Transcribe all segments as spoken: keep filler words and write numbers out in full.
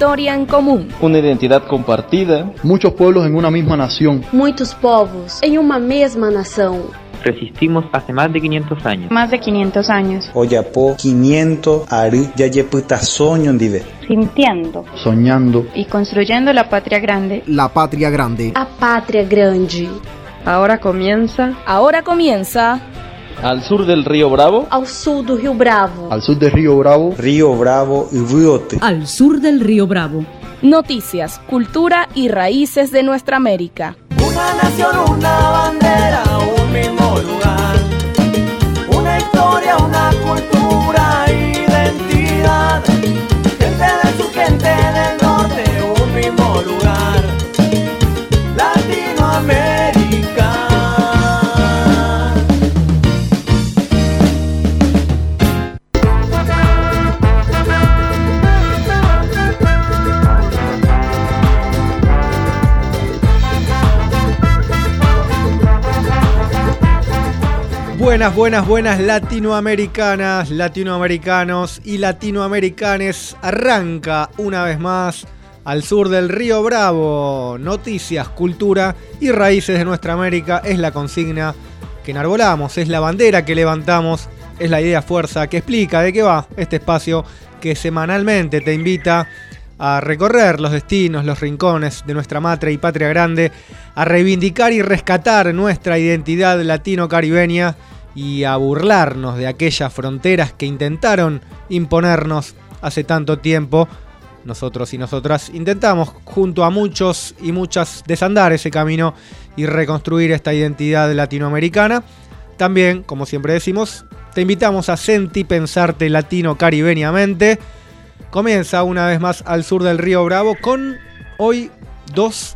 historia en común. Una identidad compartida. Muchos pueblos en una misma nación. Muchos povos en una misma nación. Resistimos hace más de quinientos años. Más de quinientos años. Oyapo quinientos ari yayeputa soño dive. Sintiendo. Soñando. Y construyendo la patria grande. La patria grande. A patria grande. Ahora comienza. Ahora comienza. Al sur del río Bravo. Al sur del río Bravo. Al sur del río Bravo. Río Bravo y Riote. Al sur del río Bravo. Noticias, cultura y raíces de nuestra América. Una nación, una bandera, un mismo lugar. Una historia, una cultura, identidad. Gente del sur, gente del norte, un mismo lugar. Latinoamérica. Buenas, buenas, buenas latinoamericanas, latinoamericanos y latinoamericanes. Arranca una vez más Al sur del río Bravo. Noticias, cultura y raíces de nuestra América es la consigna que enarbolamos, es la bandera que levantamos, es la idea fuerza que explica de qué va este espacio que semanalmente te invita a recorrer los destinos, los rincones de nuestra matria y patria grande, a reivindicar y rescatar nuestra identidad latino-caribeña y a burlarnos de aquellas fronteras que intentaron imponernos hace tanto tiempo. Nosotros y nosotras intentamos junto a muchos y muchas desandar ese camino y reconstruir esta identidad latinoamericana. También, como siempre decimos, te invitamos a sentipensarte latino-caribeñamente. Comienza una vez más Al sur del río Bravo con hoy dos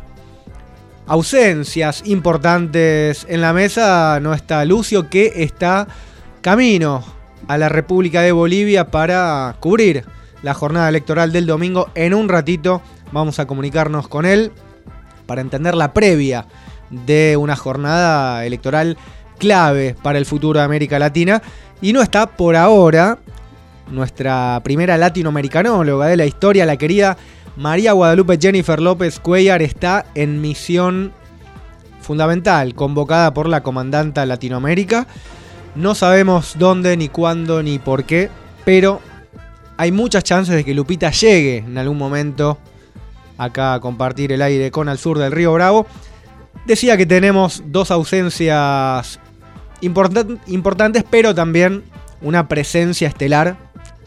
ausencias importantes en la mesa. No está Lucio, que está camino a la República de Bolivia para cubrir la jornada electoral del domingo. En un ratito vamos a comunicarnos con él para entender la previa de una jornada electoral clave para el futuro de América Latina. Y no está por ahora nuestra primera latinoamericanóloga de la historia, la querida María Guadalupe Jennifer López Cuellar. Está en misión fundamental, convocada por la comandanta Latinoamérica. No sabemos dónde, ni cuándo, ni por qué, pero hay muchas chances de que Lupita llegue en algún momento acá a compartir el aire con Al sur del río Bravo. Decía que tenemos dos ausencias important- importantes, pero también una presencia estelar.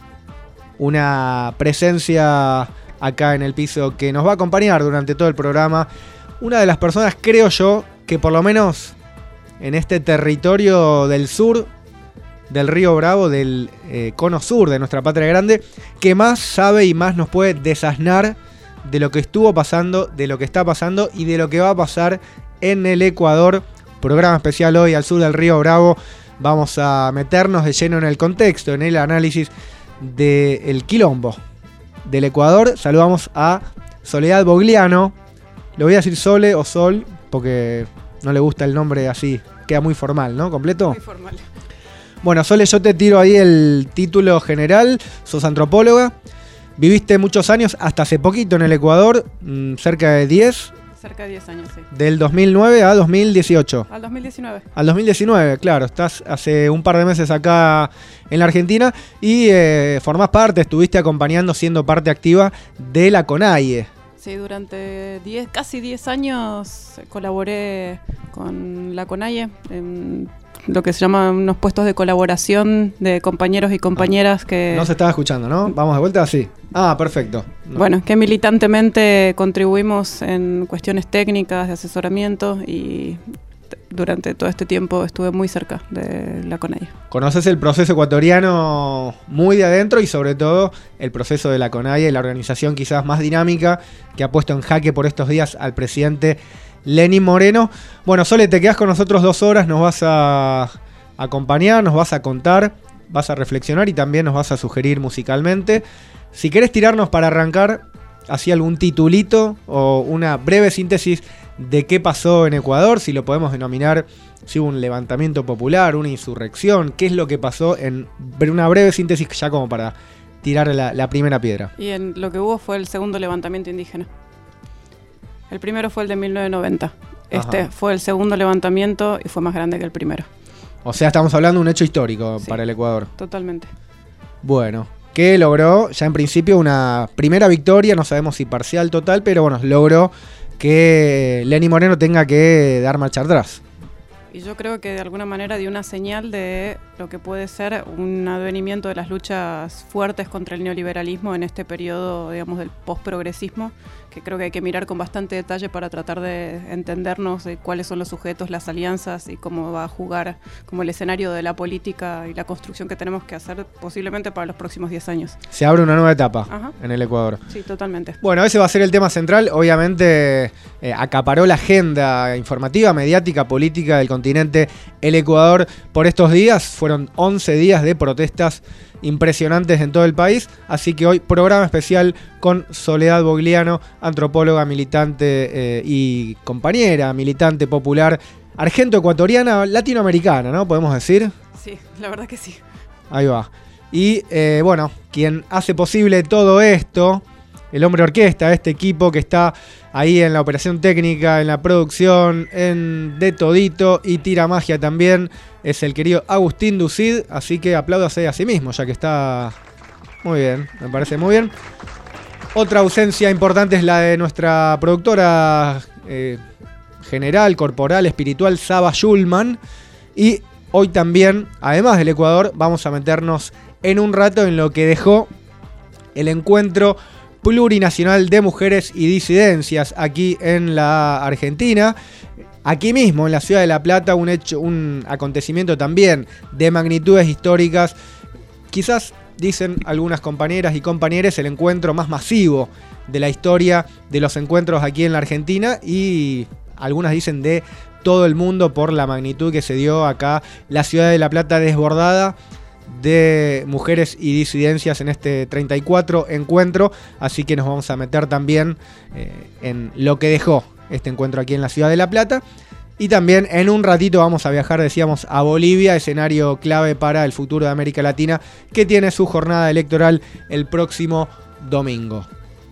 Una presencia acá en el piso que nos va a acompañar durante todo el programa. Una de las personas, creo yo, que por lo menos en este territorio del sur del río Bravo, del eh, cono sur de nuestra patria grande, que más sabe y más nos puede desasnar de lo que estuvo pasando, de lo que está pasando y de lo que va a pasar en el Ecuador. Programa especial hoy Al sur del río Bravo. Vamos a meternos de lleno en el contexto, en el análisis del quilombo del Ecuador. Saludamos a Soledad Bogliano. Le voy a decir Sole o Sol porque no le gusta el nombre así, queda muy formal, ¿no? ¿Completo? Muy formal. Bueno, Sole, yo te tiro ahí el título general. Sos antropóloga, viviste muchos años, hasta hace poquito en el Ecuador, cerca de diez. Cerca de diez años, sí. Del dos mil nueve a dos mil dieciocho. Al dos mil diecinueve. Al dos mil diecinueve, claro. Estás hace un par de meses acá en la Argentina y eh, formás parte, estuviste acompañando, siendo parte activa de la CONAIE. Sí, durante diez, casi diez años colaboré con la CONAIE en lo que se llaman unos puestos de colaboración de compañeros y compañeras que... No se estaba escuchando, ¿no? Vamos de vuelta, sí. Ah, perfecto. No. Bueno, que militantemente contribuimos en cuestiones técnicas de asesoramiento y t- durante todo este tiempo estuve muy cerca de la CONAIE. Conoces el proceso ecuatoriano muy de adentro y sobre todo el proceso de la CONAIE, la organización quizás más dinámica que ha puesto en jaque por estos días al presidente Lenín Moreno. Bueno, Sole, te quedás con nosotros dos horas, nos vas a acompañar, nos vas a contar, vas a reflexionar y también nos vas a sugerir musicalmente. Si querés tirarnos para arrancar, así algún titulito o una breve síntesis de qué pasó en Ecuador, si lo podemos denominar, si hubo un levantamiento popular, una insurrección, qué es lo que pasó, en una breve síntesis ya como para tirar la, la primera piedra. Y en lo que hubo fue el segundo levantamiento indígena. El primero fue el de mil novecientos noventa. Este Ajá. fue el segundo levantamiento y fue más grande que el primero. O sea, estamos hablando de un hecho histórico Sí, para el Ecuador. Totalmente. Bueno, que logró ya en principio una primera victoria, no sabemos si parcial, total, pero bueno, logró que Lenín Moreno tenga que dar marcha atrás. Y yo creo que de alguna manera dio una señal de lo que puede ser un advenimiento de las luchas fuertes contra el neoliberalismo en este periodo, digamos, del postprogresismo, que creo que hay que mirar con bastante detalle para tratar de entendernos de cuáles son los sujetos, las alianzas y cómo va a jugar como el escenario de la política y la construcción que tenemos que hacer posiblemente para los próximos diez años. Se abre una nueva etapa Ajá. en el Ecuador. Sí, totalmente. Bueno, ese va a ser el tema central. Obviamente eh, acaparó la agenda informativa, mediática, política del continente el Ecuador por estos días. Fueron once días de protestas impresionantes en todo el país, así que hoy programa especial con Soledad Bogliano, antropóloga, militante eh, y compañera, militante popular, argento-ecuatoriana, latinoamericana, ¿no? Podemos decir. Sí, la verdad que sí. Ahí va. Y eh, bueno, quien hace posible todo esto, el hombre orquesta, este equipo que está ahí en la operación técnica, en la producción, en de todito y tira magia también, es el querido Agustín Ducid, así que apláudase a sí mismo, ya que está muy bien, me parece muy bien. Otra ausencia importante es la de nuestra productora eh, general, corporal, espiritual, Saba Schulman. Y hoy también, además del Ecuador, vamos a meternos en un rato en lo que dejó el encuentro plurinacional de mujeres y disidencias aquí en la Argentina. Aquí mismo, en la ciudad de La Plata, un hecho, un acontecimiento también de magnitudes históricas. Quizás, dicen algunas compañeras y compañeros, el encuentro más masivo de la historia de los encuentros aquí en la Argentina, y algunas dicen de todo el mundo por la magnitud que se dio acá, la ciudad de La Plata desbordada de mujeres y disidencias en este treinta y cuatro encuentro, así que nos vamos a meter también eh, en lo que dejó este encuentro aquí en la ciudad de La Plata. Y también en un ratito vamos a viajar, decíamos, a Bolivia, escenario clave para el futuro de América Latina, que tiene su jornada electoral el próximo domingo.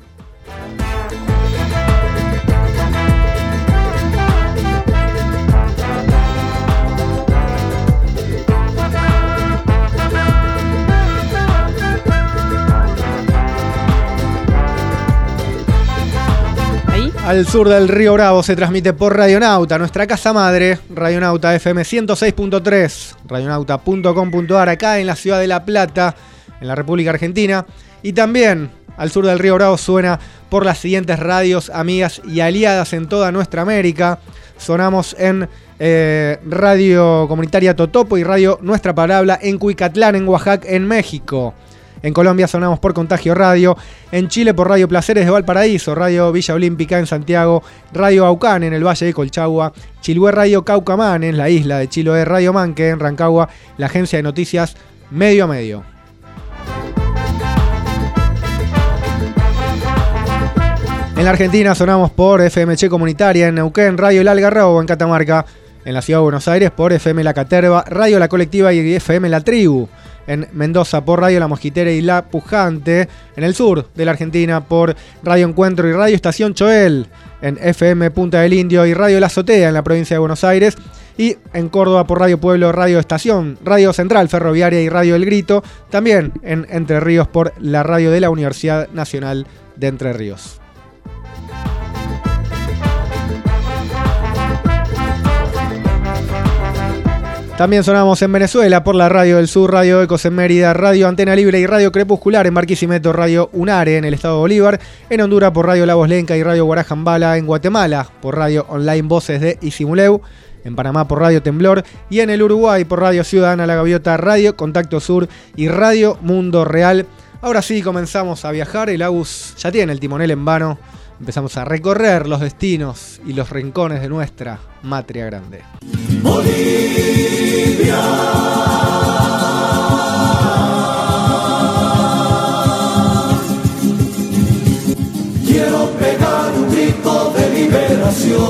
Al sur del Río Bravo se transmite por Radionauta, nuestra casa madre, Radionauta F M ciento seis punto tres, radionauta punto com punto a r, acá en la ciudad de La Plata, en la República Argentina. Y también al sur del Río Bravo suena por las siguientes radios amigas y aliadas en toda nuestra América. Sonamos en eh, Radio Comunitaria Totopo y Radio Nuestra Palabra en Cuicatlán, en Oaxaca, en México. En Colombia sonamos por Contagio Radio, en Chile por Radio Placeres de Valparaíso, Radio Villa Olímpica en Santiago, Radio Aucán en el Valle de Colchagua, Chiloé Radio Caucamán en la isla de Chiloé, Radio Manque en Rancagua, la agencia de noticias Medio a Medio. En la Argentina sonamos por F M Che Comunitaria en Neuquén, Radio El Algarrobo en Catamarca, en la Ciudad de Buenos Aires por F M La Caterva, Radio La Colectiva y F M La Tribu. En Mendoza por Radio La Mosquitera y La Pujante, en el sur de la Argentina por Radio Encuentro y Radio Estación Choel, en F M Punta del Indio y Radio La Azotea en la provincia de Buenos Aires, y en Córdoba por Radio Pueblo, Radio Estación, Radio Central Ferroviaria y Radio El Grito, también en Entre Ríos por la radio de la Universidad Nacional de Entre Ríos. También sonamos en Venezuela por la Radio del Sur, Radio Ecos en Mérida, Radio Antena Libre y Radio Crepuscular en Barquisimeto, Radio Unare en el estado de Bolívar, en Honduras por Radio La Voz Lenca y Radio Guarajambala, en Guatemala por Radio Online Voces de Isimuleu, en Panamá por Radio Temblor y en el Uruguay por Radio Ciudadana La Gaviota, Radio Contacto Sur y Radio Mundo Real. Ahora sí comenzamos a viajar, el Agus ya tiene el timonel en vano. Empezamos a recorrer los destinos y los rincones de nuestra matria grande. Bolivia. Quiero pegar un grito de liberación.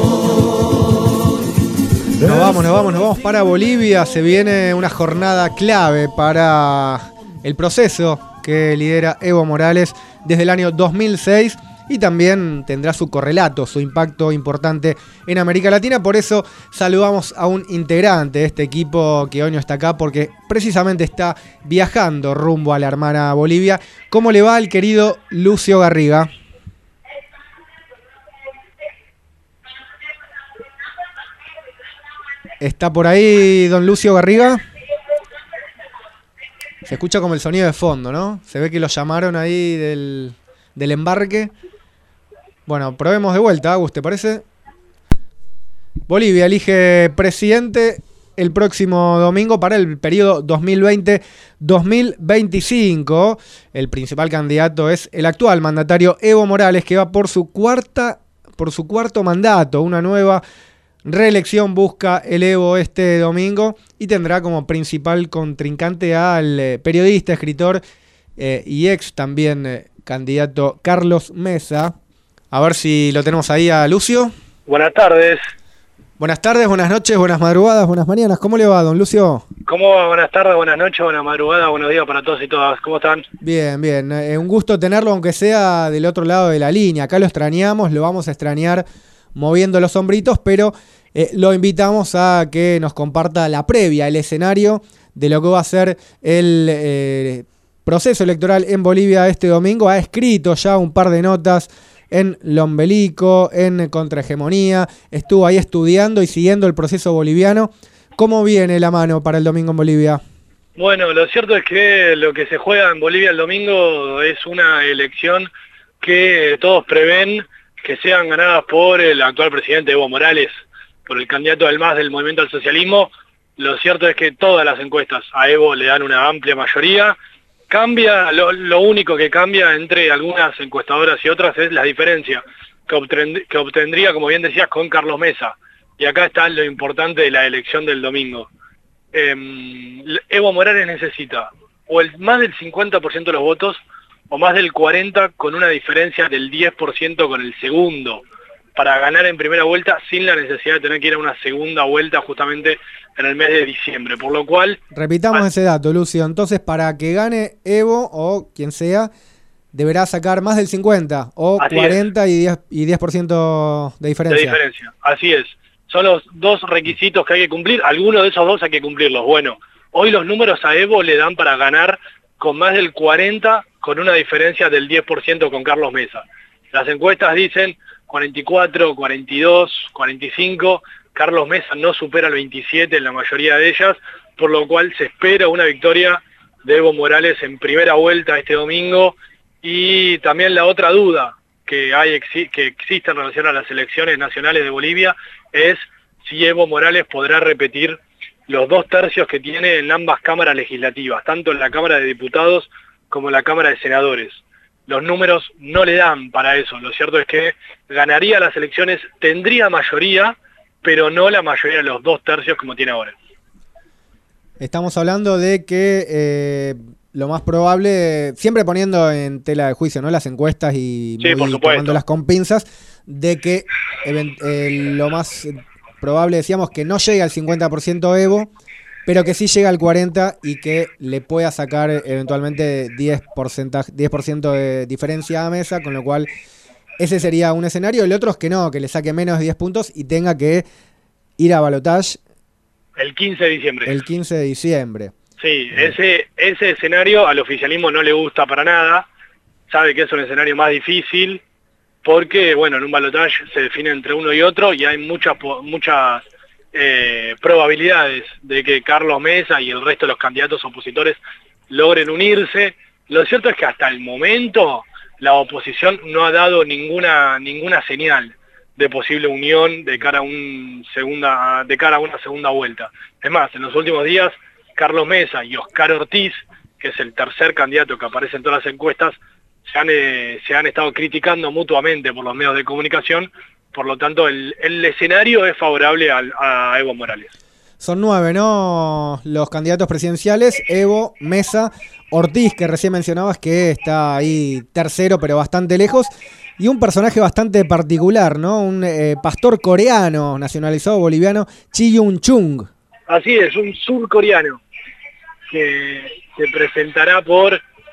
Nos vamos, nos vamos, nos vamos para Bolivia. Se viene una jornada clave para el proceso que lidera Evo Morales desde el año dos mil seis. Y también tendrá su correlato, su impacto importante en América Latina. Por eso saludamos a un integrante de este equipo que hoy no está acá, porque precisamente está viajando rumbo a la hermana Bolivia. ¿Cómo le va al querido Lucio Garriga? ¿Está por ahí don Lucio Garriga? Se escucha como el sonido de fondo, ¿no? Se ve que lo llamaron ahí del, del embarque. Bueno, probemos de vuelta, Agus, ¿te parece? Bolivia elige presidente el próximo domingo para el periodo dos mil veinte dos mil veinticinco. El principal candidato es el actual mandatario Evo Morales, que va por su cuarta, por su cuarto mandato. Una nueva reelección busca el Evo este domingo y tendrá como principal contrincante al eh, periodista, escritor eh, y ex también eh, candidato Carlos Mesa. A ver si lo tenemos ahí a Lucio. Buenas tardes. Buenas tardes, buenas noches, buenas madrugadas, buenas mañanas. ¿Cómo le va, don Lucio? ¿Cómo va? Buenas tardes, buenas noches, buenas madrugadas, buenos días para todos y todas. ¿Cómo están? Bien, bien. Eh, un gusto tenerlo, aunque sea del otro lado de la línea. Acá lo extrañamos, lo vamos a extrañar moviendo los hombritos, pero eh, lo invitamos a que nos comparta la previa, el escenario de lo que va a ser el eh, proceso electoral en Bolivia este domingo. Ha escrito ya un par de notas en Lombelico, en Contrahegemonía, estuvo ahí estudiando y siguiendo el proceso boliviano. ¿Cómo viene la mano para el domingo en Bolivia? Bueno, lo cierto es que lo que se juega en Bolivia el domingo es una elección que todos prevén que sean ganadas por el actual presidente Evo Morales, por el candidato del MAS del Movimiento al Socialismo. Lo cierto es que todas las encuestas a Evo le dan una amplia mayoría. Cambia, lo, lo único que cambia entre algunas encuestadoras y otras es la diferencia que, obtend, que obtendría, como bien decías, con Carlos Mesa. Y acá está lo importante de la elección del domingo. Eh, Evo Morales necesita o el más del cincuenta por ciento de los votos o más del cuarenta por ciento con una diferencia del diez por ciento con el segundo, para ganar en primera vuelta sin la necesidad de tener que ir a una segunda vuelta justamente en el mes de diciembre, por lo cual... Repitamos ah, ese dato, Lucio. Entonces, para que gane Evo o quien sea, deberá sacar más del cincuenta o cuarenta y diez, y diez por ciento de diferencia. De diferencia, así es. Son los dos requisitos que hay que cumplir. Algunos de esos dos hay que cumplirlos. Bueno, hoy los números a Evo le dan para ganar con más del cuarenta, con una diferencia del diez por ciento con Carlos Mesa. Las encuestas dicen cuarenta y cuatro, cuarenta y dos, cuarenta y cinco... Carlos Mesa no supera el veintisiete en la mayoría de ellas, por lo cual se espera una victoria de Evo Morales en primera vuelta este domingo. Y también la otra duda que, hay, que existe en relación a las elecciones nacionales de Bolivia es si Evo Morales podrá repetir los dos tercios que tiene en ambas cámaras legislativas, tanto en la Cámara de Diputados como en la Cámara de Senadores. Los números no le dan para eso. Lo cierto es que ganaría las elecciones, tendría mayoría, pero no la mayoría de los dos tercios como tiene ahora. Estamos hablando de que eh, lo más probable, siempre poniendo en tela de juicio, ¿no?, las encuestas y sí, muy tomándolas con pinzas, de que eh, lo más probable, decíamos, que no llegue al cincuenta por ciento Evo, pero que sí llegue al cuarenta por ciento y que le pueda sacar eventualmente diez por ciento, diez por ciento de diferencia a Mesa, con lo cual... Ese sería un escenario. El otro es que no, que le saque menos de diez puntos y tenga que ir a balotaje el quince de diciembre. El quince de diciembre. Sí, ese, ese escenario al oficialismo no le gusta para nada. Sabe que es un escenario más difícil porque, bueno, en un balotaje se define entre uno y otro y hay muchas, muchas eh, probabilidades de que Carlos Mesa y el resto de los candidatos opositores logren unirse. Lo cierto es que hasta el momento... la oposición no ha dado ninguna ninguna señal de posible unión de cara a un segunda de cara a una segunda vuelta. Es más, en los últimos días Carlos Mesa y Oscar Ortiz, que es el tercer candidato que aparece en todas las encuestas, se han eh, se han estado criticando mutuamente por los medios de comunicación. Por lo tanto, el, el escenario es favorable a, a Evo Morales. Son nueve, ¿no?, los candidatos presidenciales: Evo, Mesa, Ortiz, que recién mencionabas, que está ahí tercero, pero bastante lejos, y un personaje bastante particular, ¿no?, un eh, pastor coreano nacionalizado boliviano, Chi Yun-chung. Así es, un surcoreano que se presentará por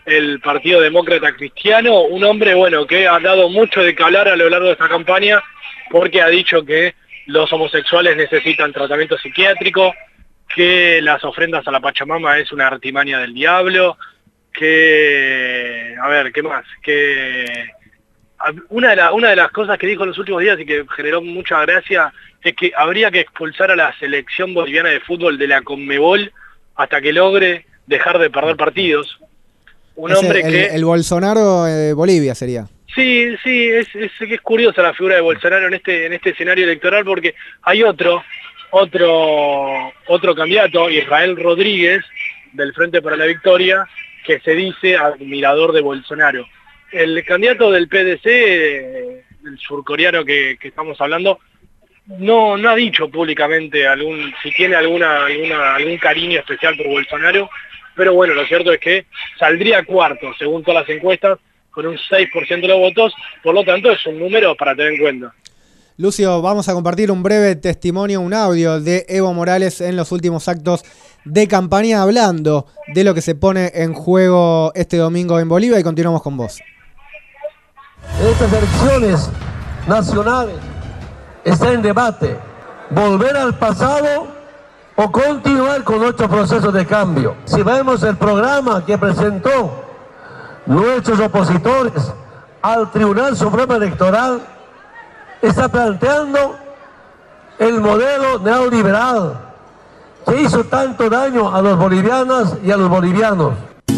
el Partido Demócrata Cristiano, un hombre, bueno, que ha dado mucho de qué hablar a lo largo de esta campaña, porque ha dicho que los homosexuales necesitan tratamiento psiquiátrico, que las ofrendas a la Pachamama es una artimaña del diablo, que, a ver, ¿qué más? Que una de, la, una de las cosas que dijo en los últimos días y que generó mucha gracia es que habría que expulsar a la selección boliviana de fútbol de la Conmebol hasta que logre dejar de perder partidos. Un es hombre el, que... El Bolsonaro de Bolivia sería. Sí, sí, es, es, es curiosa la figura de Bolsonaro en este, en este escenario electoral, porque hay otro, otro, otro candidato, Israel Rodríguez, del Frente para la Victoria, que se dice admirador de Bolsonaro. El candidato del P D C, el surcoreano que, que estamos hablando, no, no ha dicho públicamente algún, si tiene alguna, alguna, algún cariño especial por Bolsonaro, pero bueno, lo cierto es que saldría cuarto, según todas las encuestas, con un seis por ciento de los votos, por lo tanto es un número para tener en cuenta. Lucio, vamos a compartir un breve testimonio, un audio de Evo Morales en los últimos actos de campaña, hablando de lo que se pone en juego este domingo en Bolivia, y continuamos con vos. En estas elecciones nacionales está en debate volver al pasado o continuar con nuestro proceso de cambio. Si vemos el programa que presentó nuestros opositores al Tribunal Supremo Electoral, está planteando el modelo neoliberal que hizo tanto daño a los bolivianas y a los bolivianos.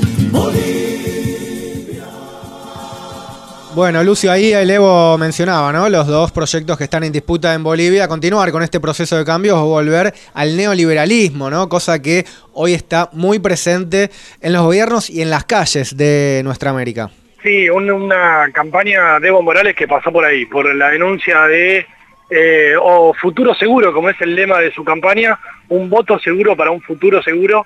Bueno, Lucio, ahí el Evo mencionaba, ¿no?, los dos proyectos que están en disputa en Bolivia: continuar con este proceso de cambios o volver al neoliberalismo, ¿no?, cosa que hoy está muy presente en los gobiernos y en las calles de nuestra América. Sí, un, una campaña de Evo Morales que pasó por ahí, por la denuncia de eh, o futuro seguro, como es el lema de su campaña, un voto seguro para un futuro seguro,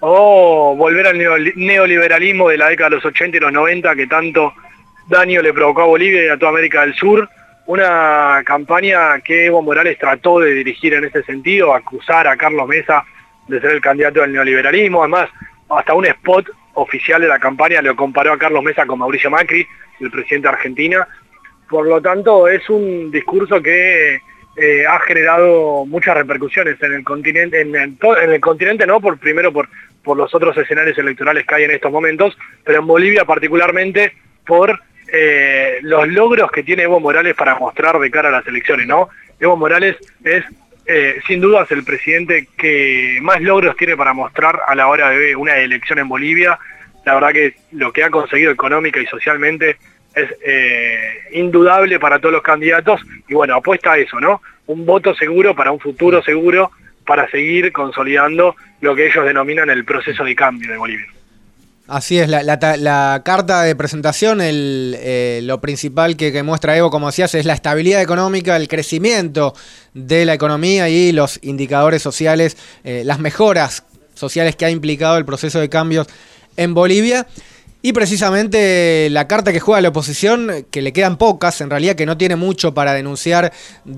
o volver al neoliberalismo de la década de los ochenta y los noventa que tanto daño le provocó a Bolivia y a toda América del Sur. Una campaña que Evo Morales trató de dirigir en ese sentido, acusar a Carlos Mesa de ser el candidato del neoliberalismo. Además, hasta un spot oficial de la campaña lo comparó a Carlos Mesa con Mauricio Macri, el presidente de Argentina. Por lo tanto, es un discurso que eh, ha generado muchas repercusiones en el continente, en, en, to, en el continente no, por primero por, por los otros escenarios electorales que hay en estos momentos, pero en Bolivia particularmente por eh, los logros que tiene Evo Morales para mostrar de cara a las elecciones, ¿no? Evo Morales es eh, sin dudas el presidente que más logros tiene para mostrar a la hora de una elección en Bolivia. La verdad que lo que ha conseguido económica y socialmente es eh, indudable para todos los candidatos, y bueno, apuesta a eso, ¿no? Un voto seguro para un futuro seguro, para seguir consolidando lo que ellos denominan el proceso de cambio de Bolivia. Así es, la, la, la carta de presentación, el, eh, lo principal que, que muestra Evo, como decías, es la estabilidad económica, el crecimiento de la economía y los indicadores sociales, eh, las mejoras sociales que ha implicado el proceso de cambios en Bolivia. Y precisamente la carta que juega la oposición, que le quedan pocas, en realidad, que no tiene mucho para denunciar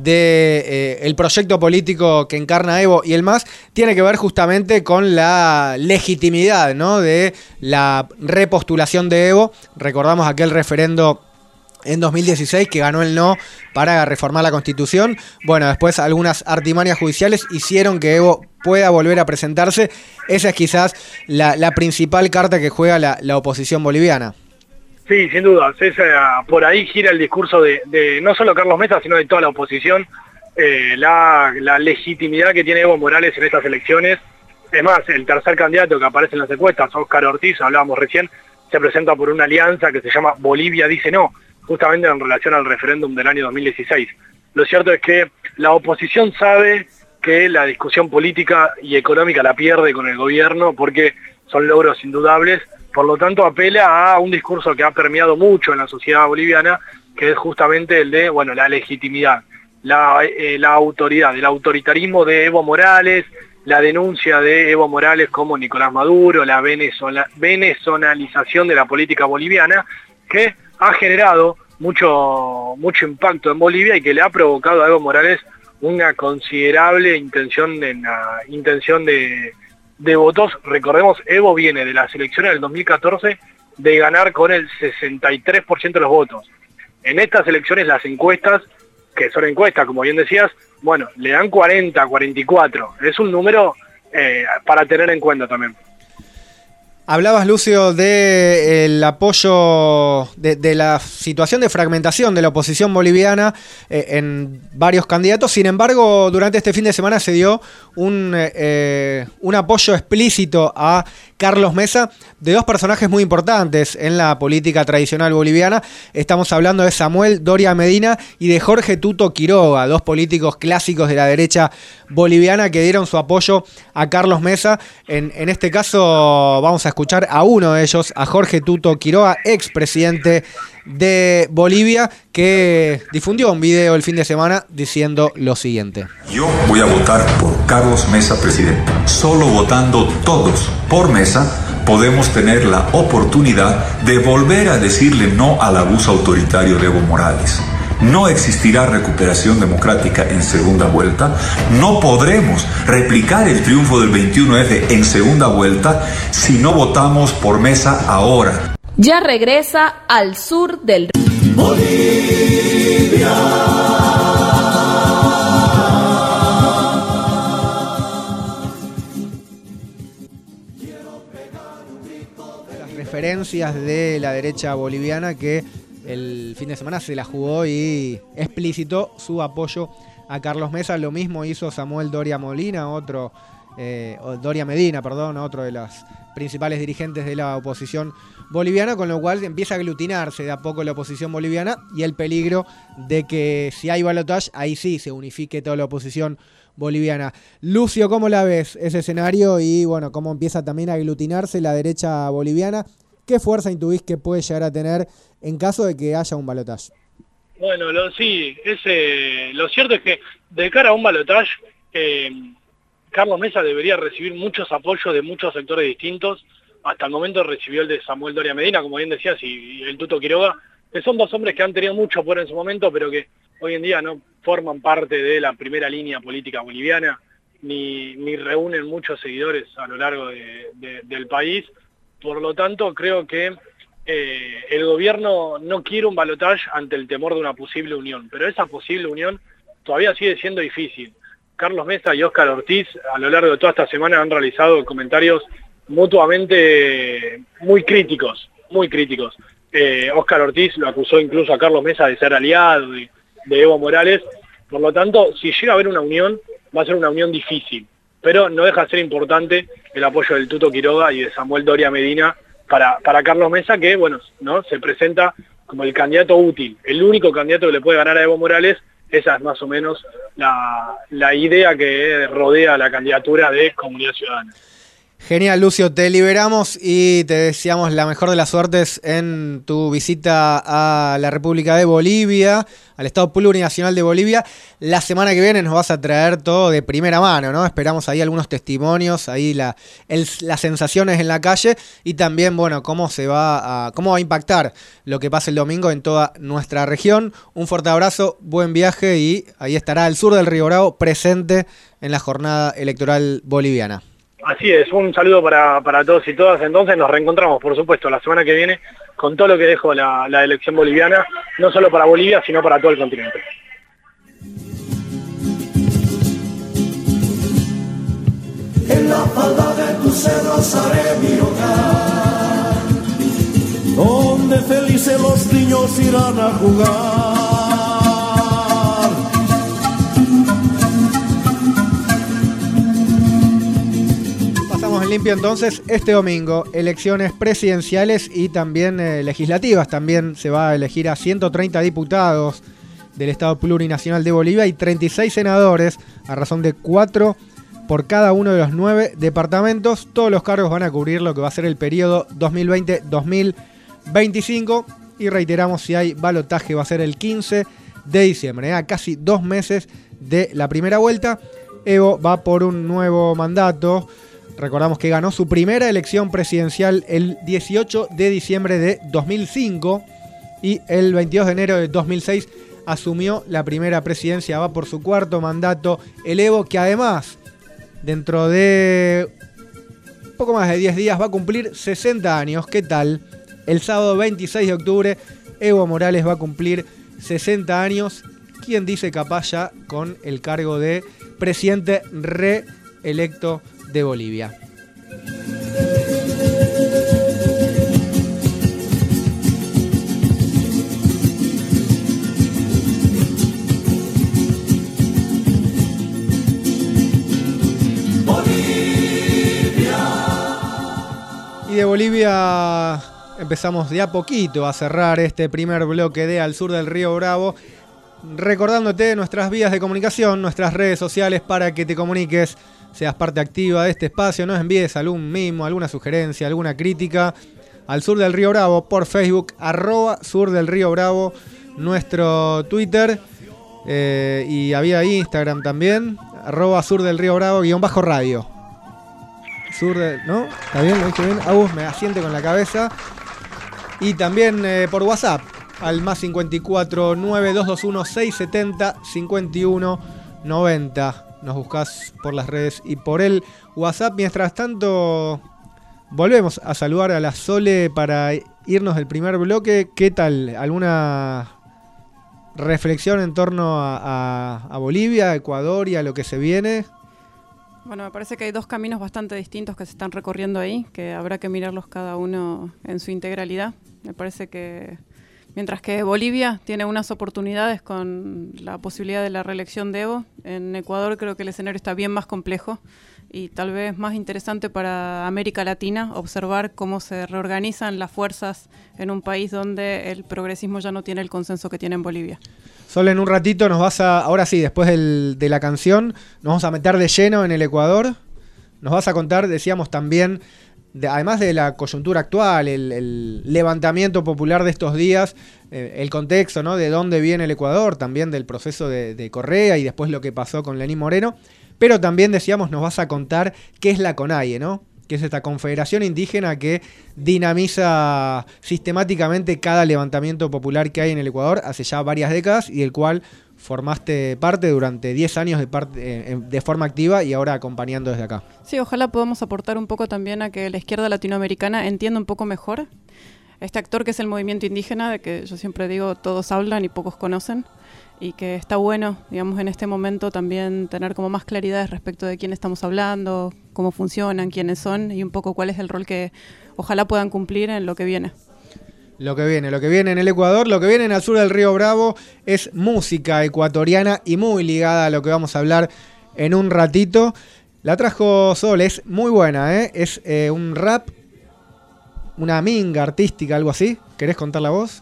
de eh, el proyecto político que encarna Evo y el M A S, tiene que ver justamente con la legitimidad, ¿no?, de la repostulación de Evo. Recordamos aquel referendo en dos mil dieciséis que ganó el no para reformar la Constitución. Bueno, después algunas artimañas judiciales hicieron que Evo pueda volver a presentarse. Esa es quizás la, la principal carta que juega la, la oposición boliviana. Sí, sin duda. Esa, por ahí gira el discurso de, de no solo Carlos Mesa, sino de toda la oposición, eh, la, la legitimidad que tiene Evo Morales en estas elecciones. Es más, el tercer candidato que aparece en las encuestas, Óscar Ortiz, hablábamos recién, se presenta por una alianza que se llama Bolivia Dice No, justamente en relación al referéndum del año dos mil dieciséis. Lo cierto es que la oposición sabe que la discusión política y económica la pierde con el gobierno porque son logros indudables, por lo tanto apela a un discurso que ha permeado mucho en la sociedad boliviana, que es justamente el de, bueno, la legitimidad, la, eh, la autoridad, el autoritarismo de Evo Morales, la denuncia de Evo Morales como Nicolás Maduro, la venezola, venezolanización de la política boliviana, que ha generado mucho, mucho impacto en Bolivia y que le ha provocado a Evo Morales una considerable intención de, una intención de, de votos. Recordemos, Evo viene de las elecciones del dos mil catorce de ganar con el sesenta y tres por ciento de los votos. En estas elecciones las encuestas, que son encuestas, como bien decías, bueno, le dan cuarenta, cuarenta y cuatro. Es un número eh, para tener en cuenta también. Hablabas, Lucio, del apoyo, de, de la situación de fragmentación de la oposición boliviana eh, en varios candidatos. Sin embargo, durante este fin de semana se dio un, eh, un apoyo explícito a Carlos Mesa de dos personajes muy importantes en la política tradicional boliviana. Estamos hablando de Samuel Doria Medina y de Jorge Tuto Quiroga, dos políticos clásicos de la derecha boliviana que dieron su apoyo a Carlos Mesa. En, en este caso vamos a escuchar a uno de ellos, a Jorge Tuto Quiroga, expresidente de Bolivia, que difundió un video el fin de semana diciendo lo siguiente. Yo voy a votar por Carlos Mesa presidente. Solo votando todos por Mesa podemos tener la oportunidad de volver a decirle no al abuso autoritario de Evo Morales. No existirá recuperación democrática en segunda vuelta. No podremos replicar el triunfo del veintiuno F en segunda vuelta si no votamos por Mesa ahora. Ya regresa al sur del Bolivia. Las referencias de la derecha boliviana que el fin de semana se la jugó y explicitó su apoyo a Carlos Mesa. Lo mismo hizo Samuel Doria Molina, otro eh, Doria Medina, perdón, otro de los principales dirigentes de la oposición boliviana, con lo cual empieza a aglutinarse de a poco la oposición boliviana y el peligro de que si hay balotaje, ahí sí se unifique toda la oposición boliviana. Lucio, ¿cómo la ves ese escenario y bueno, cómo empieza también a aglutinarse la derecha boliviana? ¿Qué fuerza intuís que puede llegar a tener en caso de que haya un balotaje? Bueno, lo, sí, es, eh, lo cierto es que de cara a un balotaje, eh, Carlos Mesa debería recibir muchos apoyos de muchos sectores distintos. Hasta el momento recibió el de Samuel Doria Medina, como bien decías, y, y el Tuto Quiroga, que son dos hombres que han tenido mucho poder en su momento, pero que hoy en día no forman parte de la primera línea política boliviana, ni, ni reúnen muchos seguidores a lo largo de, de, del país. Por lo tanto, creo que eh, el gobierno no quiere un balotaje ante el temor de una posible unión, pero esa posible unión todavía sigue siendo difícil. Carlos Mesa y Óscar Ortiz a lo largo de toda esta semana han realizado comentarios mutuamente muy críticos, muy críticos. Eh, Óscar Ortiz lo acusó incluso a Carlos Mesa de ser aliado de, de Evo Morales. Por lo tanto, si llega a haber una unión, va a ser una unión difícil. Pero no deja de ser importante el apoyo del Tuto Quiroga y de Samuel Doria Medina para, para Carlos Mesa, que bueno, ¿no? se presenta como el candidato útil, el único candidato que le puede ganar a Evo Morales. Esa es más o menos la, la idea que rodea la candidatura de Comunidad Ciudadana. Genial, Lucio, te liberamos y te deseamos la mejor de las suertes en tu visita a la República de Bolivia, al Estado Plurinacional de Bolivia. La semana que viene nos vas a traer todo de primera mano, ¿no? Esperamos ahí algunos testimonios, ahí la, el, las sensaciones en la calle y también, bueno, cómo se va a, cómo va a impactar lo que pase el domingo en toda nuestra región. Un fuerte abrazo, buen viaje y ahí estará el sur del Río Bravo presente en la jornada electoral boliviana. Así es, un saludo para, para todos y todas. Entonces nos reencontramos, por supuesto, la semana que viene con todo lo que dejó la, la elección boliviana, no solo para Bolivia, sino para todo el continente. En la falda de tus cerros haré mi hogar, donde felices los niños irán a jugar. Limpio entonces este domingo, elecciones presidenciales y también eh, legislativas. También se va a elegir a ciento treinta diputados del Estado Plurinacional de Bolivia y treinta y seis senadores, a razón de cuatro por cada uno de los nueve departamentos. Todos los cargos van a cubrir lo que va a ser el periodo dos mil veinte dos mil veinticinco y reiteramos, si hay balotaje va a ser el quince de diciembre, a casi dos meses de la primera vuelta. Evo va por un nuevo mandato. Recordamos que ganó su primera elección presidencial el dieciocho de diciembre de dos mil cinco y el veintidós de enero de dos mil seis asumió la primera presidencia. Va por su cuarto mandato el Evo, que además dentro de poco más de diez días va a cumplir sesenta años. ¿Qué tal El sábado veintiséis de octubre, Evo Morales va a cumplir sesenta años. ¿Quién dice capaz ya con el cargo de presidente reelecto de Bolivia? Y de Bolivia empezamos de a poquito a cerrar este primer bloque de Al Sur del Río Bravo, recordándote nuestras vías de comunicación, nuestras redes sociales para que te comuniques, seas parte activa de este espacio, nos envíes algún mimo, alguna sugerencia, alguna crítica al Sur del Río Bravo por Facebook, arroba Sur del Río Bravo, nuestro Twitter, eh, y había Instagram también, arroba Sur del Río Bravo, guión bajo radio. Sur de, ¿no? ¿Está bien? ¿Lo dije bien? Agus me asiente con la cabeza. Y también eh, por WhatsApp, al más cincuenta y cuatro, nueve dos dos uno, seis setenta, cincuenta y uno, noventa. Nos buscás por las redes y por el WhatsApp. Mientras tanto, volvemos a saludar a la Sole para irnos del primer bloque. ¿Qué tal? ¿Alguna reflexión en torno a, a, a Bolivia, a Ecuador y a lo que se viene? Bueno, me parece que hay dos caminos bastante distintos que se están recorriendo ahí, que habrá que mirarlos cada uno en su integralidad. Me parece que mientras que Bolivia tiene unas oportunidades con la posibilidad de la reelección de Evo, en Ecuador creo que el escenario está bien más complejo y tal vez más interesante para América Latina observar cómo se reorganizan las fuerzas en un país donde el progresismo ya no tiene el consenso que tiene en Bolivia. Solo en un ratito nos vas a, ahora sí, después del, de la canción, nos vamos a meter de lleno en el Ecuador. Nos vas a contar, decíamos también, de, además de la coyuntura actual, el, el levantamiento popular de estos días, eh, el contexto, ¿no? De dónde viene el Ecuador, también del proceso de, de Correa y después lo que pasó con Lenín Moreno. Pero también decíamos, nos vas a contar qué es la CONAIE, ¿no? Que es esta confederación indígena que dinamiza sistemáticamente cada levantamiento popular que hay en el Ecuador hace ya varias décadas y del cual formaste parte durante diez años de, parte, eh, de forma activa y ahora acompañando desde acá. Sí, ojalá podamos aportar un poco también a que la izquierda latinoamericana entienda un poco mejor este actor que es el movimiento indígena, de que yo siempre digo todos hablan y pocos conocen, y que está bueno, digamos, en este momento también tener como más claridad respecto de quién estamos hablando, cómo funcionan, quiénes son y un poco cuál es el rol que ojalá puedan cumplir en lo que viene. Lo que viene, lo que viene en el Ecuador, lo que viene en el sur del Río Bravo es música ecuatoriana y muy ligada a lo que vamos a hablar en un ratito. La trajo Sol, es muy buena, ¿eh? Es eh, un rap, una minga artística, algo así. ¿Querés contarla vos?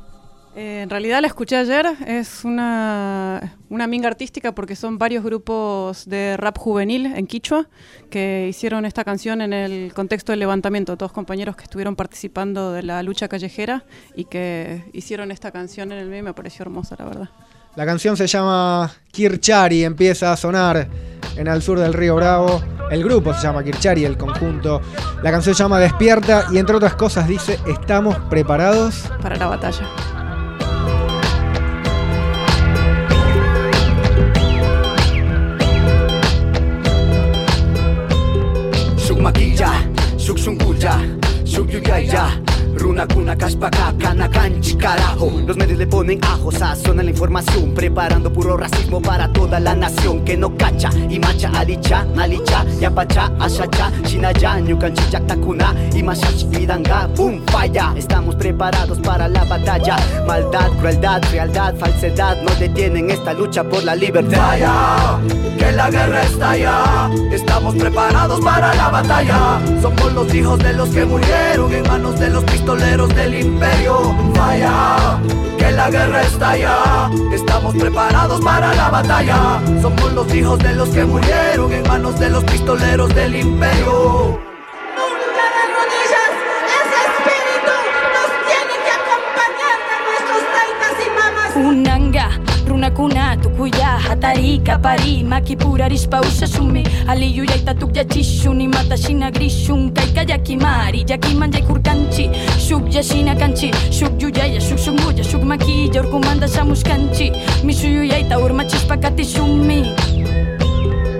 Eh, en realidad la escuché ayer, es una, una minga artística porque son varios grupos de rap juvenil en quichua que hicieron esta canción en el contexto del levantamiento, todos compañeros que estuvieron participando de la lucha callejera y que hicieron esta canción en el medio y me pareció hermosa, la verdad. La canción se llama Kirchari, empieza a sonar en el sur del Río Bravo. El grupo se llama Kirchari, el conjunto. La canción se llama Despierta y entre otras cosas dice: ¿estamos preparados para la batalla? Maquilla, shuk shunguya, shuk yuyaya, runa kuna kashpaka, kana kanchi carajo. Los medios le ponen ajo, sazonan la información, preparando puro racismo para toda la nación que no cacha. Y macha alicha, alicha, yapacha, ashacha, shinaya, nyukanchi yaktakuna, y mashash vidanga, boom, falla. Estamos preparados para la batalla. Maldad, crueldad, frialdad, falsedad no detienen esta lucha por la libertad. Vaya, que la guerra está allá. Estamos preparados para la batalla. Somos los hijos de los que murieron en manos de los pistoleros del imperio. Vaya, que la guerra está allá. Estamos preparados para la batalla. Somos los hijos de los que murieron en manos de los pistoleros del imperio. Nunca de rodillas, ese espíritu nos tiene que acompañar de nuestros taitas y mamas. Unanga, runakuna, tukuya, hatari, kapari, makipura, rispa, usasumi, aliyu, yaita, tukya, chishuni, matashina, grishun, kaika, yakimari, yakiman, yakurkanchi, shuk, yashina, kanchi, shuk, yuyaya, shuk, shunguya, shuk, makilla, urkumanda, shamuskanchi, misuyu, yaita, urmachispa, katishumi.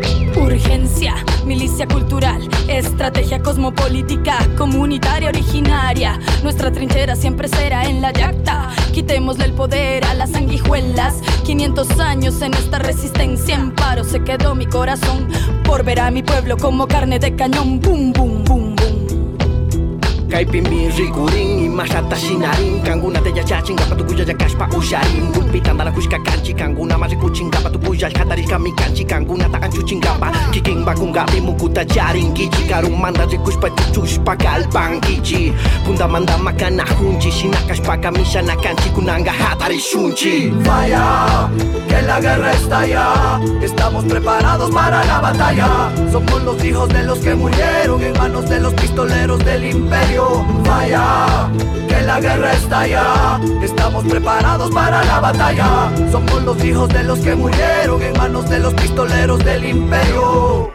urgencia, milicia cultural, estrategia cosmopolítica, comunitaria originaria. Nuestra trinchera siempre será en la yacta. Quitémosle el poder a las sanguijuelas. quinientos años en esta resistencia. En paro se quedó mi corazón por ver a mi pueblo como carne de cañón. Boom, boom, boom, boom. Kaipimbin rikuring imashata shinarin kanguna teya chachin gapa tukuya yakashpa usharin gulpitanda la kushka kanchi kanguna marikuchin gapa tukuya alkatariska mi kanchi kanguna ta anchuchin gapa kiking bakungapi mukuta charin gichi karumanda rikushpa chuchushpa kalpan gichi punda manda makana hunchi shinakashpa kamisha nakanchi kunanga hatari shunchi. Vaya, que la guerra está ya, estamos preparados para la batalla. Somos los hijos de los que murieron en manos de los pistoleros del imperio. Vaya, que la guerra está ya, estamos preparados para la batalla. Somos los hijos de los que murieron en manos de los pistoleros del imperio.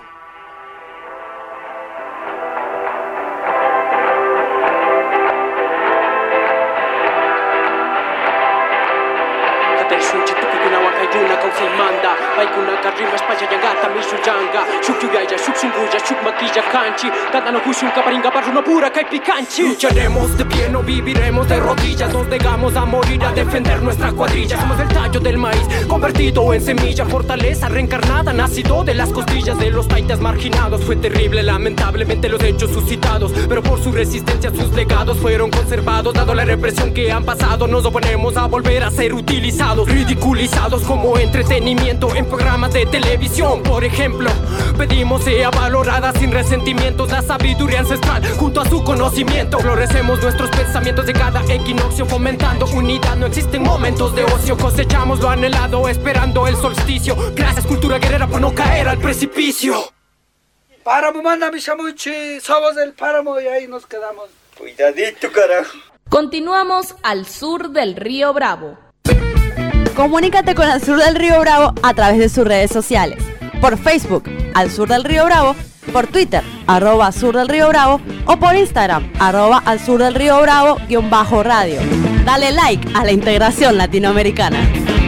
Baikuna karima spaja yangata mishu janga Shukuyaya, shuksunguya, shukmaquilla canchi Tadano kushun kaparinga barruna pura kaipicanchi. Lucharemos de pie, no viviremos de rodillas. Nos negamos a morir a defender nuestra cuadrilla. Somos el tallo del maíz, convertido en semilla. Fortaleza reencarnada, nacido de las costillas de los taitas marginados. Fue terrible, lamentablemente los hechos suscitados, pero por su resistencia sus legados fueron conservados. Dado la represión que han pasado, nos oponemos a volver a ser utilizados, ridiculizados como entretenimiento en programas de televisión, por ejemplo. Pedimos sea valorada sin resentimientos la sabiduría ancestral junto a su conocimiento. Florecemos nuestros pensamientos de cada equinoccio, fomentando unidad. No existen momentos de ocio, cosechamos lo anhelado, esperando el solsticio. Gracias cultura guerrera por no caer al precipicio. Páramo, manda mi chamuchi, somos del páramo y ahí nos quedamos. Cuidadito, carajo. Continuamos al sur del río Bravo. Comunícate con Al Sur del Río Bravo a través de sus redes sociales. Por Facebook, Al Sur del Río Bravo, por Twitter, arroba Sur del Río Bravo, o por Instagram, arroba Al Sur del Río Bravo, guión bajo radio. Dale like a la integración latinoamericana.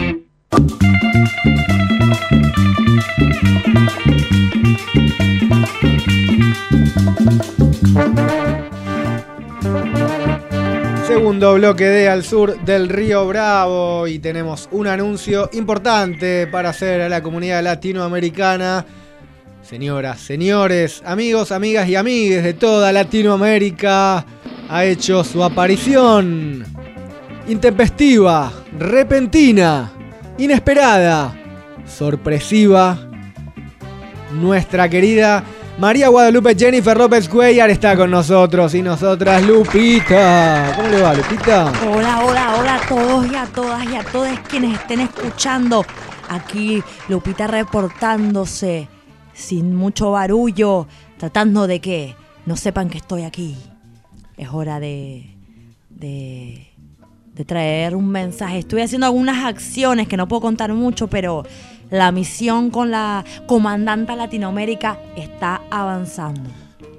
Segundo bloque de Al Sur del Río Bravo y tenemos un anuncio importante para hacer a la comunidad latinoamericana. Señoras, señores, amigos, amigas y amigues de toda Latinoamérica, ha hecho su aparición intempestiva, repentina, inesperada, sorpresiva. Nuestra querida María Guadalupe Jennifer López Cuellar está con nosotros y nosotras Lupita. ¿Cómo le va, Lupita? Hola, hola, hola a todos y a todas y a todos quienes estén escuchando. Aquí Lupita reportándose sin mucho barullo, tratando de que no sepan que estoy aquí. Es hora de, de, de traer un mensaje. Estoy haciendo algunas acciones que no puedo contar mucho, pero la misión con la comandanta Latinoamérica está avanzando.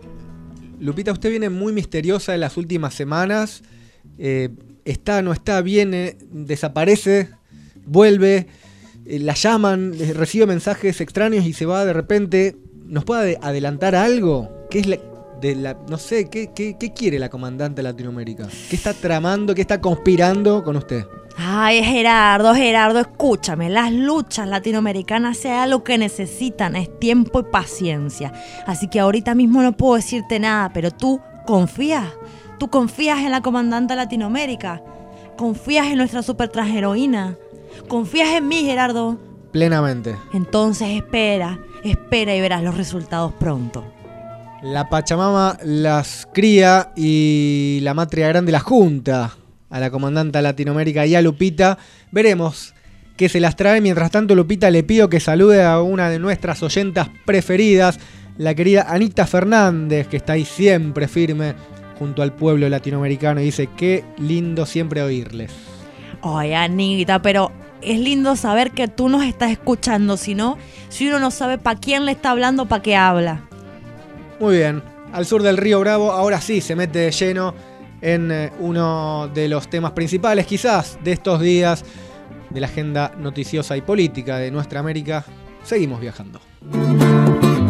Lupita, usted viene muy misteriosa en las últimas semanas. Eh, está, no está, viene, desaparece, vuelve, eh, la llaman, eh, recibe mensajes extraños y se va de repente. ¿Nos puede adelantar algo? ¿Qué es la, de la, no sé, ¿qué, qué, qué quiere la comandante Latinoamérica? ¿Qué está tramando, qué está conspirando con usted? Ay, Gerardo, Gerardo, escúchame. Las luchas latinoamericanas sea lo que necesitan, es tiempo y paciencia. Así que ahorita mismo no puedo decirte nada, pero tú confías. Tú confías en la comandante Latinoamérica. Confías en nuestra super transheroína. Confías en mí, Gerardo. Plenamente. Entonces espera, espera y verás los resultados pronto. La Pachamama las cría y la matria grande las junta. A la comandante Latinoamérica y a Lupita. Veremos qué se las trae. Mientras tanto, Lupita, le pido que salude a una de nuestras oyentas preferidas, la querida Anita Fernández, que está ahí siempre firme junto al pueblo latinoamericano y dice: qué lindo siempre oírles. Ay, Anita, pero es lindo saber que tú nos estás escuchando. Si no, si uno no sabe para quién le está hablando, para qué habla. Muy bien. Al Sur del Río Bravo, ahora sí se mete de lleno en eh, uno de los temas principales quizás de estos días de la agenda noticiosa y política de nuestra América. Seguimos viajando.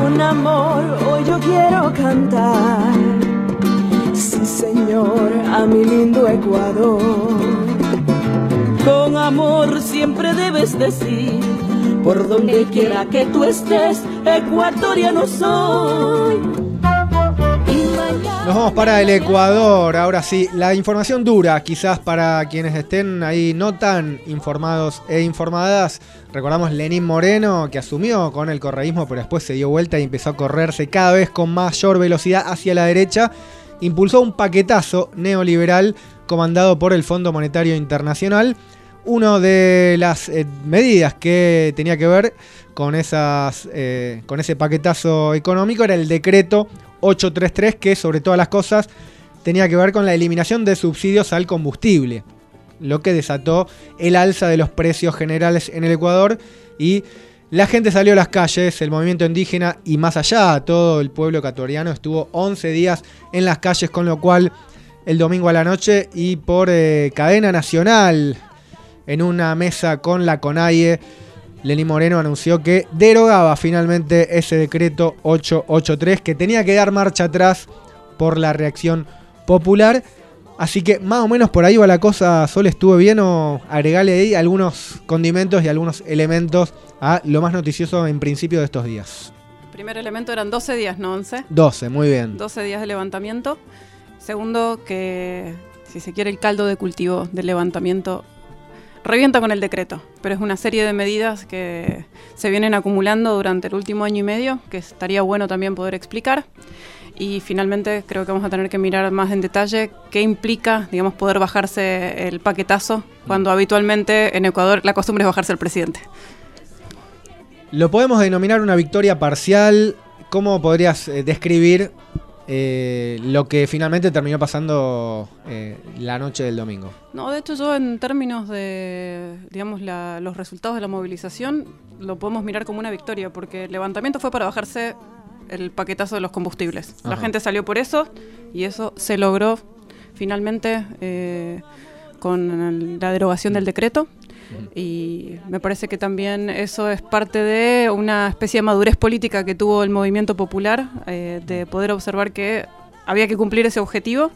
Con amor hoy yo quiero cantar, sí señor, a mi lindo Ecuador. Con amor siempre debes decir, por donde quiera que tú estés, ecuatoriano soy. Nos vamos para el Ecuador, ahora sí, la información dura, quizás para quienes estén ahí no tan informados e informadas. Recordamos Lenín Moreno, que asumió con el correísmo, pero después se dio vuelta y empezó a correrse cada vez con mayor velocidad hacia la derecha. Impulsó un paquetazo neoliberal comandado por el Fondo Monetario Internacional. Una de las eh, medidas que tenía que ver con, esas, eh, con ese paquetazo económico era el decreto ochocientos treinta y tres, que sobre todas las cosas tenía que ver con la eliminación de subsidios al combustible, lo que desató el alza de los precios generales en el Ecuador y la gente salió a las calles, el movimiento indígena y más allá, todo el pueblo ecuatoriano estuvo once días en las calles, con lo cual el domingo a la noche y por eh, cadena nacional, en una mesa con la CONAIE, Lenín Moreno anunció que derogaba finalmente ese decreto ochocientos ochenta y tres, que tenía que dar marcha atrás por la reacción popular. Así que más o menos por ahí va la cosa. Sol, ¿estuvo bien o agregale ahí algunos condimentos y algunos elementos a lo más noticioso en principio de estos días? El primer elemento eran doce días, no once. doce, muy bien. doce días de levantamiento. Segundo, que si se quiere el caldo de cultivo del levantamiento revienta con el decreto, pero es una serie de medidas que se vienen acumulando durante el último año y medio, que estaría bueno también poder explicar. Y finalmente creo que vamos a tener que mirar más en detalle qué implica, digamos, poder bajarse el paquetazo, cuando habitualmente en Ecuador la costumbre es bajarse al presidente. Lo podemos denominar una victoria parcial. ¿Cómo podrías eh, describir eh, lo que finalmente terminó pasando eh, la noche del domingo? No, de hecho yo en términos de, digamos, la, los resultados de la movilización, lo podemos mirar como una victoria, porque el levantamiento fue para bajarse el paquetazo de los combustibles. Ajá. La gente salió por eso y eso se logró finalmente eh, con la derogación del decreto. Y me parece que también eso es parte de una especie de madurez política que tuvo el movimiento popular, eh, de poder observar que había que cumplir ese objetivo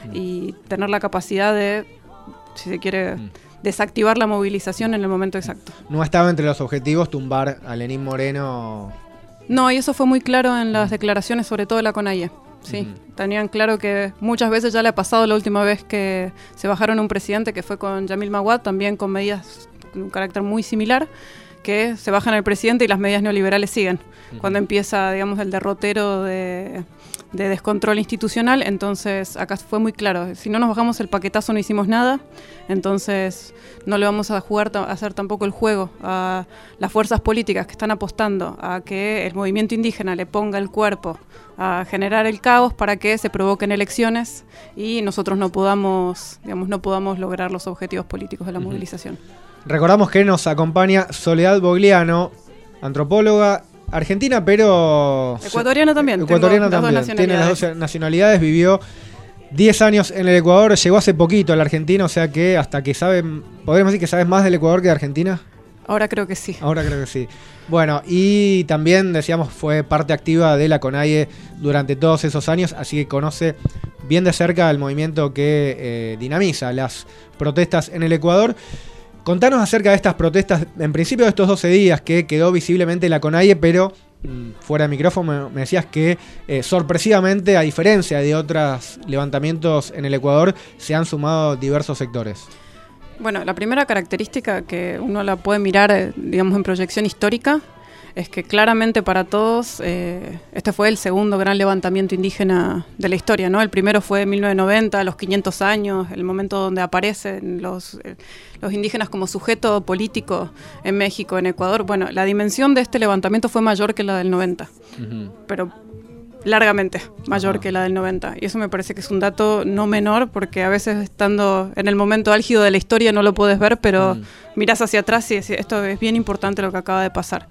y tener la capacidad de, si se quiere, desactivar la movilización en el momento exacto. No estaba entre los objetivos tumbar a Lenín Moreno. No, y eso fue muy claro en las declaraciones, sobre todo de la CONAIE. Sí, uh-huh. Tenían claro que muchas veces ya le ha pasado la última vez que se bajaron a un presidente, que fue con Yamil Maguad, también con medidas de un carácter muy similar, que se bajan al presidente y las medidas neoliberales siguen. Uh-huh. Cuando empieza, digamos, el derrotero de, de descontrol institucional, entonces acá fue muy claro, si no nos bajamos el paquetazo no hicimos nada, entonces no le vamos a jugar a hacer tampoco el juego a las fuerzas políticas que están apostando a que el movimiento indígena le ponga el cuerpo a generar el caos para que se provoquen elecciones y nosotros no podamos, digamos, no podamos lograr los objetivos políticos de la uh-huh. movilización. Recordamos que nos acompaña Soledad Bogliano, antropóloga argentina, pero ecuatoriana también. Ecuatoriana también. Las tiene las dos nacionalidades, vivió diez años en el Ecuador, llegó hace poquito a la Argentina, o sea que hasta que sabe, ¿podríamos decir que sabes más del Ecuador que de Argentina? Ahora creo que sí. Ahora creo que sí. Bueno, y también, decíamos, fue parte activa de la CONAIE durante todos esos años, así que conoce bien de cerca el movimiento que eh, dinamiza las protestas en el Ecuador. Contanos acerca de estas protestas, en principio de estos doce días que quedó visiblemente la CONAIE, pero mmm, fuera de micrófono me decías que eh, sorpresivamente, a diferencia de otros levantamientos en el Ecuador, se han sumado diversos sectores. Bueno, la primera característica que uno la puede mirar, digamos, en proyección histórica, es que claramente para todos eh, este fue el segundo gran levantamiento indígena de la historia, ¿no? El primero fue en mil novecientos noventa, los quinientos años, el momento donde aparecen los, eh, los indígenas como sujeto político en México, en Ecuador. Bueno, la dimensión de este levantamiento fue mayor que la del noventa, uh-huh. pero largamente mayor uh-huh. que la del noventa. Y eso me parece que es un dato no menor, porque a veces estando en el momento álgido de la historia no lo puedes ver, pero uh-huh. mirás hacia atrás y decís, esto es bien importante lo que acaba de pasar.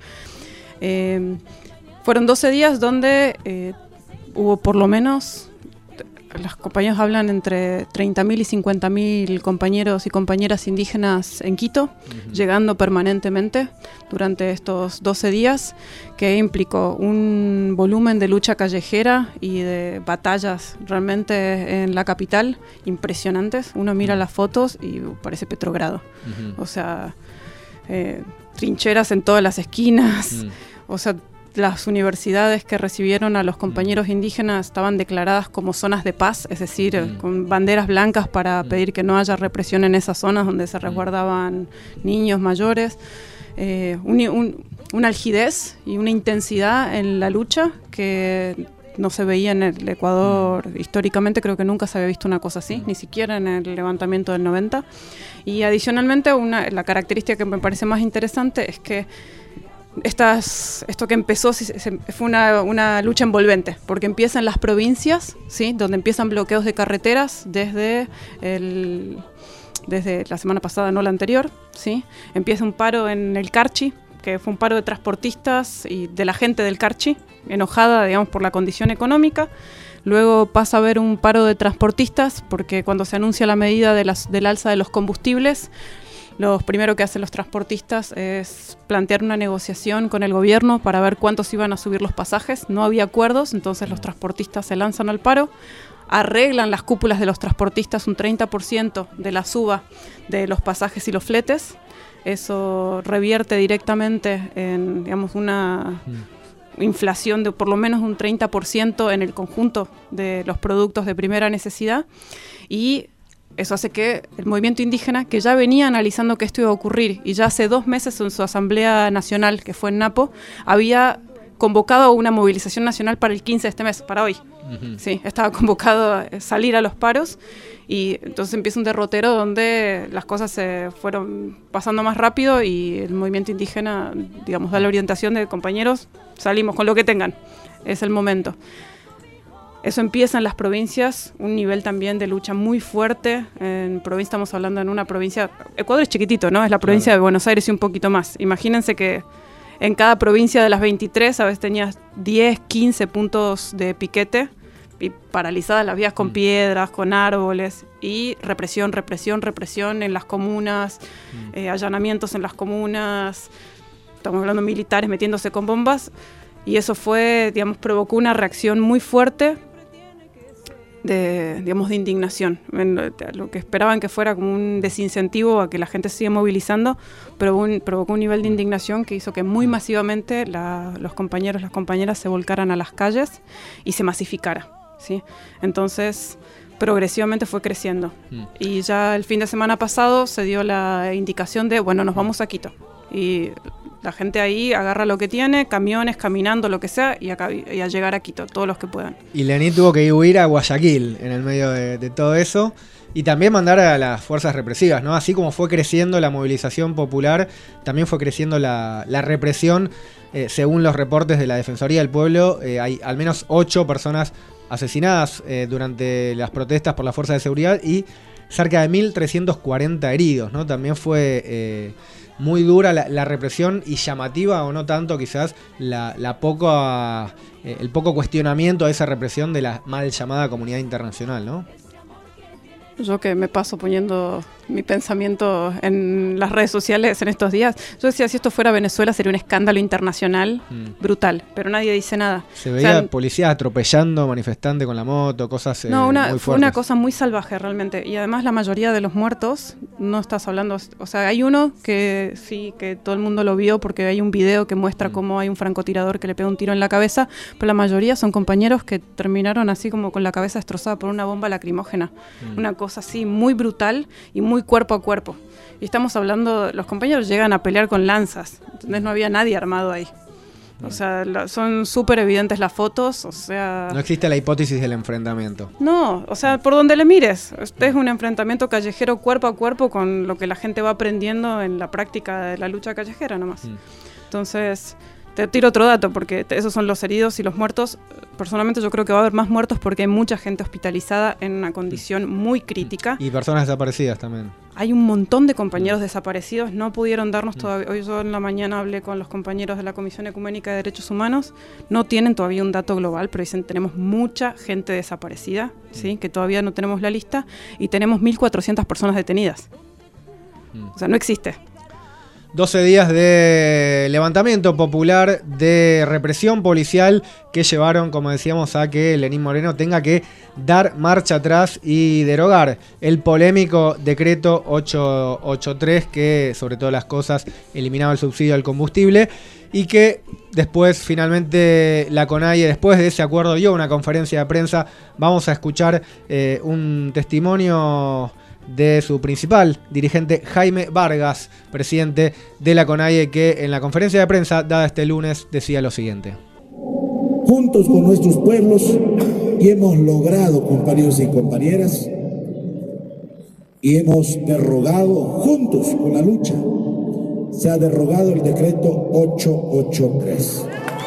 Eh, fueron doce días donde eh, hubo por lo menos los compañeros hablan entre treinta mil y cincuenta mil compañeros y compañeras indígenas en Quito, uh-huh. llegando permanentemente durante estos doce días, que implicó un volumen de lucha callejera y de batallas realmente en la capital impresionantes. Uno mira uh-huh. las fotos y parece Petrogrado. Uh-huh. O sea, eh, trincheras en todas las esquinas, uh-huh. o sea, las universidades que recibieron a los compañeros mm. indígenas estaban declaradas como zonas de paz, es decir, mm. con banderas blancas para mm. pedir que no haya represión en esas zonas donde se resguardaban mm. niños mayores. Eh, un, un, una algidez y una intensidad en la lucha que no se veía en el Ecuador. Mm. Históricamente creo que nunca se había visto una cosa así, mm. ni siquiera en el levantamiento del noventa. Y adicionalmente, una, la característica que me parece más interesante es que Estas, esto que empezó se, se, fue una, una lucha envolvente, porque empieza en las provincias, ¿sí? Donde empiezan bloqueos de carreteras desde, el, desde la semana pasada, no la anterior, ¿sí? Empieza un paro en el Carchi, que fue un paro de transportistas y de la gente del Carchi, enojada, digamos, por la condición económica. Luego pasa a haber un paro de transportistas, porque cuando se anuncia la medida de las, del alza de los combustibles, lo primero que hacen los transportistas es plantear una negociación con el gobierno para ver cuántos iban a subir los pasajes. No había acuerdos, entonces los transportistas se lanzan al paro, arreglan las cúpulas de los transportistas un treinta por ciento de la suba de los pasajes y los fletes. Eso revierte directamente en, digamos, una mm. inflación de por lo menos un treinta por ciento en el conjunto de los productos de primera necesidad, y eso hace que el movimiento indígena, que ya venía analizando que esto iba a ocurrir y ya hace dos meses en su asamblea nacional, que fue en Napo, había convocado una movilización nacional para el quince de este mes, para hoy. Uh-huh. Sí, estaba convocado a salir a los paros, y entonces empieza un derrotero donde las cosas se fueron pasando más rápido y el movimiento indígena, digamos, da la orientación de compañeros, salimos con lo que tengan, es el momento. Eso empieza en las provincias, un nivel también de lucha muy fuerte. En provincia estamos hablando en una provincia, Ecuador es chiquitito, ¿no? Es la provincia claro. de Buenos Aires y un poquito más. Imagínense que en cada provincia de las veintitrés a veces tenías diez, quince puntos de piquete y paralizadas las vías con mm. piedras, con árboles, y represión, represión, represión en las comunas, mm. eh, allanamientos en las comunas, estamos hablando de militares metiéndose con bombas, y eso fue, digamos, provocó una reacción muy fuerte de, digamos, de indignación. Lo que esperaban que fuera como un desincentivo a que la gente se siga movilizando, pero un, provocó un nivel de indignación que hizo que muy masivamente la, los compañeros, las compañeras se volcaran a las calles y se masificara, ¿sí? Entonces, progresivamente fue creciendo. Mm. Y ya el fin de semana pasado se dio la indicación de, bueno, nos vamos a Quito. Y la gente ahí agarra lo que tiene, camiones, caminando, lo que sea, y a, y a llegar a Quito, todos los que puedan. Y Lenín tuvo que huir a Guayaquil en el medio de, de todo eso, y también mandar a las fuerzas represivas, ¿no? Así como fue creciendo la movilización popular, también fue creciendo la, la represión. Eh, según los reportes de la Defensoría del Pueblo, eh, hay al menos ocho personas asesinadas eh, durante las protestas por la fuerza de seguridad y cerca de mil trescientos cuarenta heridos, ¿no? También fue eh, muy dura la, la represión, y llamativa, o no tanto quizás, la, la poco, eh, el poco cuestionamiento de esa represión de la mal llamada comunidad internacional, ¿no? Yo que me paso poniendo mi pensamiento en las redes sociales en estos días, yo decía, si esto fuera Venezuela sería un escándalo internacional mm. brutal, pero nadie dice nada. Se veía, o sea, policías atropellando manifestantes con la moto, cosas eh, no, una, muy fuertes. Fue una cosa muy salvaje realmente, y además la mayoría de los muertos, no estás hablando, o sea, hay uno que sí, que todo el mundo lo vio porque hay un video que muestra mm. cómo hay un francotirador que le pega un tiro en la cabeza, pero la mayoría son compañeros que terminaron así como con la cabeza destrozada por una bomba lacrimógena, mm. una cosa así muy brutal y muy cuerpo a cuerpo. Y estamos hablando, los compañeros llegan a pelear con lanzas, entonces no había nadie armado ahí. O sea, la, son súper evidentes las fotos, o sea... No existe la hipótesis del enfrentamiento. No, o sea, por donde le mires, este es un enfrentamiento callejero cuerpo a cuerpo con lo que la gente va aprendiendo en la práctica de la lucha callejera nomás. Mm. Entonces... Te tiro otro dato, porque esos son los heridos y los muertos. Personalmente yo creo que va a haber más muertos porque hay mucha gente hospitalizada en una condición muy crítica. Y personas desaparecidas también. hay un montón de compañeros desaparecidos, no pudieron darnos todavía, hoy yo en la mañana hablé con los compañeros de la Comisión Ecuménica de Derechos Humanos, no tienen todavía un dato global, pero dicen tenemos mucha gente desaparecida, ¿sí? Que todavía no tenemos la lista, y tenemos mil cuatrocientas personas detenidas. O sea, no existe. doce días de levantamiento popular, de represión policial que llevaron, como decíamos, a que Lenín Moreno tenga que dar marcha atrás y derogar el polémico decreto ochocientos ochenta y tres que, sobre todas las cosas, eliminaba el subsidio al combustible y que después, finalmente, la CONAIE, después de ese acuerdo, dio una conferencia de prensa. Vamos a escuchar eh, un testimonio de su principal dirigente, Jaime Vargas, presidente de la CONAIE, que en la conferencia de prensa dada este lunes decía lo siguiente. Juntos con nuestros pueblos, y hemos logrado, compañeros y compañeras, y hemos derogado, juntos con la lucha, se ha derogado el decreto ochocientos ochenta y tres.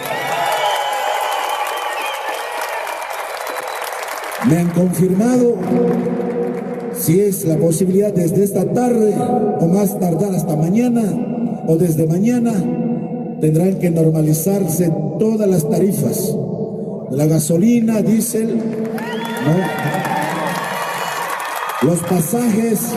Me han confirmado si es la posibilidad desde esta tarde o más tardar hasta mañana o desde mañana, tendrán que normalizarse todas las tarifas de la gasolina, diésel, ¿no? Los pasajes,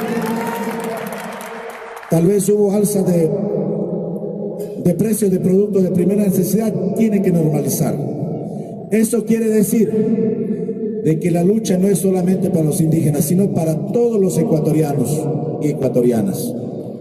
tal vez hubo alza de, de precio de productos de primera necesidad, tiene que normalizar. Eso quiere decir de que la lucha no es solamente para los indígenas, sino para todos los ecuatorianos y ecuatorianas.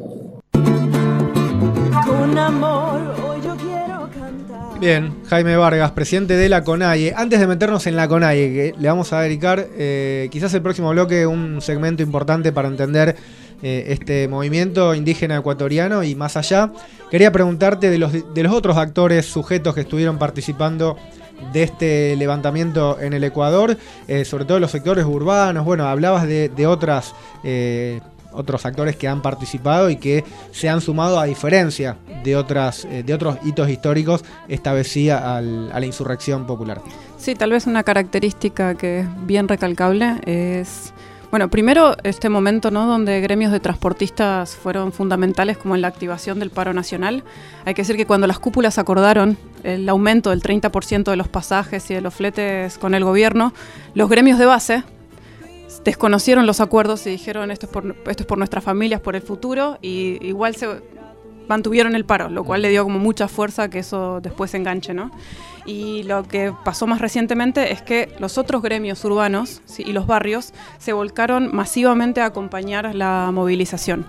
Con amor, hoy yo quiero cantar. Bien, Jaime Vargas, presidente de la CONAIE. Antes de meternos en la CONAIE, que le vamos a dedicar eh, quizás el próximo bloque un segmento importante para entender eh, este movimiento indígena ecuatoriano y más allá, quería preguntarte de los, de los otros actores, sujetos que estuvieron participando de este levantamiento en el Ecuador, eh, sobre todo los sectores urbanos. Bueno, hablabas de, de otras eh, otros actores que han participado y que se han sumado, a diferencia de otras eh, de otros hitos históricos, esta vez sí al, a la insurrección popular. Sí, tal vez una característica que es bien recalcable es, bueno, primero este momento, ¿no?, donde gremios de transportistas fueron fundamentales como en la activación del paro nacional. Hay que decir que cuando las cúpulas acordaron el aumento del treinta por ciento de los pasajes y de los fletes con el gobierno, los gremios de base desconocieron los acuerdos y dijeron esto es por, esto es por nuestras familias, por el futuro, y igual se mantuvieron el paro, lo cual le dio como mucha fuerza a que eso después se enganche, ¿no? Y lo que pasó más recientemente es que los otros gremios urbanos, ¿sí?, y los barrios se volcaron masivamente a acompañar la movilización.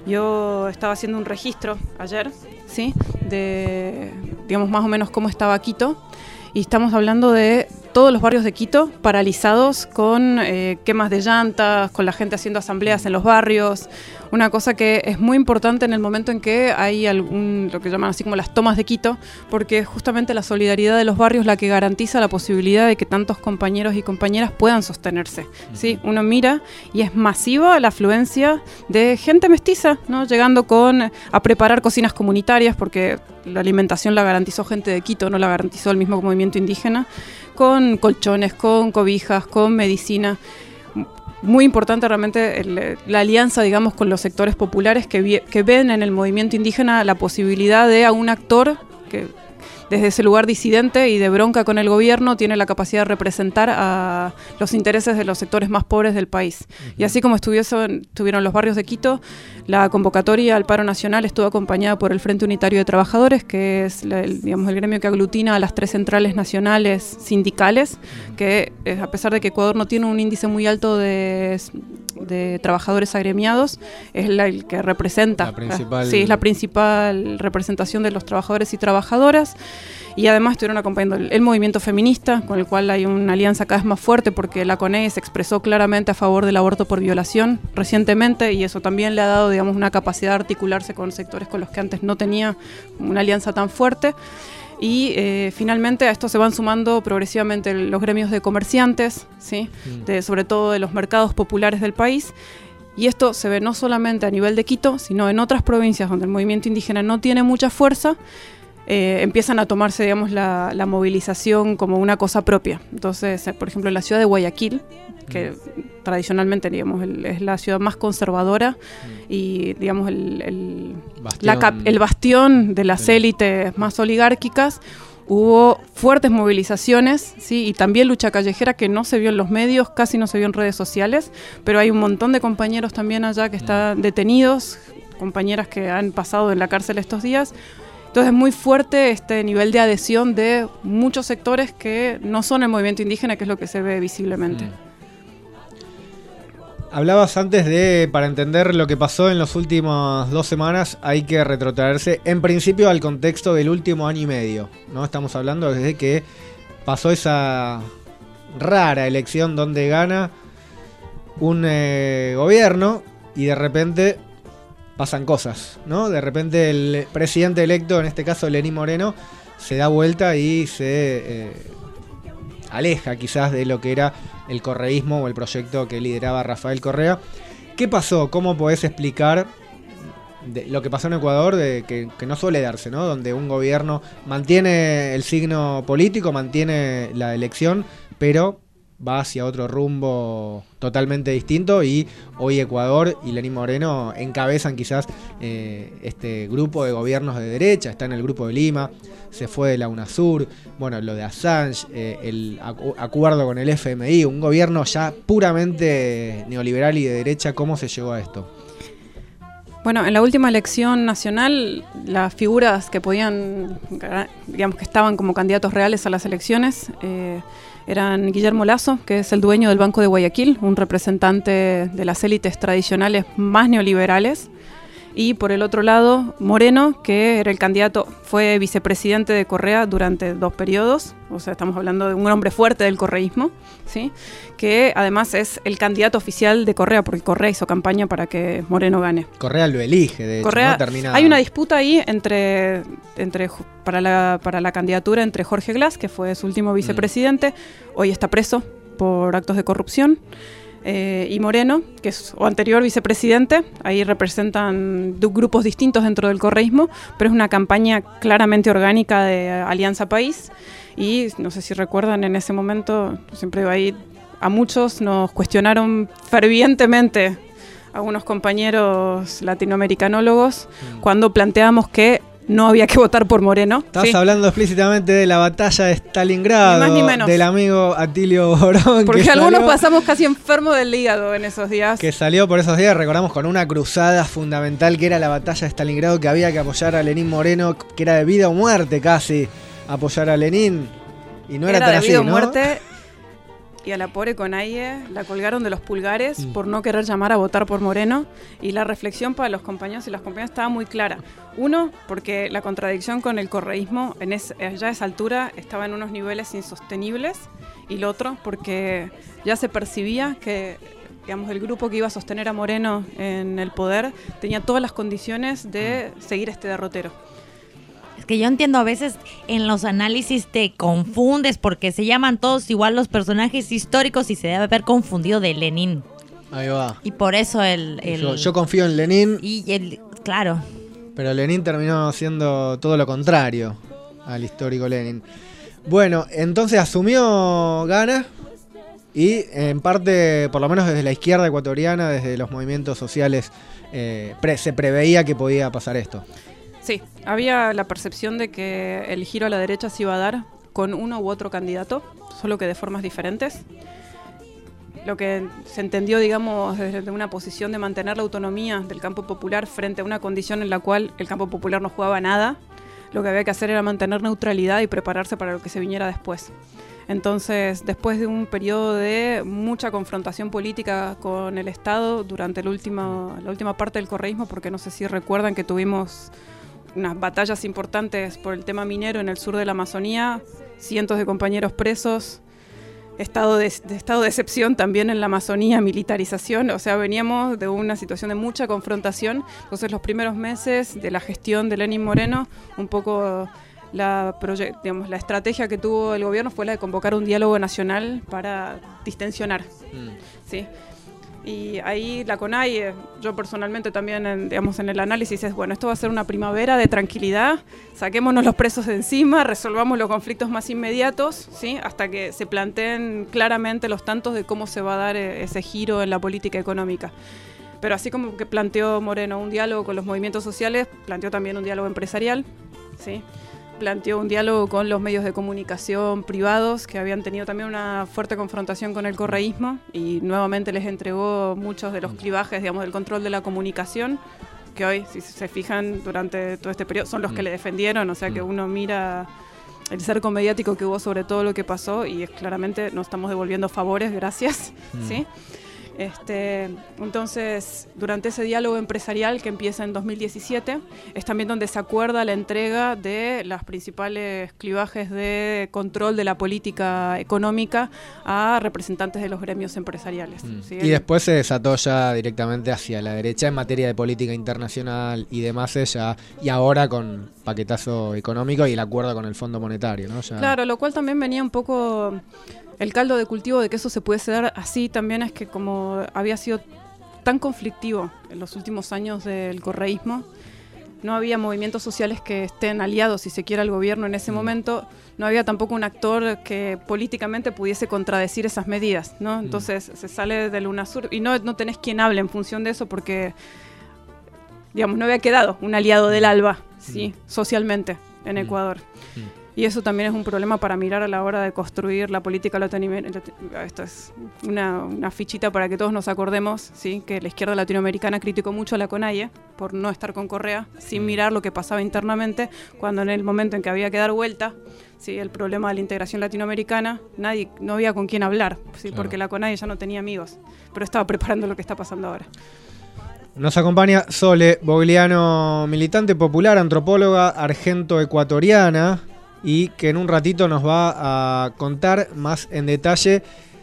Yo estaba haciendo un registro ayer, ¿sí?, de, digamos, más o menos cómo estaba Quito, y estamos hablando de todos los barrios de Quito paralizados con eh, quemas de llantas, con la gente haciendo asambleas en los barrios. Una cosa que es muy importante en el momento en que hay algún, lo que llaman así como las tomas de Quito, porque es justamente la solidaridad de los barrios la que garantiza la posibilidad de que tantos compañeros y compañeras puedan sostenerse, ¿sí? Uno mira y es masiva la afluencia de gente mestiza, ¿no?, llegando con a preparar cocinas comunitarias, porque la alimentación la garantizó gente de Quito, no la garantizó el mismo movimiento indígena, con colchones, con cobijas, con medicina. Muy importante realmente el, la alianza, digamos, con los sectores populares que, vi, que ven en el movimiento indígena la posibilidad de a un actor que desde ese lugar disidente y de bronca con el gobierno tiene la capacidad de representar a los intereses de los sectores más pobres del país. Uh-huh. Y así como estuvieron los barrios de Quito, la convocatoria al paro nacional estuvo acompañada por el Frente Unitario de Trabajadores, que es la, el, digamos, el gremio que aglutina a las tres centrales nacionales sindicales, uh-huh. que eh, a pesar de que Ecuador no tiene un índice muy alto de, de trabajadores agremiados, es la, el que representa, la principal... sí, es la principal representación de los trabajadores y trabajadoras. Y además estuvieron acompañando el, el movimiento feminista, con el cual hay una alianza cada vez más fuerte, porque la CONAIE se expresó claramente a favor del aborto por violación recientemente, y eso también le ha dado, digamos, una capacidad de articularse con sectores con los que antes no tenía una alianza tan fuerte. Y eh, finalmente a esto se van sumando progresivamente los gremios de comerciantes, ¿sí?, mm. de, sobre todo de los mercados populares del país. Y esto se ve no solamente a nivel de Quito, sino en otras provincias donde el movimiento indígena no tiene mucha fuerza. eh, empiezan a tomarse, digamos, la, la movilización como una cosa propia. Entonces, eh, por ejemplo, en la ciudad de Guayaquil, que mm. tradicionalmente, digamos, el, es la ciudad más conservadora mm. y, digamos, el, el, bastión, la cap, el bastión de las sí. élites más oligárquicas, hubo fuertes movilizaciones, ¿sí? Y también lucha callejera que no se vio en los medios, casi no se vio en redes sociales, pero hay un montón de compañeros también allá que están detenidos, compañeras que han pasado en la cárcel estos días. Entonces es muy fuerte este nivel de adhesión de muchos sectores que no son el movimiento indígena, que es lo que se ve visiblemente. Mm. Hablabas antes de, para entender lo que pasó en las últimas dos semanas, hay que retrotraerse en principio al contexto del último año y medio, ¿no? Estamos hablando desde que pasó esa rara elección donde gana un eh, gobierno y de repente pasan cosas, ¿no? De repente el presidente electo, en este caso Lenín Moreno, se da vuelta y se eh, aleja quizás de lo que era el correísmo o el proyecto que lideraba Rafael Correa. ¿Qué pasó? ¿Cómo podés explicar de lo que pasó en Ecuador, de que, que no suele darse, ¿no? Donde un gobierno mantiene el signo político, mantiene la elección, pero va hacia otro rumbo totalmente distinto, y hoy Ecuador y Lenín Moreno encabezan quizás eh, este grupo de gobiernos de derecha, está en el Grupo de Lima, se fue de la UNASUR, bueno, lo de Assange, eh, el acu- acuerdo con el F M I, un gobierno ya puramente neoliberal y de derecha. ¿Cómo se llegó a esto? Bueno, en la última elección nacional, las figuras que podían, digamos que estaban como candidatos reales a las elecciones, eh, eran Guillermo Lasso, que es el dueño del Banco de Guayaquil, un representante de las élites tradicionales más neoliberales, y por el otro lado, Moreno, que era el candidato, fue vicepresidente de Correa durante dos periodos, o sea, estamos hablando de un hombre fuerte del correísmo, ¿sí? Que además es el candidato oficial de Correa, porque Correa hizo campaña para que Moreno gane. Correa lo elige, de hecho, Correa, ¿no? Termina... Hay una disputa ahí entre, entre para, la, para la candidatura entre Jorge Glass, que fue su último vicepresidente, mm. hoy está preso por actos de corrupción, Eh, y Moreno, que es o anterior vicepresidente. Ahí representan dos grupos distintos dentro del correísmo, pero es una campaña claramente orgánica de Alianza País. Y no sé si recuerdan, en ese momento, siempre digo ahí, a muchos nos cuestionaron fervientemente algunos compañeros latinoamericanólogos mm. cuando planteamos que no había que votar por Moreno. Estás ¿sí? hablando explícitamente de la batalla de Stalingrado, ni más ni menos, del amigo Atilio Borón. Porque que algunos salió, pasamos casi enfermos del hígado en esos días. Que salió por esos días, recordamos, con una cruzada fundamental que era la batalla de Stalingrado, que había que apoyar a Lenín Moreno, que era de vida o muerte casi, apoyar a Lenín. Y no era, era tan así, ¿no? Era de vida o muerte. Y a la pobre Conaie la colgaron de los pulgares mm. por no querer llamar a votar por Moreno. Y la reflexión para los compañeros y las compañeras estaba muy clara. Uno, porque la contradicción con el correísmo en es, ya a esa altura estaba en unos niveles insostenibles. Y lo otro, porque ya se percibía que, digamos, el grupo que iba a sostener a Moreno en el poder tenía todas las condiciones de seguir este derrotero. Que yo entiendo, a veces en los análisis te confundes porque se llaman todos igual los personajes históricos y se debe haber confundido de Lenin. Ahí va. Y por eso el... el yo, yo confío en Lenin. Y el, claro. Pero Lenin terminó siendo todo lo contrario al histórico Lenin. Bueno, entonces asumió Gana y en parte, por lo menos desde la izquierda ecuatoriana, desde los movimientos sociales, eh, pre, se preveía que podía pasar esto. Sí, había la percepción de que el giro a la derecha se iba a dar con uno u otro candidato, solo que de formas diferentes. Lo que se entendió, digamos, desde una posición de mantener la autonomía del campo popular frente a una condición en la cual el campo popular no jugaba nada, lo que había que hacer era mantener neutralidad y prepararse para lo que se viniera después. Entonces, después de un periodo de mucha confrontación política con el Estado durante el último, la última parte del correísmo, porque no sé si recuerdan que tuvimos unas batallas importantes por el tema minero en el sur de la Amazonía, cientos de compañeros presos, estado de, de estado de excepción también en la Amazonía, militarización, o sea, veníamos de una situación de mucha confrontación. Entonces los primeros meses de la gestión de Lenín Moreno, un poco la, proye- digamos, la estrategia que tuvo el gobierno fue la de convocar un diálogo nacional para distensionar, mm. ¿sí? Y ahí la CONAIE, yo personalmente también, en, digamos, en el análisis es, bueno, esto va a ser una primavera de tranquilidad, saquémonos los presos de encima, resolvamos los conflictos más inmediatos, ¿sí? Hasta que se planteen claramente los tantos de cómo se va a dar ese giro en la política económica. Pero así como que planteó Moreno un diálogo con los movimientos sociales, planteó también un diálogo empresarial, ¿sí? Planteó un diálogo con los medios de comunicación privados que habían tenido también una fuerte confrontación con el correísmo y nuevamente les entregó muchos de los clivajes, digamos, del control de la comunicación, que hoy, si se fijan, durante todo este periodo son los que le defendieron, o sea que uno mira el cerco mediático que hubo sobre todo lo que pasó y es claramente nos estamos devolviendo favores, gracias, mm. ¿sí? Este, entonces, durante ese diálogo empresarial que empieza en dos mil diecisiete, es también donde se acuerda la entrega de los principales clivajes de control de la política económica a representantes de los gremios empresariales. Mm. ¿sí? Y después se desató ya directamente hacia la derecha en materia de política internacional y demás, ya, y ahora con paquetazo económico y el acuerdo con el Fondo Monetario, ¿no? Ya... Claro, lo cual también venía un poco... El caldo de cultivo de que eso se pudiese dar así también es que como había sido tan conflictivo en los últimos años del correísmo, no había movimientos sociales que estén aliados, si se quiere, al gobierno en ese mm. momento, no había tampoco un actor que políticamente pudiese contradecir esas medidas, ¿no? Entonces mm. se sale del UNASUR y no, no tenés quien hable en función de eso porque, digamos, no había quedado un aliado del ALBA, ¿sí? Mm. Socialmente en mm. Ecuador. Mm. Y eso también es un problema para mirar a la hora de construir la política latinoamericana. Esto es una, una fichita para que todos nos acordemos, ¿sí? Que la izquierda latinoamericana criticó mucho a la CONAIE por no estar con Correa, sin mirar lo que pasaba internamente, cuando en el momento en que había que dar vuelta, ¿sí? El problema de la integración latinoamericana, nadie, no había con quién hablar, ¿sí? Claro. Porque la CONAIE ya no tenía amigos, pero estaba preparando lo que está pasando ahora. Nos acompaña Sole Bogliano, militante popular, antropóloga argento-ecuatoriana, y que en un ratito nos va a contar más en detalle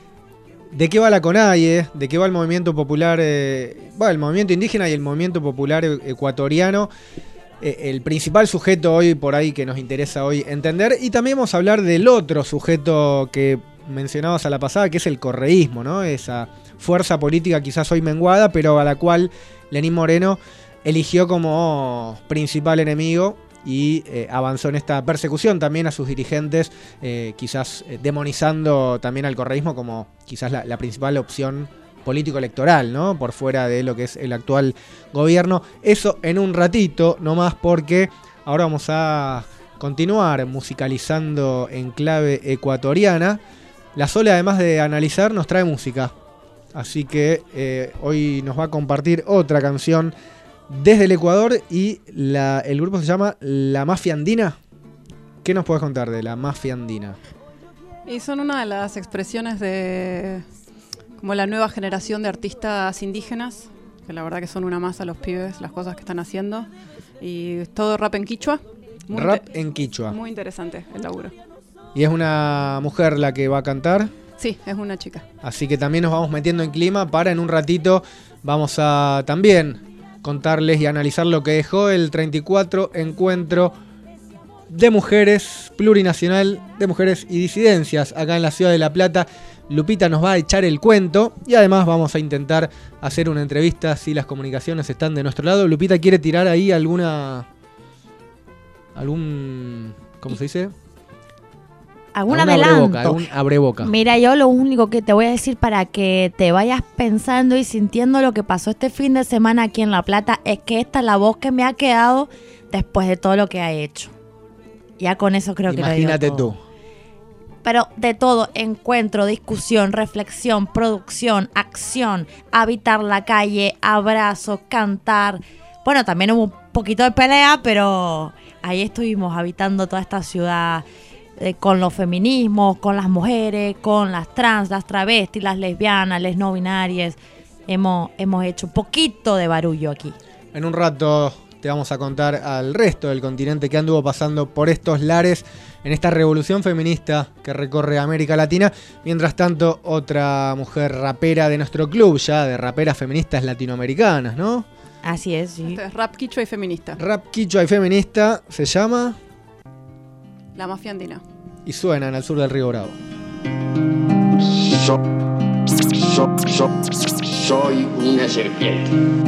de qué va la CONAIE, de qué va el movimiento popular, eh, bueno, el movimiento indígena y el movimiento popular ecuatoriano, eh, el principal sujeto hoy por ahí que nos interesa hoy entender, y también vamos a hablar del otro sujeto que mencionabas a la pasada, que es el correísmo, ¿no? Esa fuerza política quizás hoy menguada, pero a la cual Lenín Moreno eligió como principal enemigo y eh, avanzó en esta persecución también a sus dirigentes, eh, quizás eh, demonizando también al correísmo como quizás la, la principal opción político-electoral, ¿no? Por fuera de lo que es el actual gobierno. Eso en un ratito, nomás, porque ahora vamos a continuar musicalizando en clave ecuatoriana. La Sole, además de analizar, nos trae música. Así que eh, hoy nos va a compartir otra canción desde el Ecuador y la, el grupo se llama La Mafia Andina. ¿Qué nos puedes contar de La Mafia Andina? Y son una de las expresiones de como la nueva generación de artistas indígenas, que la verdad que son una masa los pibes, las cosas que están haciendo. Y todo rap en quichua. Muy rap en quichua. Muy interesante el laburo. ¿Y es una mujer la que va a cantar? Sí, es una chica. Así que también nos vamos metiendo en clima para en un ratito vamos a también contarles y analizar lo que dejó el treinta y cuatro Encuentro de Mujeres Plurinacional de Mujeres y Disidencias acá en la ciudad de La Plata. Lupita nos va a echar el cuento y además vamos a intentar hacer una entrevista si las comunicaciones están de nuestro lado. Lupita quiere tirar ahí alguna... algún... ¿cómo se dice? Algún adelanto. Abreboca, algún abreboca. Mira, yo lo único que te voy a decir para que te vayas pensando y sintiendo lo que pasó este fin de semana aquí en La Plata es que esta es la voz que me ha quedado después de todo lo que ha hecho. Ya con eso creo que lo digo todo. Imagínate tú. Pero de todo, encuentro, discusión, reflexión, producción, acción, habitar la calle, abrazos, cantar. Bueno, también hubo un poquito de pelea, pero ahí estuvimos habitando toda esta ciudad. Eh, con los feminismos, con las mujeres, con las trans, las travestis, las lesbianas, las no binarias. Hemos, hemos hecho un poquito de barullo aquí. En un rato te vamos a contar al resto del continente que anduvo pasando por estos lares en esta revolución feminista que recorre América Latina. Mientras tanto, otra mujer rapera de nuestro club ya, de raperas feministas latinoamericanas, ¿no? Así es, sí. Este es rap quichua y feminista. Rap quichua y feminista se llama... La Mafia Andina. Y suenan al sur del Río Bravo. So, so, so, Soy una serpiente.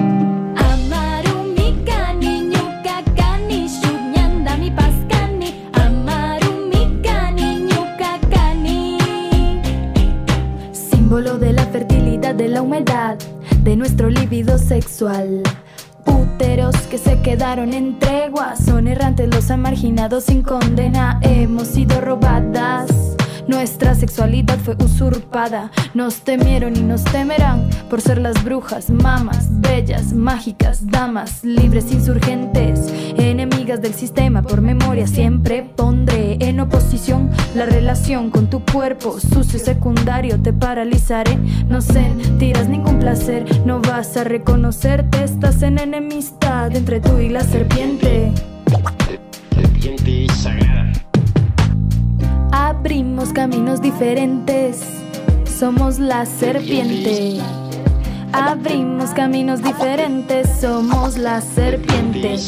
Símbolo de la fertilidad, de la humedad, de nuestro líbido sexual. Úteros que se quedaron en tregua, son errantes los han marginado sin condena. Hemos sido robadas, nuestra sexualidad fue usurpada. Nos temieron y nos temerán por ser las brujas, mamas, bellas, mágicas, damas, libres, insurgentes, enemigas del sistema. Por memoria siempre pondré en oposición la relación con tu cuerpo sucio secundario. Te paralizaré, no sentirás ningún placer, no vas a reconocerte, estás en enemistad entre tú y la serpiente. Serpiente sagrada. Abrimos caminos diferentes, somos la serpiente. Abrimos caminos diferentes, somos la serpiente.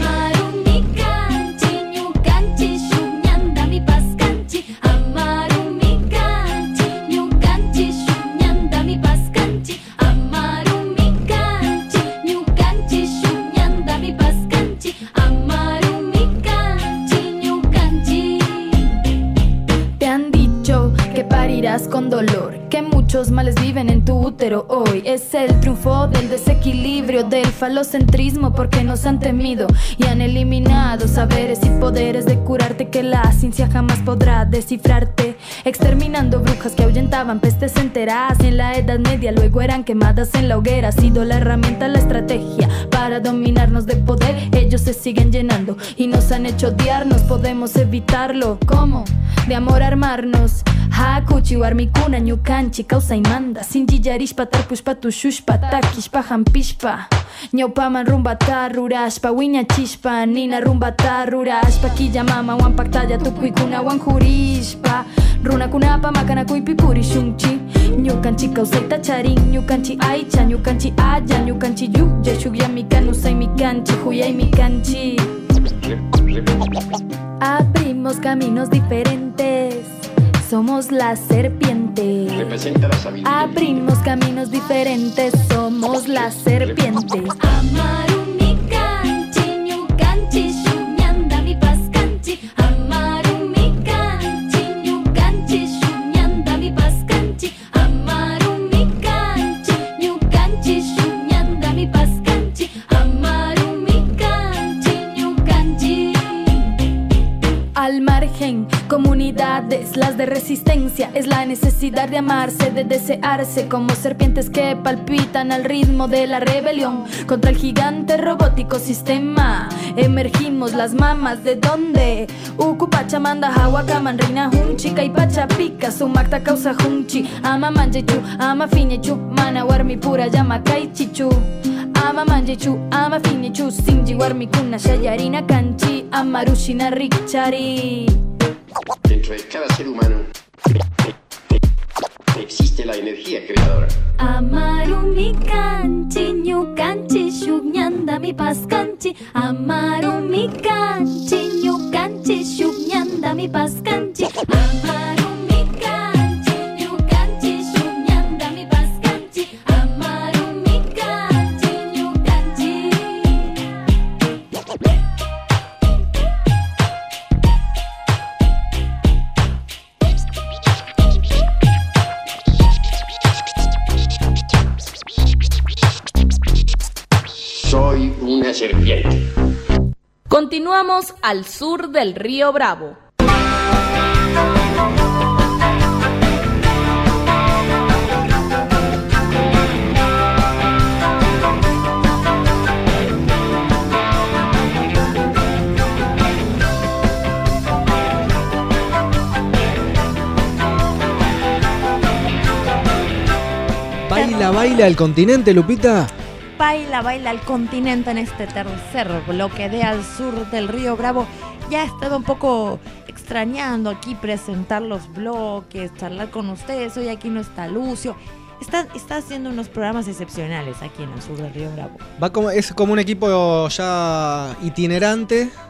Con dolor, que muchos males viven en tu útero hoy. Es el triunfo del desequilibrio, del falocentrismo, porque nos han temido y han eliminado saberes y poderes de curarte que la ciencia jamás podrá descifrarte. Exterminando brujas que ahuyentaban pestes enteras en la Edad Media, luego eran quemadas en la hoguera. Ha sido la herramienta, la estrategia para dominarnos de poder. Ellos se siguen llenando y nos han hecho odiarnos. Podemos evitarlo, ¿cómo? De amor armarnos. Hakuchi warmikuna ñukanchi causa y manda sinji yarishpa tarpushpa tushushpa takishpa hampishpa ñawpaman rumbata rurashpa wiñachishpa nina rumbata rurashpa killamama wanpaktalla tukuykunawan jurishpa runakunapa makanakuypi purishunchi ñukanchi kausayta charin ñukanchi aycha ñukanchi aya ñukanchi yuklla shukyami kanusaymi kanchi huyaymi kanchi. Abrimos caminos diferentes, somos la serpiente. Representa la sabiduría. Abrimos caminos diferentes, somos la serpiente. Al margen, comunidades, las de resistencia, es la necesidad de amarse, de desearse, como serpientes que palpitan al ritmo de la rebelión contra el gigante robótico sistema. Emergimos las mamas de donde Ukupacha manda hawakaman rina hunchi kaipacha pica sumakta causa hunchi ama manjechu ama finechu mana warmi pura llama kaichichu ama manjechu ama finechu sinji warmi kuna shayarina kanchi amarushina rikchari. Dentro de cada ser humano existe la energía creadora. Amarumi kanchi ñukanchi shugñanda mi paskanchi. Amarumi kanchi ñukanchi shugñanda mi paskanchi. Amarumi kanchi ñukanchi shugñanda mi paskanchi. Amarumi kanchi ñukanchi. Soy una serpiente. Continuamos al sur del río Bravo. Baila, baila el continente, Lupita. Baila, baila el continente en este tercer bloque de Al Sur del Río Bravo. Ya he estado un poco extrañando aquí presentar los bloques, charlar con ustedes. Hoy aquí no está Lucio. Está, está haciendo unos programas excepcionales aquí en Al Sur del Río Bravo. Va como, es como un equipo ya itinerante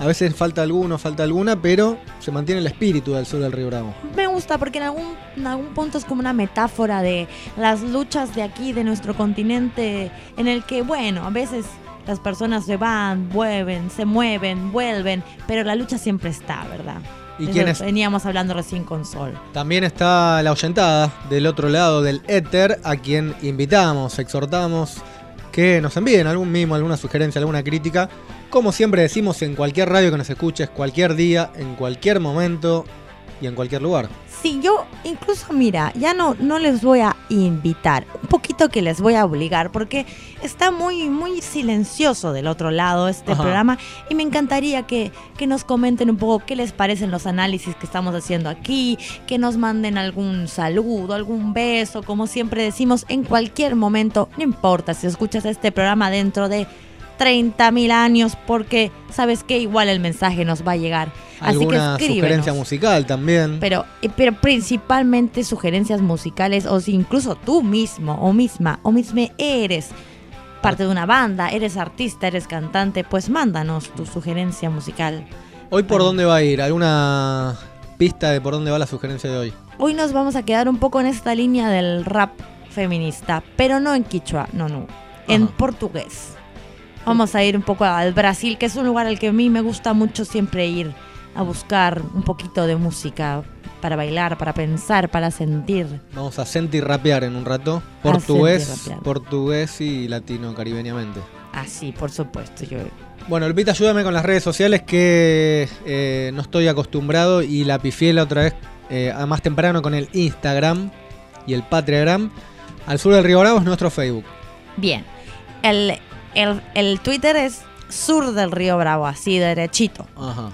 A veces falta alguno, falta alguna, pero se mantiene el espíritu del sur del Río Bravo. Me gusta porque en algún, en algún punto es como una metáfora de las luchas de aquí, de nuestro continente, en el que, bueno, a veces las personas se van, vuelven, se mueven, vuelven, pero la lucha siempre está, ¿verdad? ¿Y Eso quiénes? veníamos hablando recién con Sol. También está la oyentada del otro lado del éter, a quien invitamos, exhortamos que nos envíen algún mimo, alguna sugerencia, alguna crítica. Como siempre decimos, en cualquier radio que nos escuches, cualquier día, en cualquier momento y en cualquier lugar. Sí, yo incluso, mira, ya no, no les voy a invitar, un poquito que les voy a obligar, porque está muy, muy silencioso del otro lado este Ajá. programa, y me encantaría que, que nos comenten un poco qué les parecen los análisis que estamos haciendo aquí, que nos manden algún saludo, algún beso, como siempre decimos, en cualquier momento, no importa si escuchas este programa dentro de treinta mil años, porque sabes que igual el mensaje nos va a llegar. Así que Alguna escríbenos. sugerencia musical también. Pero, pero principalmente sugerencias musicales, o si incluso tú mismo o misma o misma eres parte de una banda, eres artista, eres cantante, pues mándanos tu sugerencia musical. ¿Hoy por dónde va a ir? ¿Alguna pista de por dónde va la sugerencia de hoy? Hoy nos vamos a quedar un poco en esta línea del rap feminista, pero no en quichua, no, no, en Ajá. portugués. Vamos a ir un poco al Brasil, que es un lugar al que a mí me gusta mucho siempre ir a buscar un poquito de música para bailar, para pensar, para sentir. Vamos a sentir rapear en un rato. A Portugués, sentir rapear. portugués y latino caribeñamente. Ah, sí, por supuesto. Yo... Bueno, Lupita, ayúdame con las redes sociales que eh, no estoy acostumbrado y la pifié la otra vez eh, a más temprano con el Instagram y el Patreon. Al sur del Río Bravo es nuestro Facebook. Bien. El, el, el Twitter es Sur del Río Bravo, así derechito. Ajá.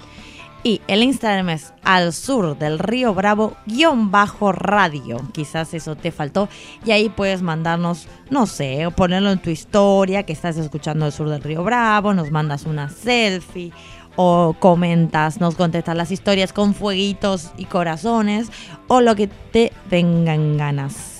Y el Instagram es Al Sur del Río Bravo guión bajo radio. Quizás eso te faltó. Y ahí puedes mandarnos, no sé, o ponerlo en tu historia que estás escuchando el Sur del Río Bravo. Nos mandas una selfie o comentas, nos contestas las historias con fueguitos y corazones o lo que te vengan ganas.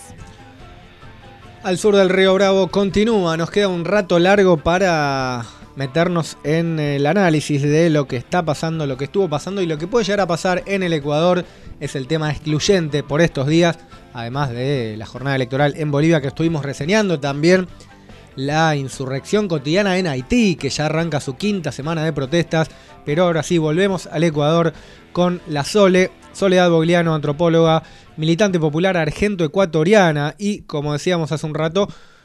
Al sur del Río Bravo continúa. Nos queda un rato largo para meternos en el análisis de lo que está pasando, lo que estuvo pasando y lo que puede llegar a pasar en el Ecuador. Es el tema excluyente por estos días, además de la jornada electoral en Bolivia que estuvimos reseñando. También la insurrección cotidiana en Haití, que ya arranca su quinta semana de protestas. Pero ahora sí, volvemos al Ecuador con la Sole, Soledad Bogliano, antropóloga, militante popular argento-ecuatoriana y, como decíamos hace un rato,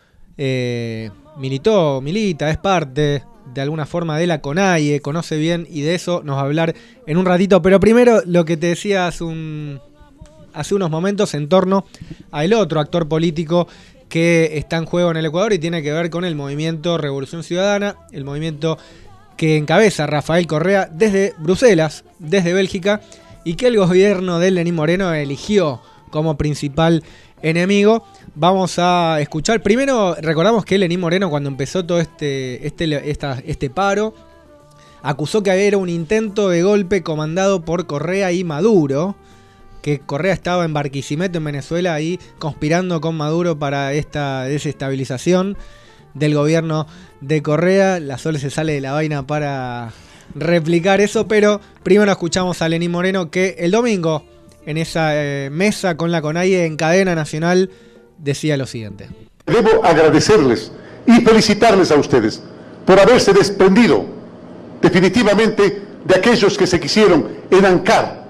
eh, militó, milita, es parte de alguna forma de la CONAIE, conoce bien y de eso nos va a hablar en un ratito. Pero primero lo que te decía hace, un, hace unos momentos en torno al otro actor político que está en juego en el Ecuador y tiene que ver con el movimiento Revolución Ciudadana, el movimiento que encabeza Rafael Correa desde Bruselas, desde Bélgica, y que el gobierno de Lenín Moreno eligió como principal enemigo. Vamos a escuchar. Primero, recordamos que Lenín Moreno, cuando empezó todo este, este, esta, este paro, acusó que era un intento de golpe comandado por Correa y Maduro, que Correa estaba en Barquisimeto, en Venezuela, ahí conspirando con Maduro para esta desestabilización del gobierno de Correa. La Sole se sale de la vaina para replicar eso, pero primero escuchamos a Lenín Moreno, que el domingo en esa eh, mesa con la CONAIE en cadena nacional decía lo siguiente: debo agradecerles y felicitarles a ustedes por haberse desprendido definitivamente de aquellos que se quisieron enancar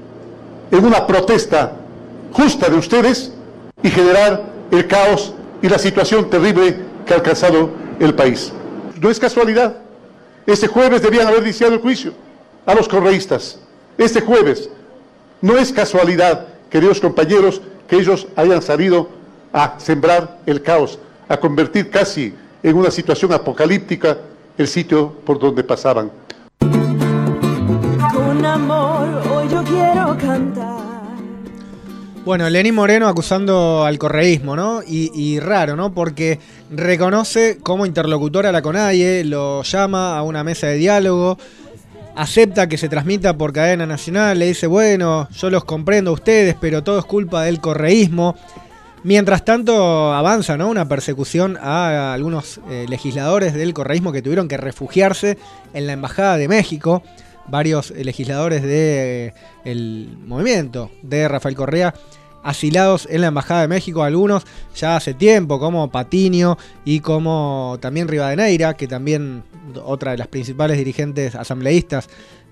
en una protesta justa de ustedes y generar el caos y la situación terrible que ha alcanzado el país. No es casualidad. Este jueves debían haber iniciado el juicio a los correístas. Este jueves. No es casualidad, queridos compañeros, que ellos hayan salido a sembrar el caos, a convertir casi en una situación apocalíptica el sitio por donde pasaban. Con amor hoy yo quiero cantar. Bueno, Lenín Moreno acusando al correísmo, ¿no? Y, y raro, ¿no? Porque reconoce como interlocutor a la CONAIE, lo llama a una mesa de diálogo, acepta que se transmita por cadena nacional, le dice, bueno, yo los comprendo a ustedes, pero todo es culpa del correísmo. Mientras tanto avanza, ¿no?, una persecución a algunos eh, legisladores del correísmo que tuvieron que refugiarse en la Embajada de México. Varios eh, legisladores del de, eh, movimiento de Rafael Correa asilados en la Embajada de México, algunos ya hace tiempo, como Patiño y como también Rivadeneira, que también otra de las principales dirigentes asambleístas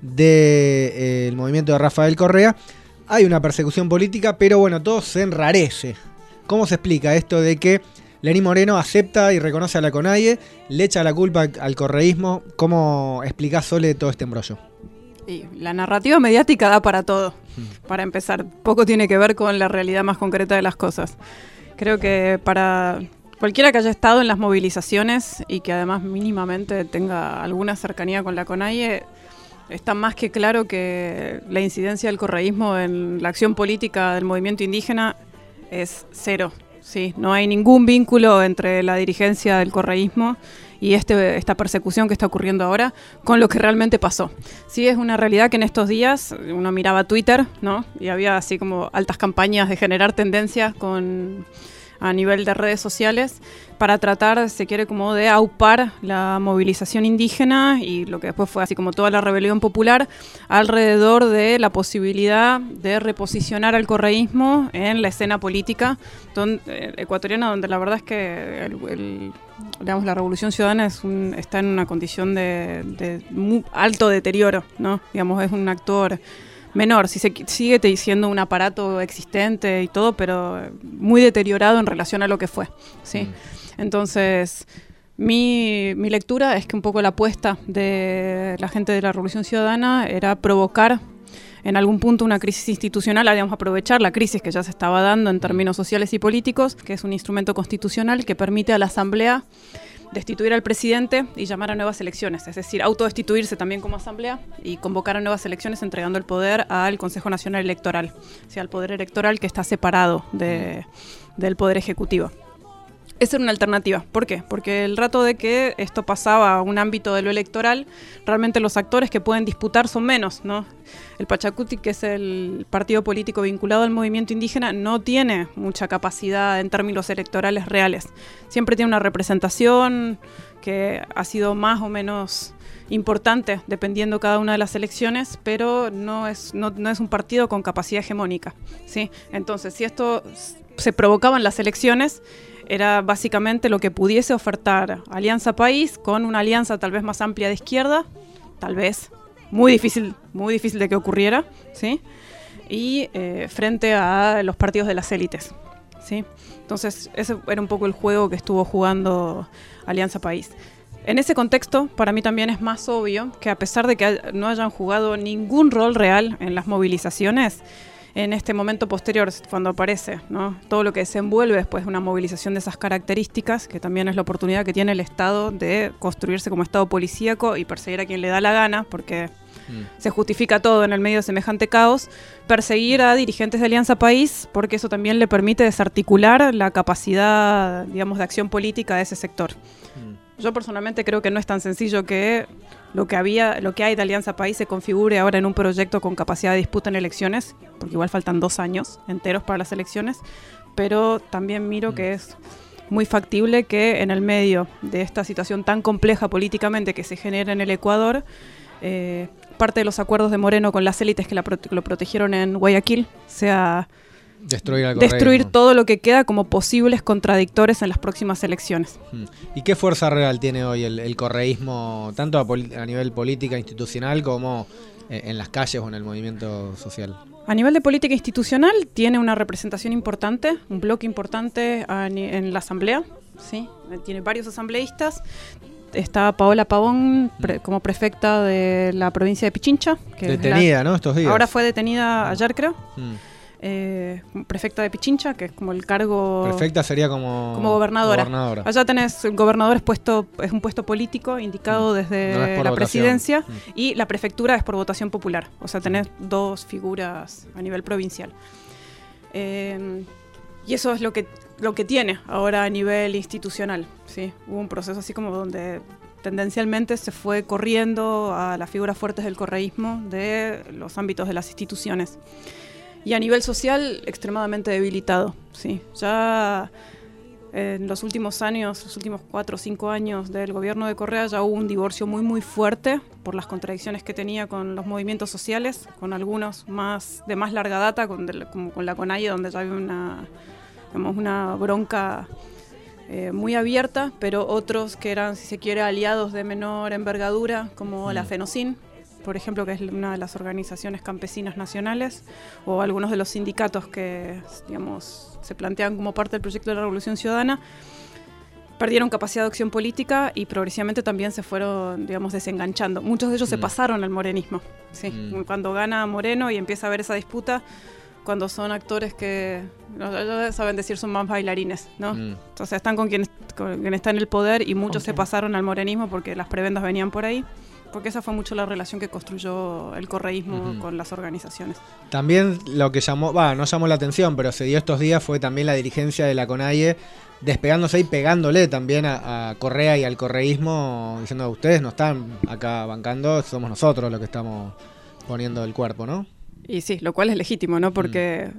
del de, eh, movimiento de Rafael Correa. Hay una persecución política, pero bueno, todo se enrarece. ¿Cómo se explica esto de que Lenín Moreno acepta y reconoce a la CONAIE, le echa la culpa al correísmo? ¿Cómo explicás, Sole, todo este embrollo? Y la narrativa mediática da para todo, para empezar. Poco tiene que ver con la realidad más concreta de las cosas. Creo que para cualquiera que haya estado en las movilizaciones y que además mínimamente tenga alguna cercanía con la CONAIE, está más que claro que la incidencia del correísmo en la acción política del movimiento indígena es cero. Sí, no hay ningún vínculo entre la dirigencia del correísmo y este, esta persecución que está ocurriendo ahora con lo que realmente pasó. Sí, es una realidad que en estos días uno miraba Twitter, ¿no?, y había así como altas campañas de generar tendencias con, a nivel de redes sociales para tratar, se quiere como de aupar la movilización indígena y lo que después fue así como toda la rebelión popular alrededor de la posibilidad de reposicionar al correísmo en la escena política donde, eh, ecuatoriana, donde la verdad es que el, el, digamos, la Revolución Ciudadana es un, está en una condición de, de muy alto deterioro, ¿no? Digamos, es un actor menor, si se sigue siendo un aparato existente y todo, pero muy deteriorado en relación a lo que fue, ¿sí? Mm. Entonces, mi, mi lectura es que un poco la apuesta de la gente de la Revolución Ciudadana era provocar en algún punto una crisis institucional, digamos, aprovechar la crisis que ya se estaba dando en términos sociales y políticos, que es un instrumento constitucional que permite a la Asamblea destituir al presidente y llamar a nuevas elecciones, es decir, autodestituirse también como asamblea y convocar a nuevas elecciones entregando el poder al Consejo Nacional Electoral, o sea, al poder electoral que está separado de, del poder ejecutivo. Esa era una alternativa. ¿Por qué? Porque el rato de que esto pasaba a un ámbito de lo electoral, realmente los actores que pueden disputar son menos, ¿no? El Pachacuti, que es el partido político vinculado al movimiento indígena, no tiene mucha capacidad en términos electorales reales. Siempre tiene una representación que ha sido más o menos importante dependiendo cada una de las elecciones, pero no es, no, no es un partido con capacidad hegemónica, ¿sí? Entonces, si esto se provocaba en las elecciones, era básicamente lo que pudiese ofertar Alianza País con una alianza tal vez más amplia de izquierda, tal vez, muy difícil, muy difícil de que ocurriera, ¿sí? Y eh, frente a los partidos de las élites, ¿sí? Entonces, ese era un poco el juego que estuvo jugando Alianza País. En ese contexto, para mí también es más obvio que a pesar de que no hayan jugado ningún rol real en las movilizaciones, en este momento posterior, cuando aparece, ¿no?, todo lo que desenvuelve después de una movilización de esas características, que también es la oportunidad que tiene el Estado de construirse como Estado policíaco y perseguir a quien le da la gana, porque mm. se justifica todo en el medio de semejante caos, perseguir a dirigentes de Alianza País, porque eso también le permite desarticular la capacidad, digamos, de acción política de ese sector. Mm. Yo personalmente creo que no es tan sencillo que lo que había, lo que hay de Alianza País se configure ahora en un proyecto con capacidad de disputa en elecciones, porque igual faltan dos años enteros para las elecciones, pero también miro mm. que es muy factible que en el medio de esta situación tan compleja políticamente que se genera en el Ecuador, eh, parte de los acuerdos de Moreno con las élites que, la prote- que lo protegieron en Guayaquil sea destruir, al destruir todo lo que queda como posibles contradictores en las próximas elecciones. ¿Y qué fuerza real tiene hoy el, el correísmo, tanto a, pol- a nivel política institucional como eh, en las calles o en el movimiento social? A nivel de política institucional tiene una representación importante, un bloque importante a, en la asamblea, ¿sí? Tiene varios asambleístas. Está Paola Pavón pre- como prefecta de la provincia de Pichincha. Que detenida, la, ¿no? Estos días. Ahora fue detenida ayer, creo. Mm. Eh, prefecta de Pichincha, que es como el cargo... Prefecta sería como... Como gobernadora. gobernadora. Allá tenés, el gobernador es, puesto, es un puesto político indicado mm. desde no es la votación. presidencia mm. y la prefectura es por votación popular. O sea, tenés dos figuras a nivel provincial. Eh, y eso es lo que, lo que tiene ahora a nivel institucional, ¿sí? Hubo un proceso así como donde tendencialmente se fue corriendo a las figuras fuertes del correísmo de los ámbitos de las instituciones. y a nivel social extremadamente debilitado. Sí, ya en los últimos años, los últimos cuatro o cinco años del gobierno de Correa ya hubo un divorcio muy muy fuerte por las contradicciones que tenía con los movimientos sociales, con algunos más de más larga data, con de, como con la CONAIE, donde ya había una, digamos, una bronca eh, muy abierta, pero otros que eran, si se quiere, aliados de menor envergadura, como mm. la FENOCIN, por ejemplo, que es una de las organizaciones campesinas nacionales, o algunos de los sindicatos que, digamos, se plantean como parte del proyecto de la Revolución Ciudadana, perdieron capacidad de acción política y progresivamente también se fueron, digamos, desenganchando. Muchos de ellos mm. se pasaron al morenismo. ¿Sí? Mm. Cuando gana Moreno y empieza a haber esa disputa, cuando son actores que, no, saben decir, son más bailarines, ¿no? Mm. Entonces están con quien, con quien está en el poder y muchos okay. se pasaron al morenismo porque las prebendas venían por ahí. Porque esa fue mucho la relación que construyó el correísmo uh-huh. con las organizaciones. También lo que llamó, va, no llamó la atención, pero se dio estos días fue también la dirigencia de la CONAIE despegándose y pegándole también a, a Correa y al correísmo, diciendo, ustedes no están acá bancando, somos nosotros los que estamos poniendo el cuerpo, ¿no? Y sí, lo cual es legítimo, ¿no? Porque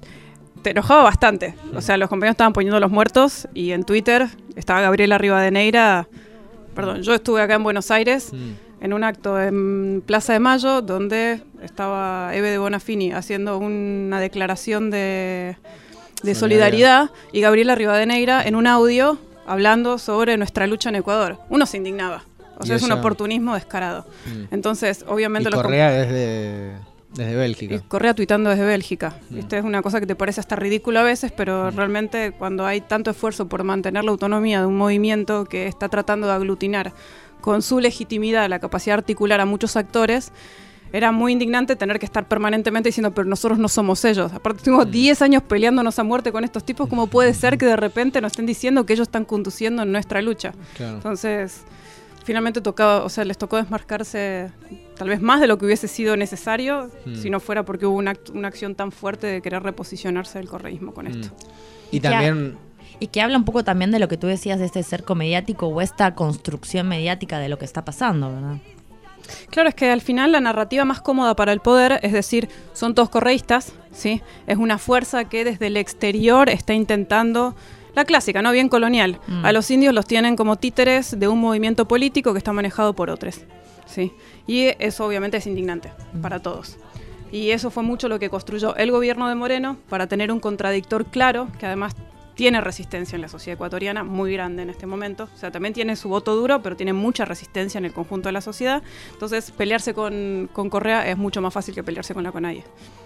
mm. te enojaba bastante. Mm. O sea, los compañeros estaban poniendo los muertos y en Twitter estaba Gabriela Rivadeneira. Perdón, yo estuve acá en Buenos Aires mm. en un acto en Plaza de Mayo donde estaba Eve de Bonafini haciendo una declaración de, de solidaridad y Gabriela Rivadeneira en un audio hablando sobre nuestra lucha en Ecuador. Uno se indignaba. O sea, es un oportunismo descarado. Mm. Entonces, obviamente... Y Correa desde, desde Bélgica. Y Correa tuitando desde Bélgica. Mm. Este es una cosa que te parece hasta ridícula a veces, pero mm. realmente cuando hay tanto esfuerzo por mantener la autonomía de un movimiento que está tratando de aglutinar con su legitimidad la capacidad de articular a muchos actores, era muy indignante tener que estar permanentemente diciendo, pero nosotros no somos ellos. Aparte, tengo diez años peleándonos a muerte con estos tipos, ¿cómo puede ser que de repente nos estén diciendo que ellos están conduciendo en nuestra lucha? Claro. Entonces... Finalmente tocaba, o sea, les tocó desmarcarse tal vez más de lo que hubiese sido necesario mm. si no fuera porque hubo una, una acción tan fuerte de querer reposicionarse del correísmo con mm. esto. Y, y también... Que, y que habla un poco también de lo que tú decías de este cerco mediático o esta construcción mediática de lo que está pasando, ¿verdad? Claro, es que al final la narrativa más cómoda para el poder, es decir, son todos correístas, ¿sí? Es una fuerza que desde el exterior está intentando... La clásica, ¿no? Bien colonial. Mm. A los indios los tienen como títeres de un movimiento político que está manejado por otros. ¿Sí? Y eso obviamente es indignante mm. para todos. Y eso fue mucho lo que construyó el gobierno de Moreno para tener un contradictor claro, que además tiene resistencia en la sociedad ecuatoriana, muy grande en este momento. O sea, también tiene su voto duro, pero tiene mucha resistencia en el conjunto de la sociedad. Entonces, pelearse con, con Correa es mucho más fácil que pelearse con la CONAIE.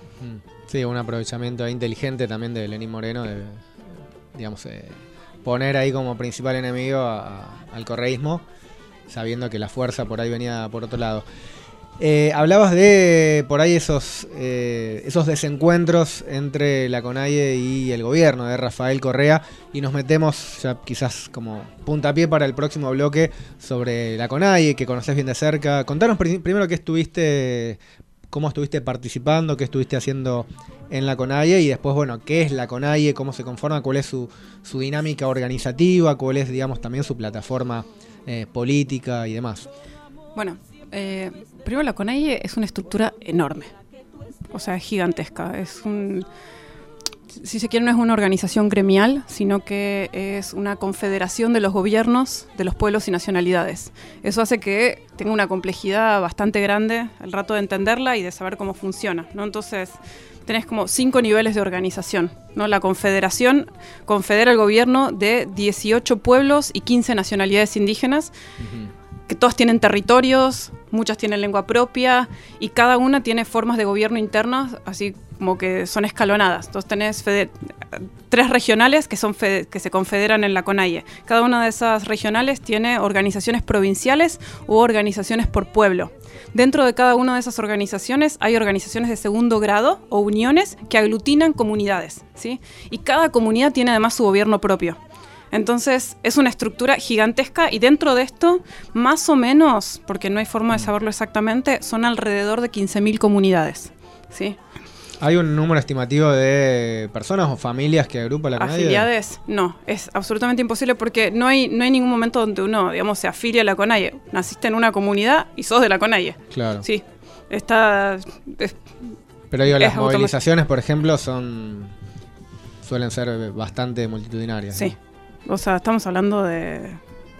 Sí, un aprovechamiento inteligente también de Lenín Moreno de... digamos, eh, poner ahí como principal enemigo a, a, al correísmo, sabiendo que la fuerza por ahí venía por otro lado. Eh, hablabas de por ahí esos eh, esos desencuentros entre la CONAIE y el gobierno de Rafael Correa, y nos metemos ya quizás como puntapié para el próximo bloque sobre la CONAIE, que conocés bien de cerca. Contanos pr- primero qué estuviste... cómo estuviste participando, qué estuviste haciendo en la CONAIE y después, bueno, qué es la CONAIE, cómo se conforma, cuál es su, su dinámica organizativa, cuál es, digamos, también su plataforma eh, política y demás. Bueno, eh, primero la CONAIE es una estructura enorme, o sea, es gigantesca, es un... Si se quiere, no es una organización gremial, sino que es una confederación de los gobiernos de los pueblos y nacionalidades. Eso hace que tenga una complejidad bastante grande al rato de entenderla y de saber cómo funciona, ¿no? Entonces, tenés como cinco niveles de organización, ¿no? La confederación confedera el gobierno de dieciocho pueblos y quince nacionalidades indígenas, uh-huh. que todas tienen territorios, muchas tienen lengua propia y cada una tiene formas de gobierno internas, así como que son escalonadas. Entonces tenés fede- tres regionales que, son fede- que se confederan en la CONAIE. Cada una de esas regionales tiene organizaciones provinciales u organizaciones por pueblo. Dentro de cada una de esas organizaciones hay organizaciones de segundo grado o uniones que aglutinan comunidades, ¿sí? Y cada comunidad tiene además su gobierno propio. Entonces es una estructura gigantesca y dentro de esto, más o menos, porque no hay forma de saberlo exactamente, son alrededor de quince mil comunidades, ¿sí? ¿Hay un número estimativo de personas o familias que agrupa la CONAIE? ¿Afiliades? No, es absolutamente imposible porque no hay, no hay ningún momento donde uno, digamos, se afilia a la CONAIE. Naciste en una comunidad y sos de la CONAIE. Claro. Sí, está... Es, Pero digo, las es automático. movilizaciones, por ejemplo, son suelen ser bastante multitudinarias. Sí, ¿no? O sea, estamos hablando de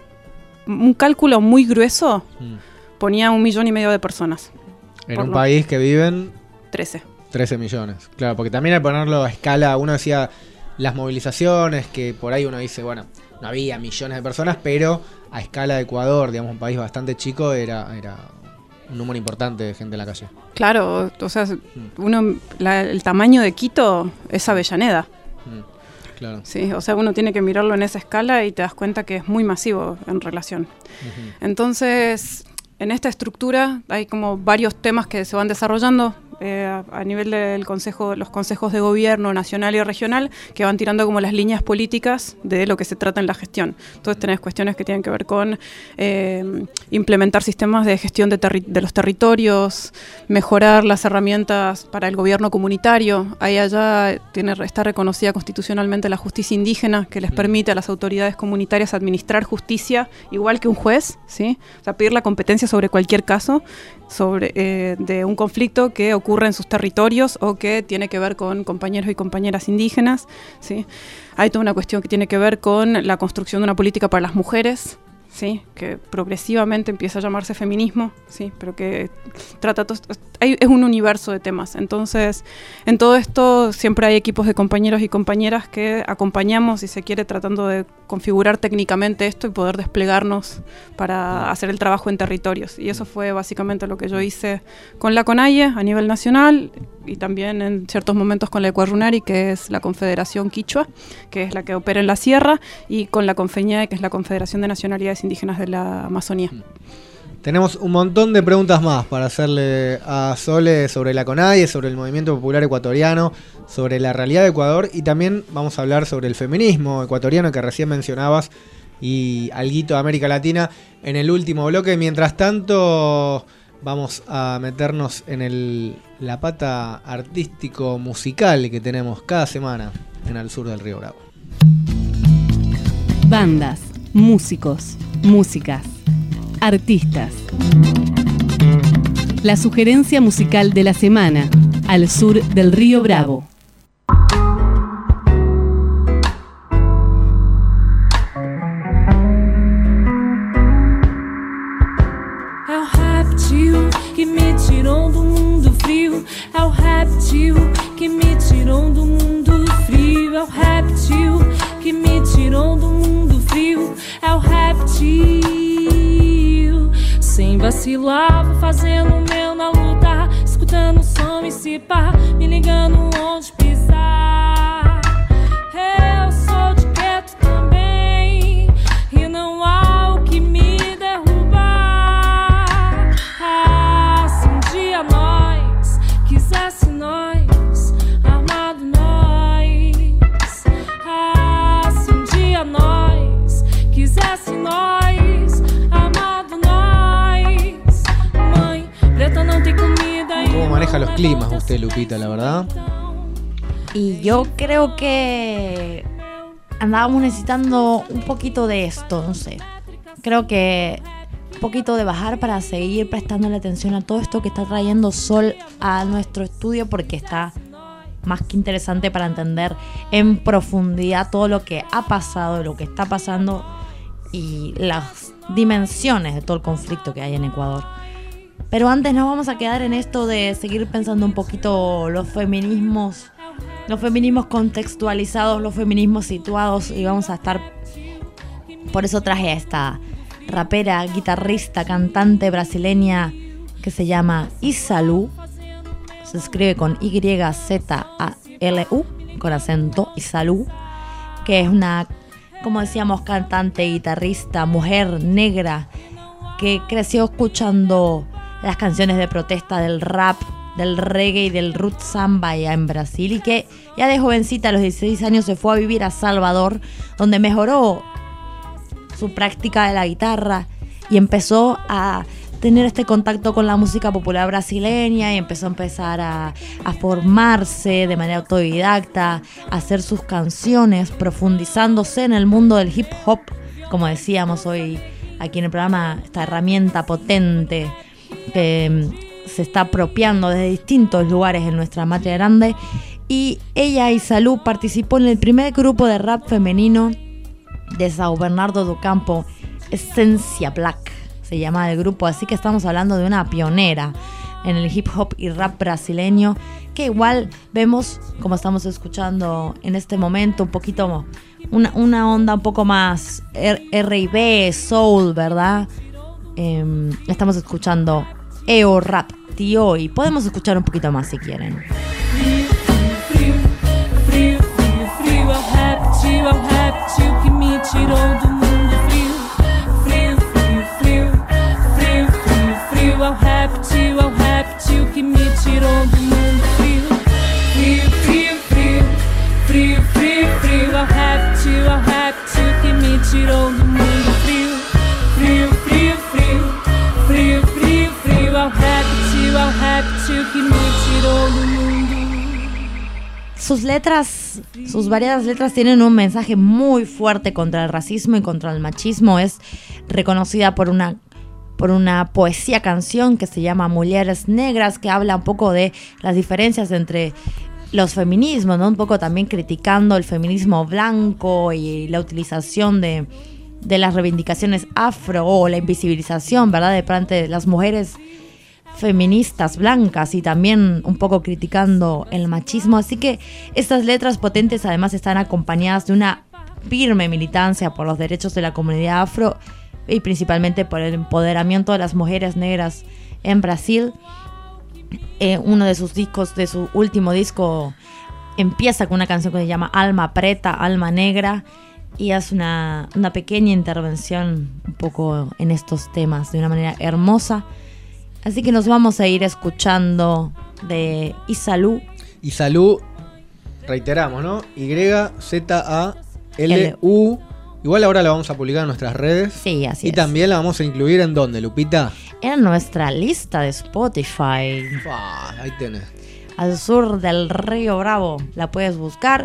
un cálculo muy grueso, mm. ponía un millón y medio de personas. En un lo... país que viven... trece. trece millones, claro, porque también al ponerlo a escala, uno decía las movilizaciones, que por ahí uno dice, bueno, no había millones de personas, pero a escala de Ecuador, digamos, un país bastante chico, era, era un número importante de gente en la calle. Claro, o sea, uno la, el tamaño de Quito es Avellaneda. Mm, claro. Sí, o sea, uno tiene que mirarlo en esa escala y te das cuenta que es muy masivo en relación. Uh-huh. Entonces, en esta estructura hay como varios temas que se van desarrollando. Eh, a, a nivel del consejo, los consejos de gobierno nacional y regional, que van tirando como las líneas políticas de lo que se trata en la gestión. Entonces tenés cuestiones que tienen que ver con eh, implementar sistemas de gestión de, terri- de los territorios, mejorar las herramientas para el gobierno comunitario. Ahí allá tiene, está reconocida constitucionalmente la justicia indígena, que les permite a las autoridades comunitarias administrar justicia igual que un juez, ¿sí? O sea, pedir la competencia sobre cualquier caso sobre eh, de un conflicto que ocurre en sus territorios o que tiene que ver con compañeros y compañeras indígenas, ¿sí? Hay toda una cuestión que tiene que ver con la construcción de una política para las mujeres, ¿sí? Que progresivamente empieza a llamarse feminismo, ¿sí? Pero que trata todo, hay, es un universo de temas. Entonces, en todo esto siempre hay equipos de compañeros y compañeras que acompañamos, si se quiere, tratando de configurar técnicamente esto y poder desplegarnos para hacer el trabajo en territorios. Y eso fue básicamente lo que yo hice con la CONAIE a nivel nacional y también en ciertos momentos con la Ecuarunari, que es la Confederación Quichua, que es la que opera en la sierra, y con la CONFEñAE, que es la Confederación de Nacionalidades Indígenas de la Amazonía. Tenemos un montón de preguntas más para hacerle a Sole sobre la CONAIE, sobre el movimiento popular ecuatoriano, sobre la realidad de Ecuador, y también vamos a hablar sobre el feminismo ecuatoriano que recién mencionabas y alguito de América Latina en el último bloque. Mientras tanto, vamos a meternos en el, la pata artístico musical que tenemos cada semana en Al Sur del Río Bravo. Bandas, músicos, músicas, artistas. La sugerencia musical de la semana, Al Sur del Río Bravo. É o reptil que me tirou do mundo frio. É o reptil que me tirou do mundo frio. É o reptil que me tirou do mundo frio. É o reptil. Sem vacilar, vou fazendo o meu na luta, escutando o som e se pá, me ligando onde pisar. Eu sou de quieto também, e não há o que me derrubar. Ah, se um dia nós quisesse nós, armado nós. Ah, se um dia nós quisesse nós, armado nós. Mãe, preta não tem comida. ¿Cómo maneja los climas usted, Lupita, la verdad? Y yo creo que andábamos necesitando un poquito de esto, no sé. Creo que un poquito de bajar para seguir prestándole atención a todo esto que está trayendo Sol a nuestro estudio, porque está más que interesante para entender en profundidad todo lo que ha pasado, lo que está pasando y las dimensiones de todo el conflicto que hay en Ecuador. Pero antes nos vamos a quedar en esto de seguir pensando un poquito los feminismos, los feminismos contextualizados, los feminismos situados, y vamos a estar... Por eso traje a esta rapera, guitarrista, cantante brasileña que se llama Isalu. Se escribe con Y Z A L U, con acento, Isalu, que es una, como decíamos, cantante, guitarrista, mujer negra, que creció escuchando las canciones de protesta del rap, del reggae y del root samba allá en Brasil, y que ya de jovencita, a los dieciséis años, se fue a vivir a Salvador, donde mejoró su práctica de la guitarra y empezó a tener este contacto con la música popular brasileña, y empezó a empezar a, a formarse de manera autodidacta, a hacer sus canciones, profundizándose en el mundo del hip hop, como decíamos hoy aquí en el programa, esta herramienta potente que se está apropiando de distintos lugares en nuestra Matria Grande. Y ella, Isalú, participó en el primer grupo de rap femenino de São Bernardo do Campo, Esencia Black se llama el grupo, así que estamos hablando de una pionera en el hip hop y rap brasileño, que igual vemos, como estamos escuchando en este momento, un poquito una, una onda un poco más R y B, soul, ¿verdad? Eh, estamos escuchando E O Rap Tío, y podemos escuchar un poquito más si quieren. Frio, frio, frio, frio, é o rap tio, é o rap tio que me tirou do mundo frio. Frio, frio, frio, frio, frio, frio, é o rap tio, é o rap tio que me tirou do mundo frio. Frio, frio, frio, frio, frio, frio, é o rap tio, é o rap tio que me tirou do mundo frio. Frio, frio, frio, frio, frio, frio, é o rap tio, é o rap tio que me tirou do mundo. Sus letras, sus variadas letras tienen un mensaje muy fuerte contra el racismo y contra el machismo. Es reconocida por una, por una poesía canción que se llama Mulheres Negras, que habla un poco de las diferencias entre los feminismos, ¿no? Un poco también criticando el feminismo blanco y la utilización de, de las reivindicaciones afro, o la invisibilización, ¿verdad?, de parte de las mujeres feministas blancas, y también un poco criticando el machismo. Así que estas letras potentes además están acompañadas de una firme militancia por los derechos de la comunidad afro y principalmente por el empoderamiento de las mujeres negras en Brasil. Eh, uno de sus discos, de su último disco, empieza con una canción que se llama Alma Preta, Alma Negra, y hace una, una pequeña intervención un poco en estos temas de una manera hermosa. Así que nos vamos a ir escuchando de Isalú. Isalú, reiteramos, ¿no? Y Z A L U. Igual ahora la vamos a publicar en nuestras redes. Sí, así y es. Y también la vamos a incluir ¿en dónde, Lupita? En nuestra lista de Spotify. Ah, ahí tenés. Al sur del Río Bravo. La puedes buscar.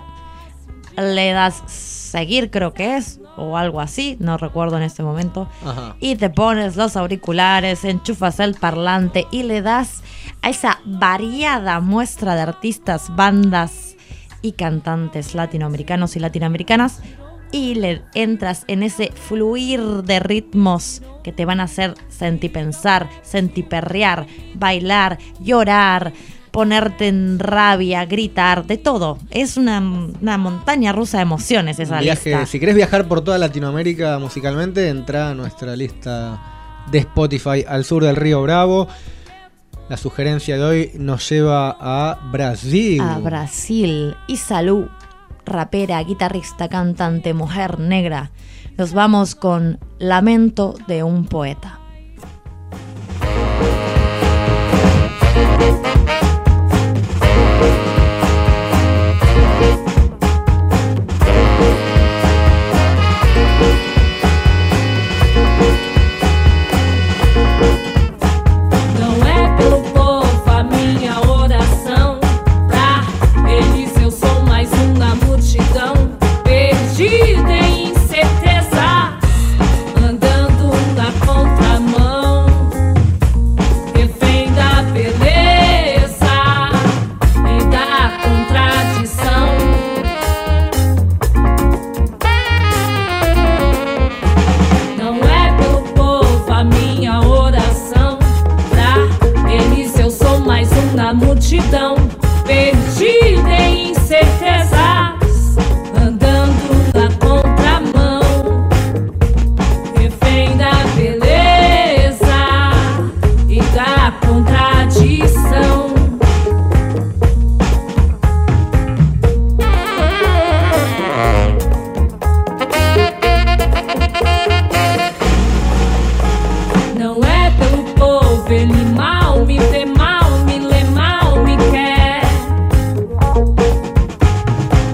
Le das seguir, creo que es, o algo así, no recuerdo en este momento. Ajá. Y te pones los auriculares, enchufas el parlante y le das a esa variada muestra de artistas, bandas y cantantes latinoamericanos y latinoamericanas, y le entras en ese fluir de ritmos que te van a hacer sentipensar, sentiperrear, bailar, llorar, ponerte en rabia, gritar, de todo. Es una, una montaña rusa de emociones esa viaje, lista. Si querés viajar por toda Latinoamérica musicalmente, entra a nuestra lista de Spotify Al Sur del Río Bravo. La sugerencia de hoy nos lleva a Brasil. A Brasil. Isalú, rapera, guitarrista, cantante, mujer negra. Nos vamos con Lamento de un poeta. Multidão perdida em incertezas, andando na contramão, refém da beleza e da contradição. Não é pelo povo, ele mal me vê mal, me lê mal, me quer.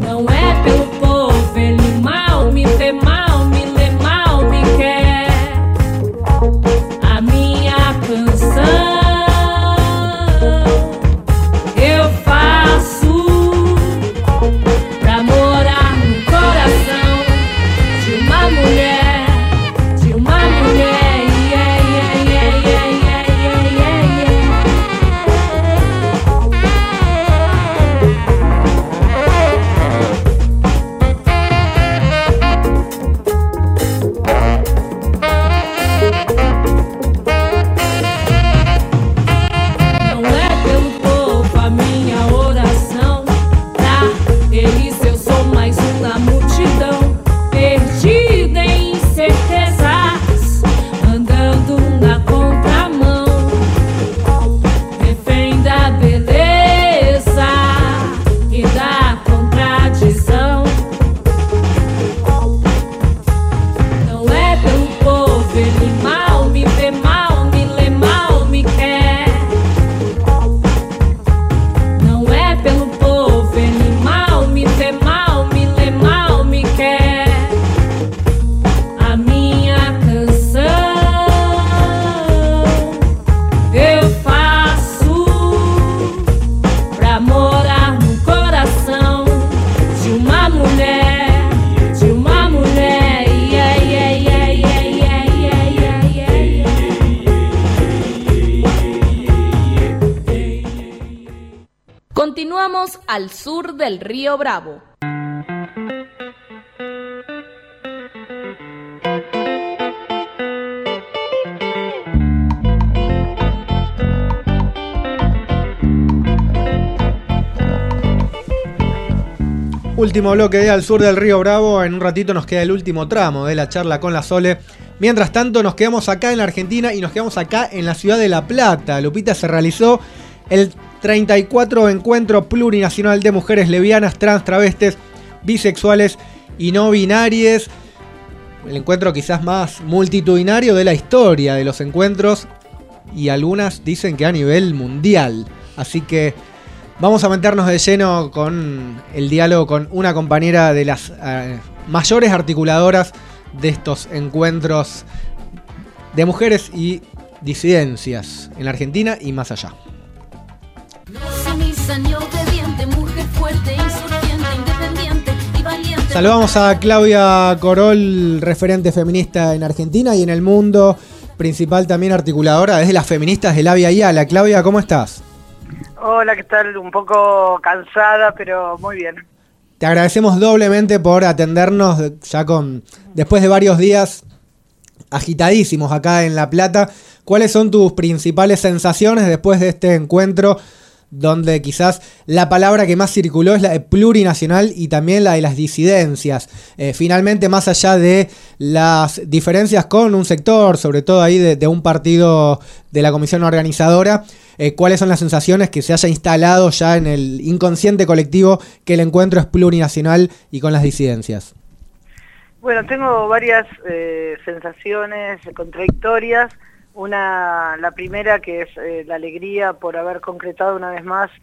Continuamos al sur del río Bravo. Último bloque de Al Sur del Río Bravo. En un ratito nos queda el último tramo de la charla con la Sole. Mientras tanto nos quedamos acá en la Argentina y nos quedamos acá en la ciudad de La Plata. Lupita, se realizó el treinta y cuatro Encuentro Plurinacional de Mujeres Lesbianas, Trans, Travestes, Bisexuales y No Binarias. El encuentro quizás más multitudinario de la historia de los encuentros, y algunas dicen que a nivel mundial. Así que vamos a meternos de lleno con el diálogo con una compañera de las eh, mayores articuladoras de estos encuentros de mujeres y disidencias en la Argentina y más allá. Saludamos a Claudia Corol, referente feminista en Argentina y en el mundo, principal también articuladora desde las feministas de Labia Yala. Claudia, ¿cómo estás? Hola, ¿qué tal? Un poco cansada, pero muy bien. Te agradecemos doblemente por atendernos ya con después de varios días agitadísimos acá en La Plata. ¿Cuáles son tus principales sensaciones después de este encuentro, donde quizás la palabra que más circuló es la de plurinacional y también la de las disidencias? Eh, finalmente, más allá de las diferencias con un sector, sobre todo ahí de, de un partido de la comisión organizadora, eh, ¿cuáles son las sensaciones que se haya instalado ya en el inconsciente colectivo que el encuentro es plurinacional y con las disidencias? Bueno, tengo varias eh, sensaciones contradictorias. Una, la primera, que es eh, la alegría por haber concretado una vez más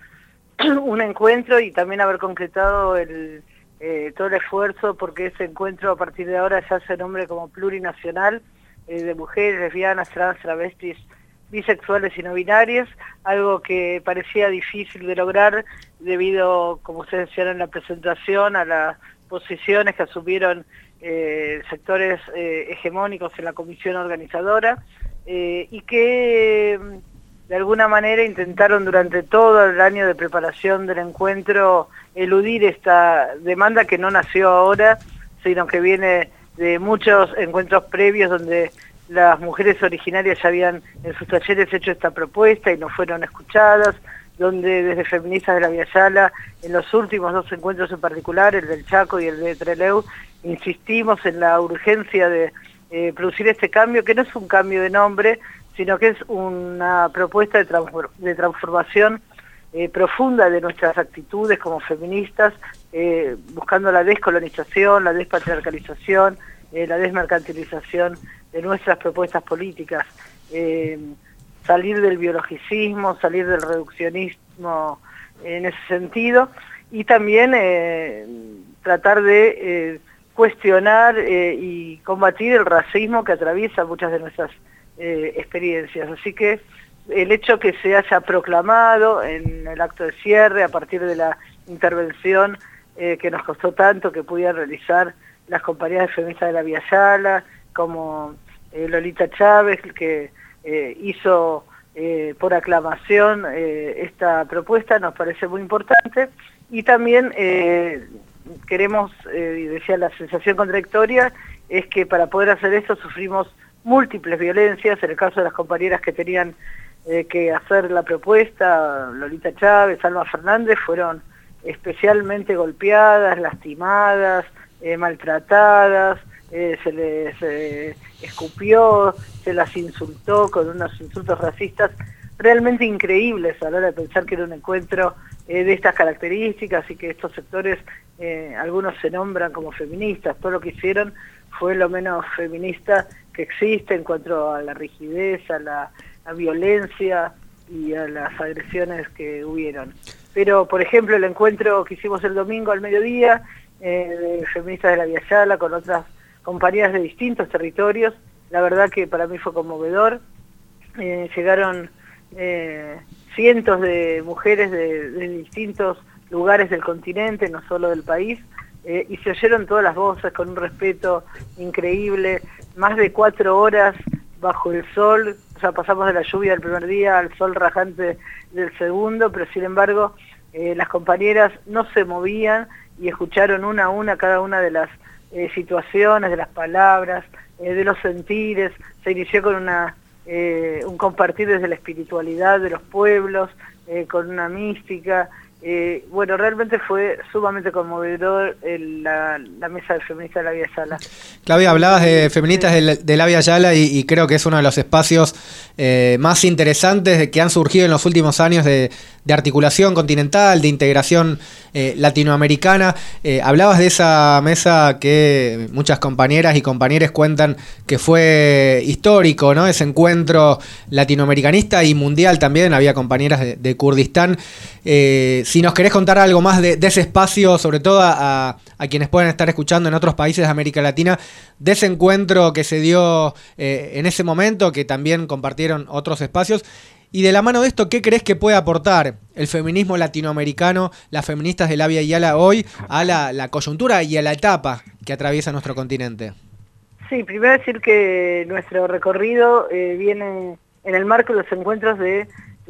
un encuentro y también haber concretado el, eh, todo el esfuerzo porque ese encuentro a partir de ahora ya se nombre como plurinacional, eh, de mujeres, lesbianas, trans, travestis, bisexuales y no binarias, algo que parecía difícil de lograr debido, como ustedes decían en la presentación, a las posiciones que asumieron eh, sectores eh, hegemónicos en la comisión organizadora. Eh, y que de alguna manera intentaron durante todo el año de preparación del encuentro eludir esta demanda que no nació ahora, sino que viene de muchos encuentros previos donde las mujeres originarias ya habían en sus talleres hecho esta propuesta y no fueron escuchadas, donde desde Feministas de Labia Yala, en los últimos dos encuentros en particular, el del Chaco y el de Trelew, insistimos en la urgencia de Eh, producir este cambio, que no es un cambio de nombre, sino que es una propuesta de, transform de transformación eh, profunda de nuestras actitudes como feministas, eh, buscando la descolonización, la despatriarcalización, eh, la desmercantilización de nuestras propuestas políticas, eh, salir del biologicismo, salir del reduccionismo en ese sentido, y también eh, tratar de eh, cuestionar eh, y combatir el racismo que atraviesa muchas de nuestras eh, experiencias. Así que el hecho que se haya proclamado en el acto de cierre, a partir de la intervención eh, que nos costó tanto que pudieran realizar las compañías de feministas de Labia Yala, como eh, Lolita Chávez, que eh, hizo eh, por aclamación eh, esta propuesta, nos parece muy importante. Y también eh, queremos, eh, decía, la sensación contradictoria es que para poder hacer esto sufrimos múltiples violencias. En el caso de las compañeras que tenían eh, que hacer la propuesta, Lolita Chávez, Alma Fernández, fueron especialmente golpeadas, lastimadas, eh, maltratadas, eh, se les eh, escupió, se las insultó con unos insultos racistas realmente increíbles a la hora de pensar que era un encuentro eh, de estas características y que estos sectores, eh, algunos se nombran como feministas. Todo lo que hicieron fue lo menos feminista que existe en cuanto a la rigidez, a la a violencia y a las agresiones que hubieron. Pero, por ejemplo, el encuentro que hicimos el domingo al mediodía, eh, de Feministas de Labia Yala, con otras compañías de distintos territorios, la verdad que para mí fue conmovedor. Eh, llegaron eh, cientos de mujeres de, de distintos lugares del continente, no solo del país, eh, y se oyeron todas las voces con un respeto increíble, más de cuatro horas bajo el sol. O sea, pasamos de la lluvia del primer día al sol rajante del segundo, pero sin embargo eh, las compañeras no se movían y escucharon una a una cada una de las eh, situaciones, de las palabras, eh, de los sentires. Se inició con una eh, un compartir desde la espiritualidad de los pueblos, eh, con una mística. Eh, bueno, realmente fue sumamente conmovedor el, la, la mesa de feministas de la Vía Yala. Claudia, hablabas de feministas de, de la Vía Yala y, y creo que es uno de los espacios eh, más interesantes que han surgido en los últimos años de, de articulación continental, de integración eh, latinoamericana. Eh, hablabas de esa mesa que muchas compañeras y compañeros cuentan que fue histórico, ¿no? Ese encuentro latinoamericanista y mundial también, había compañeras de, de Kurdistán. Eh, si nos querés contar algo más de, de ese espacio, sobre todo a, a quienes pueden estar escuchando en otros países de América Latina, de ese encuentro que se dio eh, en ese momento, que también compartieron otros espacios, y de la mano de esto, ¿qué crees que puede aportar el feminismo latinoamericano, las feministas de la Vía Yala hoy, a la, la coyuntura y a la etapa que atraviesa nuestro continente? Sí, primero decir que nuestro recorrido eh, viene en el marco de los encuentros de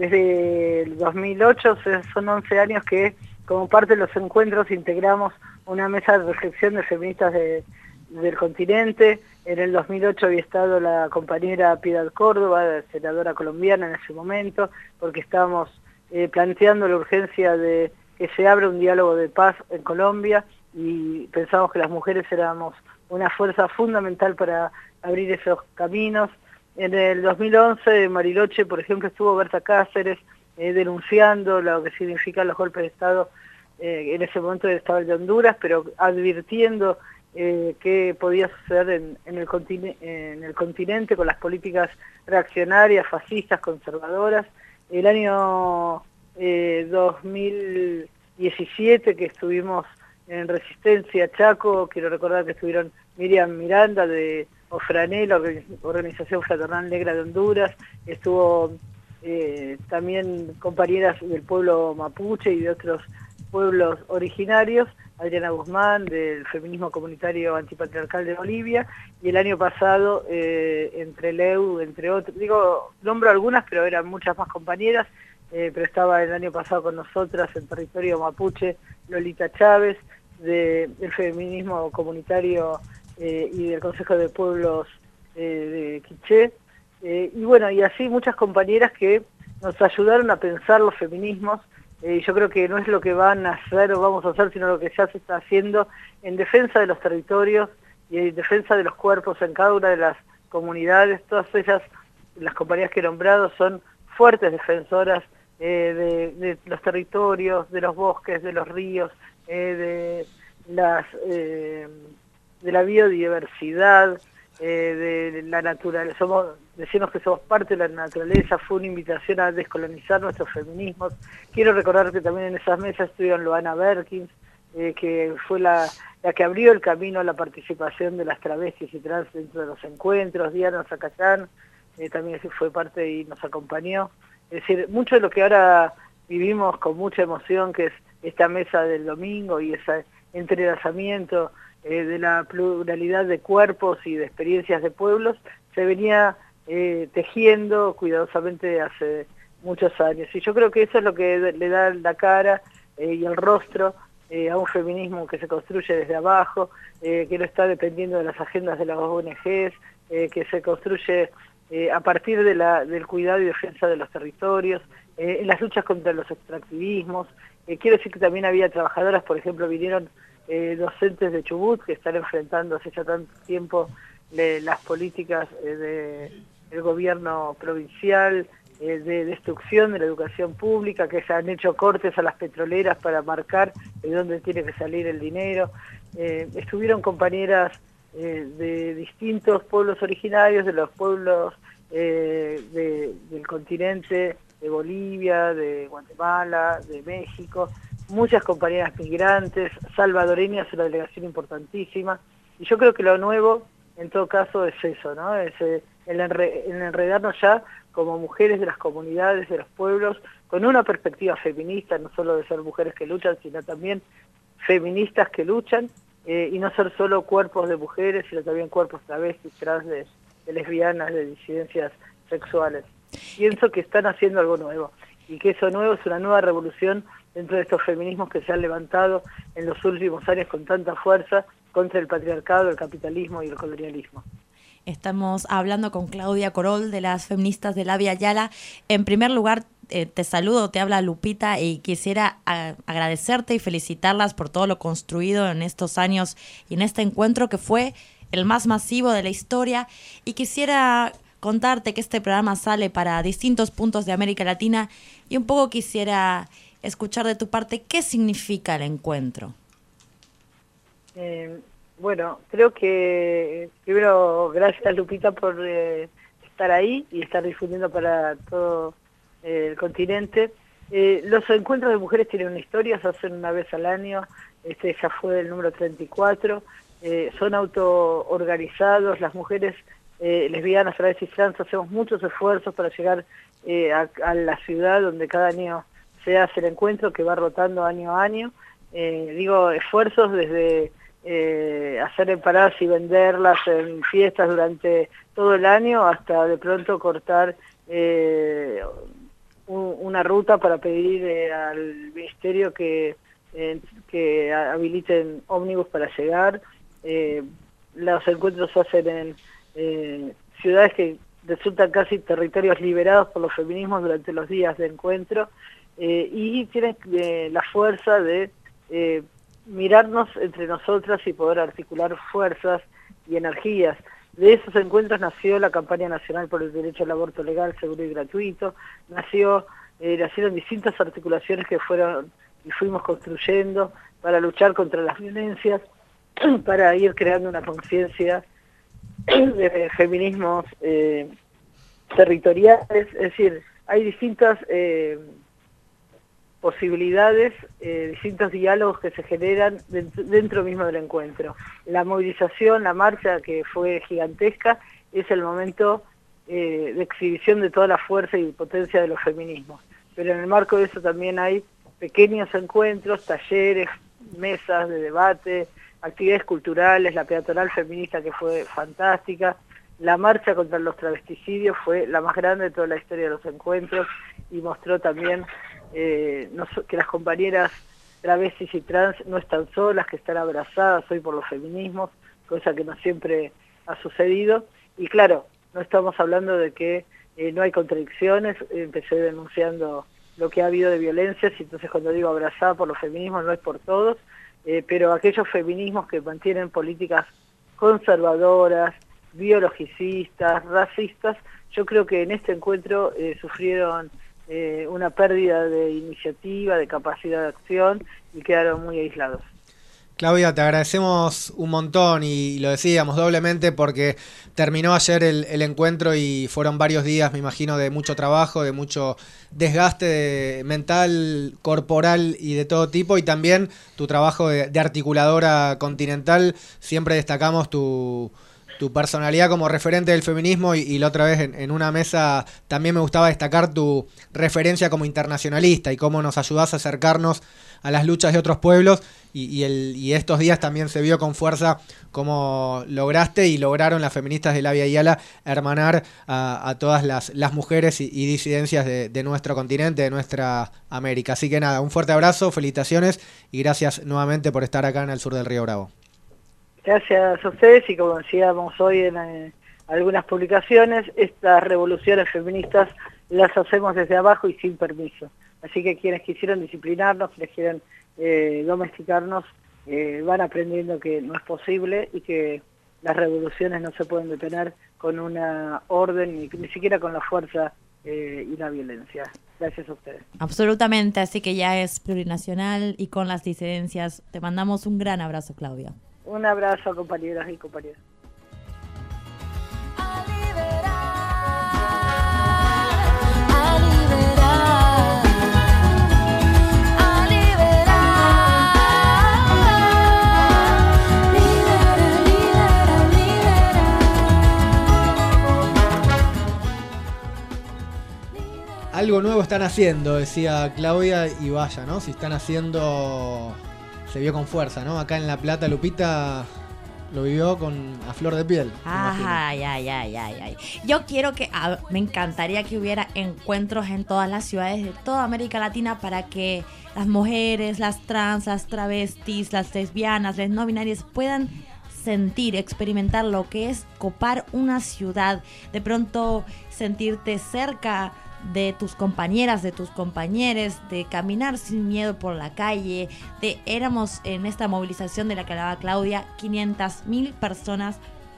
desde el dos mil ocho, o sea, son once años que como parte de los encuentros integramos una mesa de reflexión de feministas de, del continente. En el dos mil ocho había estado la compañera Piedad Córdoba, senadora colombiana en ese momento, porque estábamos eh, planteando la urgencia de que se abra un diálogo de paz en Colombia y pensamos que las mujeres éramos una fuerza fundamental para abrir esos caminos. En el dos mil once en Bariloche, por ejemplo, estuvo Berta Cáceres eh, denunciando lo que significan los golpes de Estado. Eh, en ese momento estaba el de Honduras, pero advirtiendo eh, qué podía suceder en, en, el continente, en el continente con las políticas reaccionarias, fascistas, conservadoras. El año eh, dos mil diecisiete, que estuvimos en Resistencia Chaco, quiero recordar que estuvieron Miriam Miranda de OFRANE, la Organización Fraternal Negra de Honduras, estuvo eh, también compañeras del pueblo mapuche y de otros pueblos originarios, Adriana Guzmán del Feminismo Comunitario Antipatriarcal de Bolivia, y el año pasado eh, entre Leu, entre otros, digo, nombro algunas, pero eran muchas más compañeras, eh, pero estaba el año pasado con nosotras en territorio mapuche Lolita Chávez, de, del Feminismo Comunitario Eh, y del Consejo de Pueblos eh, de Quiché, eh, y bueno, y así muchas compañeras que nos ayudaron a pensar los feminismos, eh, y yo creo que no es lo que van a hacer o vamos a hacer, sino lo que ya se está haciendo en defensa de los territorios y en defensa de los cuerpos en cada una de las comunidades. Todas ellas, las compañeras que he nombrado, son fuertes defensoras eh, de, de los territorios, de los bosques, de los ríos, eh, de las... Eh, de la biodiversidad, eh, de la naturaleza. Somos, decimos que somos parte de la naturaleza. Fue una invitación a descolonizar nuestros feminismos. Quiero recordar que también en esas mesas estuvieron Loana Berkins, eh, que fue la, la que abrió el camino a la participación de las travestis y trans dentro de los encuentros. Diana Zacayán eh, también fue parte y nos acompañó. Es decir, mucho de lo que ahora vivimos con mucha emoción, que es esta mesa del domingo y ese entrelazamiento Eh, de la pluralidad de cuerpos y de experiencias de pueblos, se venía eh, tejiendo cuidadosamente hace muchos años. Y yo creo que eso es lo que le da la cara eh, y el rostro eh, a un feminismo que se construye desde abajo, eh, que no está dependiendo de las agendas de las O N Ges, eh, que se construye eh, a partir de la, del cuidado y defensa de los territorios, eh, en las luchas contra los extractivismos. Eh, quiero decir que también había trabajadoras, por ejemplo, vinieron Eh, docentes de Chubut que están enfrentando hace ya tanto tiempo le, las políticas eh, de, del gobierno provincial, eh, de destrucción de la educación pública, que se han hecho cortes a las petroleras para marcar de dónde tiene que salir el dinero. Eh, estuvieron compañeras eh, de distintos pueblos originarios, de los pueblos eh, de, del continente, de Bolivia, de Guatemala, de México, muchas compañeras migrantes, salvadoreñas, una delegación importantísima, y yo creo que lo nuevo, en todo caso, es eso, ¿no? Es eh, el, enre el enredarnos ya como mujeres de las comunidades, de los pueblos, con una perspectiva feminista, no solo de ser mujeres que luchan, sino también feministas que luchan, eh, y no ser solo cuerpos de mujeres, sino también cuerpos travestis, trans, de, de lesbianas, de disidencias sexuales. Pienso que están haciendo algo nuevo, y que eso nuevo es una nueva revolución dentro de estos feminismos que se han levantado en los últimos años con tanta fuerza contra el patriarcado, el capitalismo y el colonialismo. Estamos hablando con Claudia Corol de las feministas de La Via Yala. En primer lugar, eh, te saludo, te habla Lupita y quisiera a, agradecerte y felicitarlas por todo lo construido en estos años y en este encuentro que fue el más masivo de la historia. Y quisiera contarte que este programa sale para distintos puntos de América Latina y un poco quisiera escuchar de tu parte qué significa el encuentro. Eh, bueno, creo que primero gracias Lupita por eh, estar ahí y estar difundiendo para todo eh, el continente. Eh, los encuentros de mujeres tienen una historia, se hacen una vez al año, este ya fue el número treinta y cuatro, eh, son autoorganizados, las mujeres eh, lesbianas, travestis, trans, hacemos muchos esfuerzos para llegar eh, a, a la ciudad donde cada año se hace el encuentro, que va rotando año a año. Eh, digo, esfuerzos desde eh, hacer empanadas y venderlas en fiestas durante todo el año hasta de pronto cortar eh, un, una ruta para pedir eh, al ministerio que, eh, que habiliten ómnibus para llegar. Eh, los encuentros se hacen en eh, ciudades que resultan casi territorios liberados por los feminismos durante los días de encuentro, eh, y tienen eh, la fuerza de eh, mirarnos entre nosotras y poder articular fuerzas y energías. De esos encuentros nació la campaña nacional por el derecho al aborto legal, seguro y gratuito, nació, eh, nacieron distintas articulaciones que fueron y fuimos construyendo para luchar contra las violencias, para ir creando una conciencia de feminismos eh, territoriales, es decir, hay distintas eh, posibilidades, eh, distintos diálogos que se generan dentro, dentro mismo del encuentro. La movilización, la marcha que fue gigantesca, es el momento eh, de exhibición de toda la fuerza y potencia de los feminismos. Pero en el marco de eso también hay pequeños encuentros, talleres, mesas de debate, actividades culturales, la peatonal feminista que fue fantástica, la marcha contra los travesticidios fue la más grande de toda la historia de los encuentros y mostró también eh, no, que las compañeras travestis y trans no están solas, que están abrazadas hoy por los feminismos, cosa que no siempre ha sucedido. Y claro, no estamos hablando de que eh, no hay contradicciones, empecé denunciando lo que ha habido de violencias, y entonces cuando digo abrazada por los feminismos no es por todos, eh, pero aquellos feminismos que mantienen políticas conservadoras, biologicistas, racistas, yo creo que en este encuentro eh, sufrieron eh, una pérdida de iniciativa, de capacidad de acción y quedaron muy aislados. Claudia, te agradecemos un montón y lo decíamos doblemente porque terminó ayer el, el encuentro y fueron varios días, me imagino, de mucho trabajo, de mucho desgaste de, mental, corporal y de todo tipo, y también tu trabajo de, de articuladora continental. Siempre destacamos tu... tu personalidad como referente del feminismo y, y la otra vez en, en una mesa también me gustaba destacar tu referencia como internacionalista y cómo nos ayudás a acercarnos a las luchas de otros pueblos y, y, el, y estos días también se vio con fuerza cómo lograste y lograron las feministas de La Via Yala hermanar a, a todas las, las mujeres y, y disidencias de, de nuestro continente, de nuestra América. Así que nada, un fuerte abrazo, felicitaciones y gracias nuevamente por estar acá en el sur del Río Bravo. Gracias a ustedes y como decíamos hoy en eh, algunas publicaciones, estas revoluciones feministas las hacemos desde abajo y sin permiso. Así que quienes quisieron disciplinarnos, quienes quieren eh, domesticarnos, eh, van aprendiendo que no es posible y que las revoluciones no se pueden detener con una orden, ni, ni siquiera con la fuerza eh, y la violencia. Gracias a ustedes. Absolutamente, así que ya es plurinacional y con las disidencias. Te mandamos un gran abrazo, Claudia. Un abrazo, compañeras y compañeros. Algo nuevo están haciendo, decía Claudia, y vaya, ¿no? Si están haciendo... Se vio con fuerza, ¿no? Acá en La Plata, Lupita, lo vivió con a flor de piel. Ay, ay, ay, ay, ay. Yo quiero que, a, me encantaría que hubiera encuentros en todas las ciudades de toda América Latina para que las mujeres, las trans, las travestis, las lesbianas, las no binarias puedan sentir, experimentar lo que es copar una ciudad, de pronto sentirte cerca de tus compañeras, de tus compañeros, de caminar sin miedo por la calle, de éramos en esta movilización de la que hablaba Claudia, quinientas mil personas,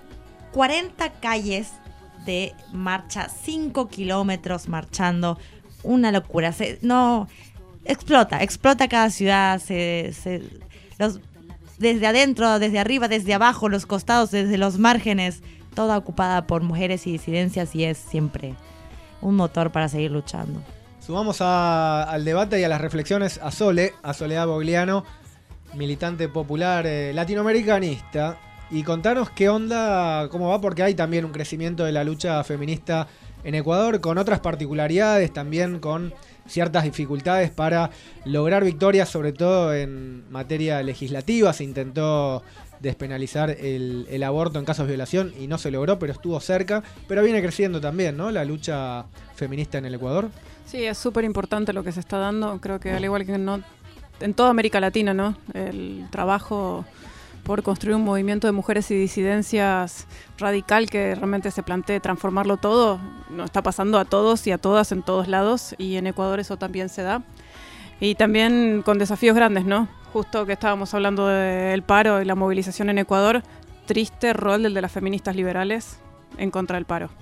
cuarenta calles de marcha, cinco kilómetros marchando, una locura, se, no, explota, explota cada ciudad, se, se, los, desde adentro, desde arriba, desde abajo, los costados, desde los márgenes, toda ocupada por mujeres y disidencias y es siempre un motor para seguir luchando. Sumamos a, al debate y a las reflexiones a Sole, a Soledad Bogliano, militante popular eh, latinoamericanista. Y contanos qué onda, cómo va, porque hay también un crecimiento de la lucha feminista en Ecuador, con otras particularidades, también con ciertas dificultades para lograr victorias, sobre todo en materia legislativa. Se intentó despenalizar el, el aborto en casos de violación y no se logró, pero estuvo cerca. Pero viene creciendo también, ¿no?, la lucha feminista en el Ecuador. Sí, es súper importante lo que se está dando. Creo que al igual que no, en toda América Latina, ¿no?, el trabajo por construir un movimiento de mujeres y disidencias radical que realmente se plantee transformarlo todo, nos está pasando a todos y a todas en todos lados, y en Ecuador eso también se da. Y también con desafíos grandes, ¿no? Justo que estábamos hablando del paro y la movilización en Ecuador, triste rol del de las feministas liberales en contra del paro.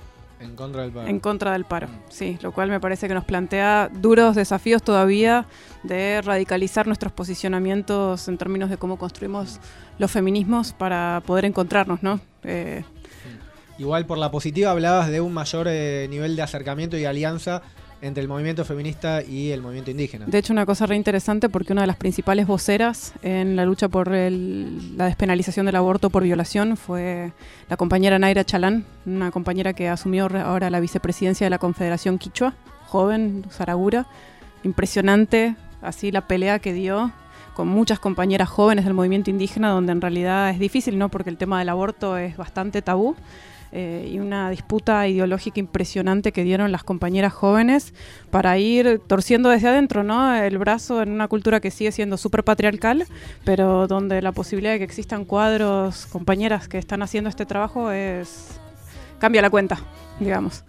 En contra del paro. En contra del paro, sí, lo cual me parece que nos plantea duros desafíos todavía de radicalizar nuestros posicionamientos en términos de cómo construimos los feminismos para poder encontrarnos, ¿no? Eh, Igual por la positiva hablabas de un mayor eh, nivel de acercamiento y alianza entre el movimiento feminista y el movimiento indígena. De hecho, una cosa re interesante, porque una de las principales voceras en la lucha por el, la despenalización del aborto por violación fue la compañera Naira Chalán, una compañera que asumió ahora la vicepresidencia de la Confederación Quichua, joven, Saragura, impresionante, así la pelea que dio con muchas compañeras jóvenes del movimiento indígena, donde en realidad es difícil, ¿no?, porque el tema del aborto es bastante tabú. Eh, y una disputa ideológica impresionante que dieron las compañeras jóvenes para ir torciendo desde adentro, ¿no?, el brazo en una cultura que sigue siendo súper patriarcal, pero donde la posibilidad de que existan cuadros, compañeras que están haciendo este trabajo es cambia la cuenta, digamos.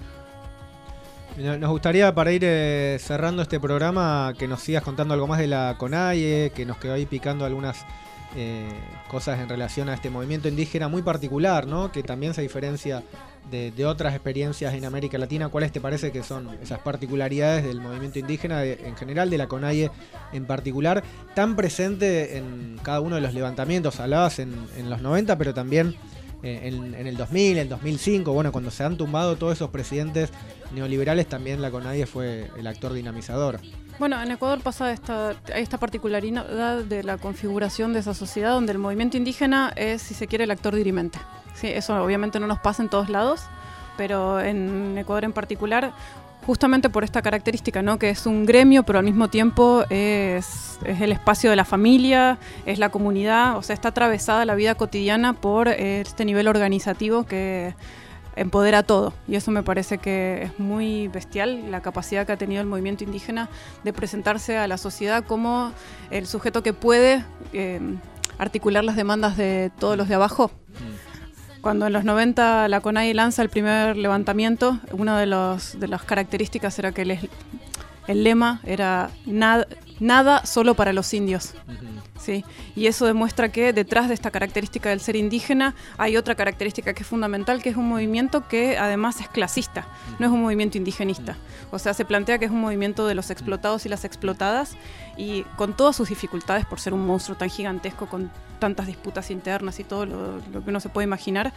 Nos gustaría, para ir eh, cerrando este programa, que nos sigas contando algo más de la CONAIE, que nos quedó ahí picando algunas Eh, cosas en relación a este movimiento indígena muy particular, ¿no?, que también se diferencia de, de otras experiencias en América Latina. ¿Cuáles te parece que son esas particularidades del movimiento indígena de, en general, de la CONAIE en particular, tan presente en cada uno de los levantamientos? Hablabas en, en los noventa, pero también eh, en, en el dos mil, en el dos mil cinco, bueno, cuando se han tumbado todos esos presidentes neoliberales, también la CONAIE fue el actor dinamizador. Bueno, en Ecuador pasa esta, esta particularidad de la configuración de esa sociedad, donde el movimiento indígena es, si se quiere, el actor dirimente. Sí, eso obviamente no nos pasa en todos lados, pero en Ecuador en particular, justamente por esta característica, ¿no?, que es un gremio, pero al mismo tiempo es, es el espacio de la familia, es la comunidad, o sea, está atravesada la vida cotidiana por este nivel organizativo que empodera todo, y eso me parece que es muy bestial, la capacidad que ha tenido el movimiento indígena de presentarse a la sociedad como el sujeto que puede eh, articular las demandas de todos los de abajo. Cuando en los noventa la CONAIE lanza el primer levantamiento, una de, los, de las características era que el, el lema era nada, nada solo para los indios. Sí, y eso demuestra que detrás de esta característica del ser indígena hay otra característica que es fundamental, que es un movimiento que además es clasista, no es un movimiento indigenista. O sea, se plantea que es un movimiento de los explotados y las explotadas, y con todas sus dificultades por ser un monstruo tan gigantesco, con tantas disputas internas y todo lo, lo que uno se puede imaginar,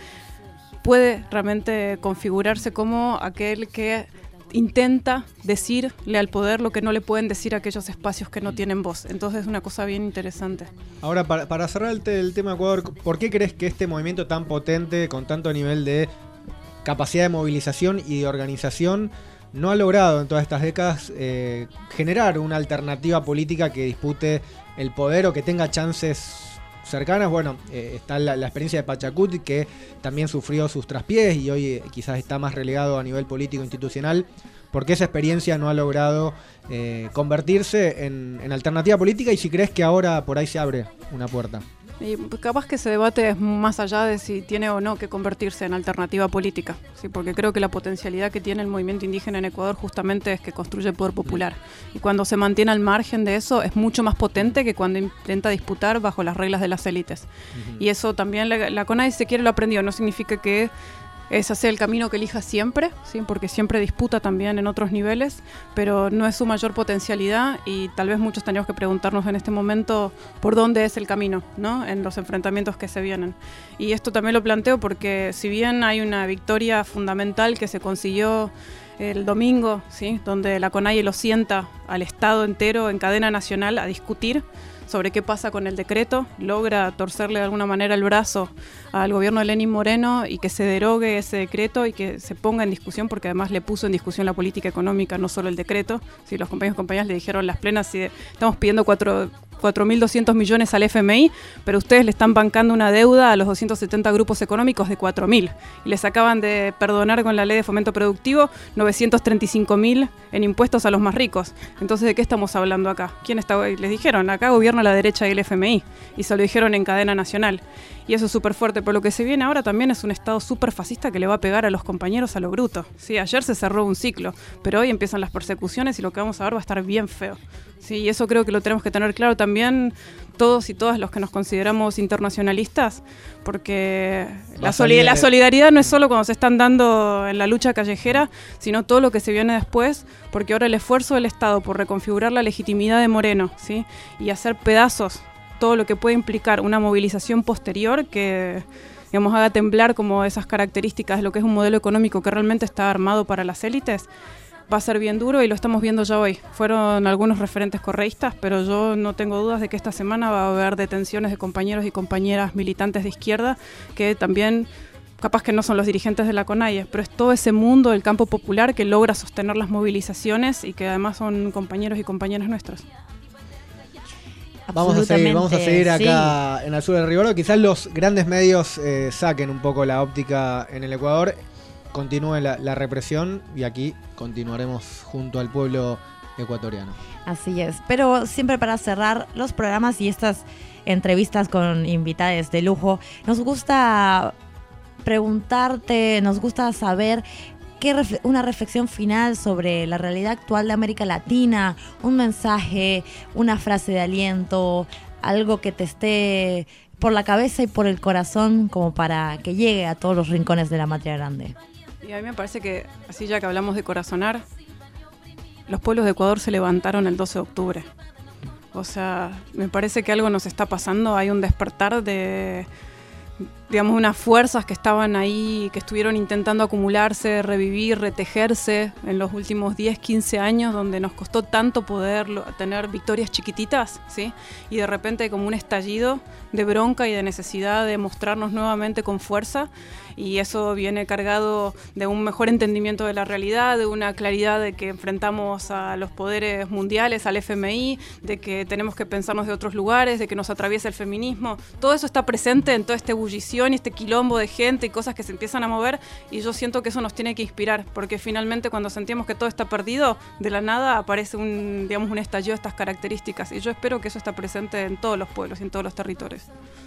puede realmente configurarse como aquel que intenta decirle al poder lo que no le pueden decir a aquellos espacios que no tienen voz. Entonces es una cosa bien interesante. Ahora, para, para cerrar el, te, el tema de Ecuador, ¿por qué crees que este movimiento tan potente, con tanto nivel de capacidad de movilización y de organización, no ha logrado en todas estas décadas eh, generar una alternativa política que dispute el poder o que tenga chances cercanas, bueno, eh, está la, la experiencia de Pachacuti, que también sufrió sus traspiés y hoy eh, quizás está más relegado a nivel político institucional, porque esa experiencia no ha logrado eh, convertirse en, en alternativa política, y si crees que ahora por ahí se abre una puerta. Y capaz que ese debate es más allá de si tiene o no que convertirse en alternativa política, ¿sí? Porque creo que la potencialidad que tiene el movimiento indígena en Ecuador justamente es que construye poder popular. Y cuando se mantiene al margen de eso es mucho más potente que cuando intenta disputar bajo las reglas de las élites. Uh-huh. Y eso también la, la CONADE, si se quiere, lo aprendió. No significa que ese sea el camino que elija siempre, ¿sí? Porque siempre disputa también en otros niveles, pero no es su mayor potencialidad, y tal vez muchos tenemos que preguntarnos en este momento por dónde es el camino, ¿no? En los enfrentamientos que se vienen. Y esto también lo planteo porque si bien hay una victoria fundamental que se consiguió el domingo, ¿sí? Donde la CONAIE lo sienta al Estado entero en cadena nacional a discutir sobre qué pasa con el decreto, logra torcerle de alguna manera el brazo al gobierno de Lenín Moreno y que se derogue ese decreto y que se ponga en discusión, porque además le puso en discusión la política económica, no solo el decreto. Sí, los compañeros y compañeras le dijeron las plenas, si estamos pidiendo cuatro mil doscientos millones al F M I, pero ustedes le están bancando una deuda a los doscientos setenta grupos económicos de cuatro mil, y les acaban de perdonar con la ley de fomento productivo novecientos treinta y cinco mil en impuestos a los más ricos. Entonces, ¿de qué estamos hablando acá? ¿Quién está? Les dijeron, acá gobierna la derecha y el F M I, y se lo dijeron en cadena nacional. Y eso es súper fuerte, pero lo que se viene ahora también es un Estado súper fascista que le va a pegar a los compañeros a lo bruto. Sí, ayer se cerró un ciclo, pero hoy empiezan las persecuciones y lo que vamos a ver va a estar bien feo. Sí, y eso creo que lo tenemos que tener claro también todos y todas los que nos consideramos internacionalistas, porque la, soli- la solidaridad no es solo cuando se están dando en la lucha callejera, sino todo lo que se viene después, porque ahora el esfuerzo del Estado por reconfigurar la legitimidad de Moreno, ¿sí? Y hacer pedazos todo lo que puede implicar una movilización posterior que, digamos, haga temblar como esas características de lo que es un modelo económico que realmente está armado para las élites, va a ser bien duro, y lo estamos viendo ya hoy. Fueron algunos referentes correístas, pero yo no tengo dudas de que esta semana va a haber detenciones de compañeros y compañeras militantes de izquierda que también, capaz que no son los dirigentes de la CONAIE, pero es todo ese mundo del campo popular que logra sostener las movilizaciones y que además son compañeros y compañeras nuestros. Vamos a seguir, vamos a seguir acá sí. En el sur del Río Bravo. Quizás los grandes medios eh, saquen un poco la óptica en el Ecuador. Continúe la, la represión, y aquí continuaremos junto al pueblo ecuatoriano. Así es, pero siempre para cerrar los programas y estas entrevistas con invitados de lujo, nos gusta preguntarte, nos gusta saber qué ref- una reflexión final sobre la realidad actual de América Latina, un mensaje, una frase de aliento, algo que te esté por la cabeza y por el corazón como para que llegue a todos los rincones de la Matria Grande. Y a mí me parece que, así ya que hablamos de corazonar, los pueblos de Ecuador se levantaron el doce de octubre. O sea, me parece que algo nos está pasando, hay un despertar de, digamos, unas fuerzas que estaban ahí, que estuvieron intentando acumularse, revivir, retejerse en los últimos diez, quince años, donde nos costó tanto poder tener victorias chiquititas, ¿sí? Y de repente hay como un estallido de bronca y de necesidad de mostrarnos nuevamente con fuerza, y eso viene cargado de un mejor entendimiento de la realidad, de una claridad de que enfrentamos a los poderes mundiales, al F M I, de que tenemos que pensarnos de otros lugares, de que nos atraviesa el feminismo. Todo eso está presente en toda esta ebullición y este quilombo de gente y cosas que se empiezan a mover, y yo siento que eso nos tiene que inspirar, porque finalmente cuando sentimos que todo está perdido, de la nada aparece un, digamos, un estallido de estas características, y yo espero que eso está presente en todos los pueblos y en todos los territorios.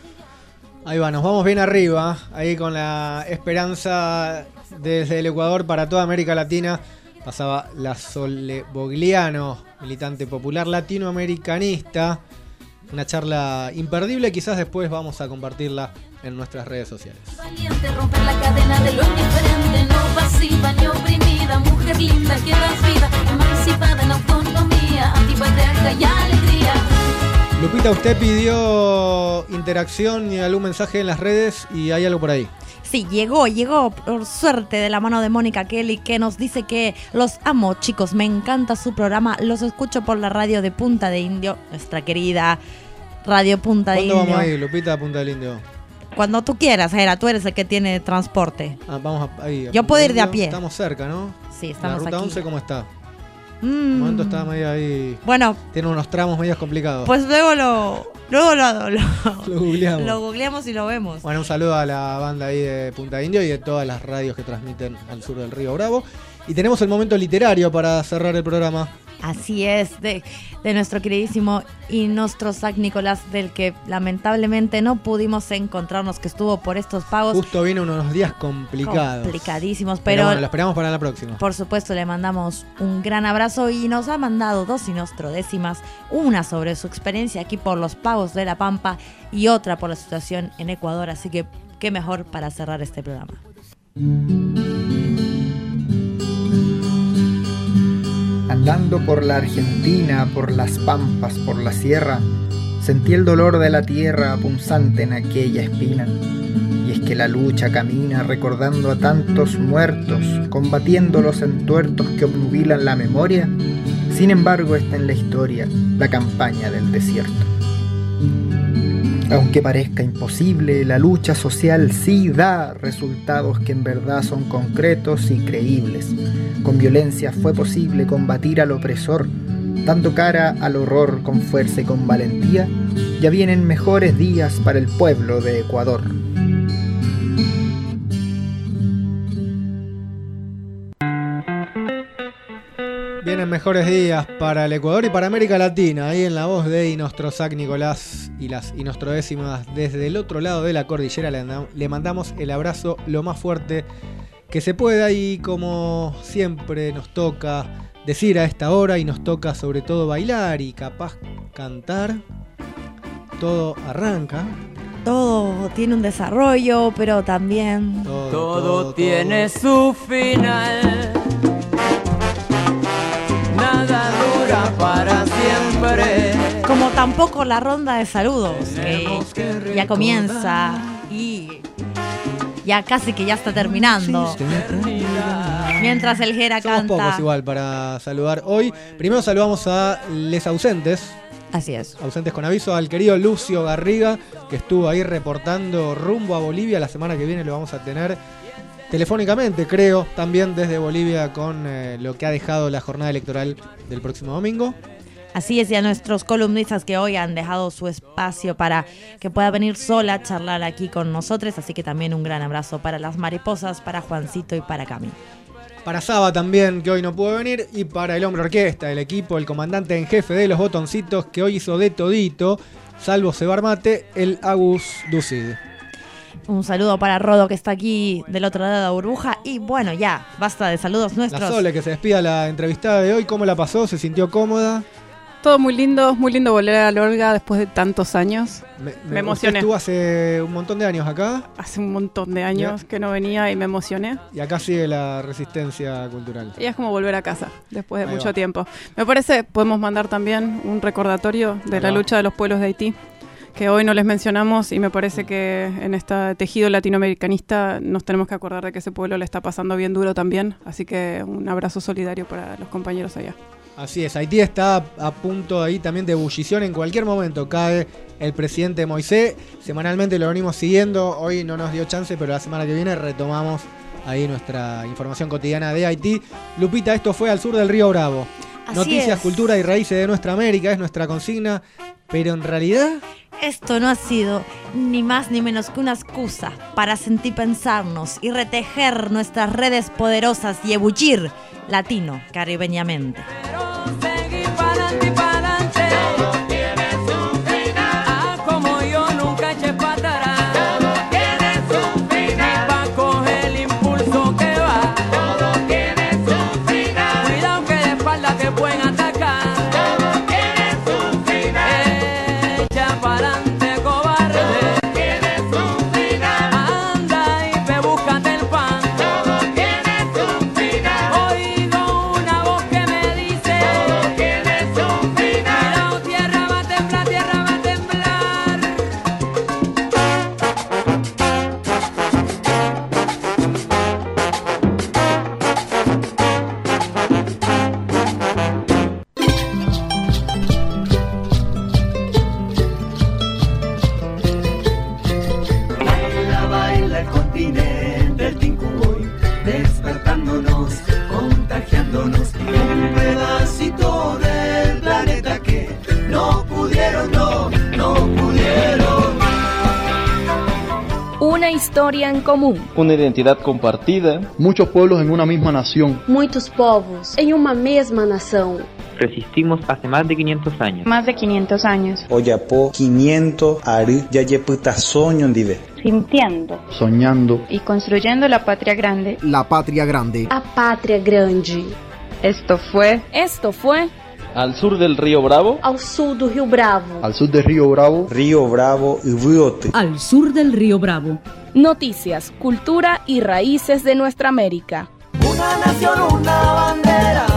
Ahí va, nos vamos bien arriba, ahí con la esperanza desde el Ecuador para toda América Latina. Pasaba la Sole Bogliano, militante popular latinoamericanista. Una charla imperdible, quizás después vamos a compartirla en nuestras redes sociales. Valiente, romper la cadena de lo indiferente, no pasiva ni oprimida, mujer linda que das vida, emancipada en autonomía, antipatriarca y alegría. Lupita, usted pidió interacción y algún mensaje en las redes, y hay algo por ahí. Sí, llegó, llegó por suerte de la mano de Mónica Kelly, que nos dice que los amo, chicos, me encanta su programa, los escucho por la radio de Punta de Indio, nuestra querida radio Punta de Indio. ¿Cuándo vamos ahí, Lupita, a Punta del Indio? Cuando tú quieras, Era, tú eres el que tiene transporte. Ah, vamos a, ahí. A Yo puedo ir de a pie. Estamos cerca, ¿no? Sí, estamos aquí. ¿La ruta aquí. once cómo está? Mm. El momento está medio ahí. Bueno. Tiene unos tramos medios complicados. Pues luego lo... Luego lo, lo, Lo googleamos. lo googleamos y lo vemos. Bueno, un saludo a la banda ahí de Punta Indio y de todas las radios que transmiten al sur del Río Bravo. Y tenemos el momento literario para cerrar el programa. Así es, de, de nuestro queridísimo Inostrosag Nicolás, del que lamentablemente no pudimos encontrarnos, que estuvo por estos pagos. Justo viene unos días complicados. Complicadísimos, pero, pero, bueno, lo esperamos para la próxima. Por supuesto, le mandamos un gran abrazo y nos ha mandado dos inostrodécimas, una sobre su experiencia aquí por los pagos de La Pampa y otra por la situación en Ecuador, así que qué mejor para cerrar este programa. Andando por la Argentina, por las pampas, por la sierra, sentí el dolor de la tierra punzante en aquella espina. Y es que la lucha camina recordando a tantos muertos, combatiendo los entuertos que obnubilan la memoria. Sin embargo está en la historia la campaña del desierto. Aunque parezca imposible, la lucha social sí da resultados que en verdad son concretos y creíbles. Con violencia fue posible combatir al opresor, dando cara al horror con fuerza y con valentía. Ya vienen mejores días para el pueblo de Ecuador. Vienen mejores días para el Ecuador y para América Latina. Ahí en la voz de Inostrosag Nicolás y las inostrodécimas desde el otro lado de la cordillera le, le mandamos el abrazo lo más fuerte que se pueda. Y como siempre nos toca decir a esta hora y nos toca sobre todo bailar y capaz cantar, todo arranca. Todo tiene un desarrollo, pero también... Todo, todo, todo tiene todo. Su final. Nada dura para siempre. Como tampoco la ronda de saludos, que, que ya comienza y ya casi que ya está terminando. Mientras el Jera Somos canta. pocos igual para saludar hoy. Primero saludamos a les ausentes. Así es. Ausentes con aviso, al querido Lucio Garriga, que estuvo ahí reportando rumbo a Bolivia. La semana que viene lo vamos a tener telefónicamente, creo, también desde Bolivia con eh, lo que ha dejado la jornada electoral del próximo domingo. Así es, y a nuestros columnistas que hoy han dejado su espacio para que pueda venir sola a charlar aquí con nosotros. Así que también un gran abrazo para las mariposas, para Juancito y para Cami. Para Saba también, que hoy no pudo venir, y para el hombre orquesta, el equipo, el comandante en jefe de los botoncitos, que hoy hizo de todito, salvo cebar mate, el Agus Ducid. Un saludo para Rodo, que está aquí del otro lado de la burbuja. Y bueno, ya, basta de saludos nuestros. La Sole, que se despida la entrevistada de hoy. ¿Cómo la pasó? ¿Se sintió cómoda? Todo muy lindo, muy lindo volver a la Olga después de tantos años. Me, me, me emocioné. Estuvo hace un montón de años acá. Hace un montón de años ¿Ya? que no venía y me emocioné. Y acá sigue la resistencia cultural. Y es como volver a casa después de Ahí mucho va. tiempo. Me parece, podemos mandar también un recordatorio de Ahí la va. lucha de los pueblos de Haití, que hoy no les mencionamos, y me parece que en este tejido latinoamericanista nos tenemos que acordar de que ese pueblo le está pasando bien duro también. Así que un abrazo solidario para los compañeros allá. Así es, Haití está a punto ahí también de ebullición. En cualquier momento cae el presidente Moisés. Semanalmente lo venimos siguiendo. Hoy no nos dio chance, pero la semana que viene retomamos ahí nuestra información cotidiana de Haití. Lupita, esto fue Al Sur del Río Bravo. Así Noticias, es. cultura y raíces de nuestra América es nuestra consigna. Pero en realidad... Esto no ha sido ni más ni menos que una excusa para sentir pensarnos y retejer nuestras redes poderosas y ebullir latino caribeñamente. Seguir pa'lante y pa'lante. Todo tiene su final. Ah, como yo nunca eché para atrás. Todo tiene su final. Ni pa' coger el impulso que va. Todo tiene su final. Cuidado que de espalda te pueden atacar. Todo tiene su final. Echa pa'lante, cobarde. Todo tiene su final. Anda y ve, búscate el pan. Todo tiene su final. Oigo una voz que me dice. historia en común. Una identidad compartida. Muchos pueblos en una misma nación. Muitos povos em uma mesma nação. Resistimos hace más de quinientos años. Más de quinientos años. Oyapo quinientos ari yayeputa soño ndive. Sintiendo. Soñando. Y construyendo la patria grande. La patria grande. A pátria grande. Esto fue. Esto fue. Al sur del río Bravo. Al sur del río Bravo. Al sur del río Bravo. Río Bravo y Riote. Al sur del río Bravo. Noticias, cultura y raíces de nuestra América. Una nación, una bandera.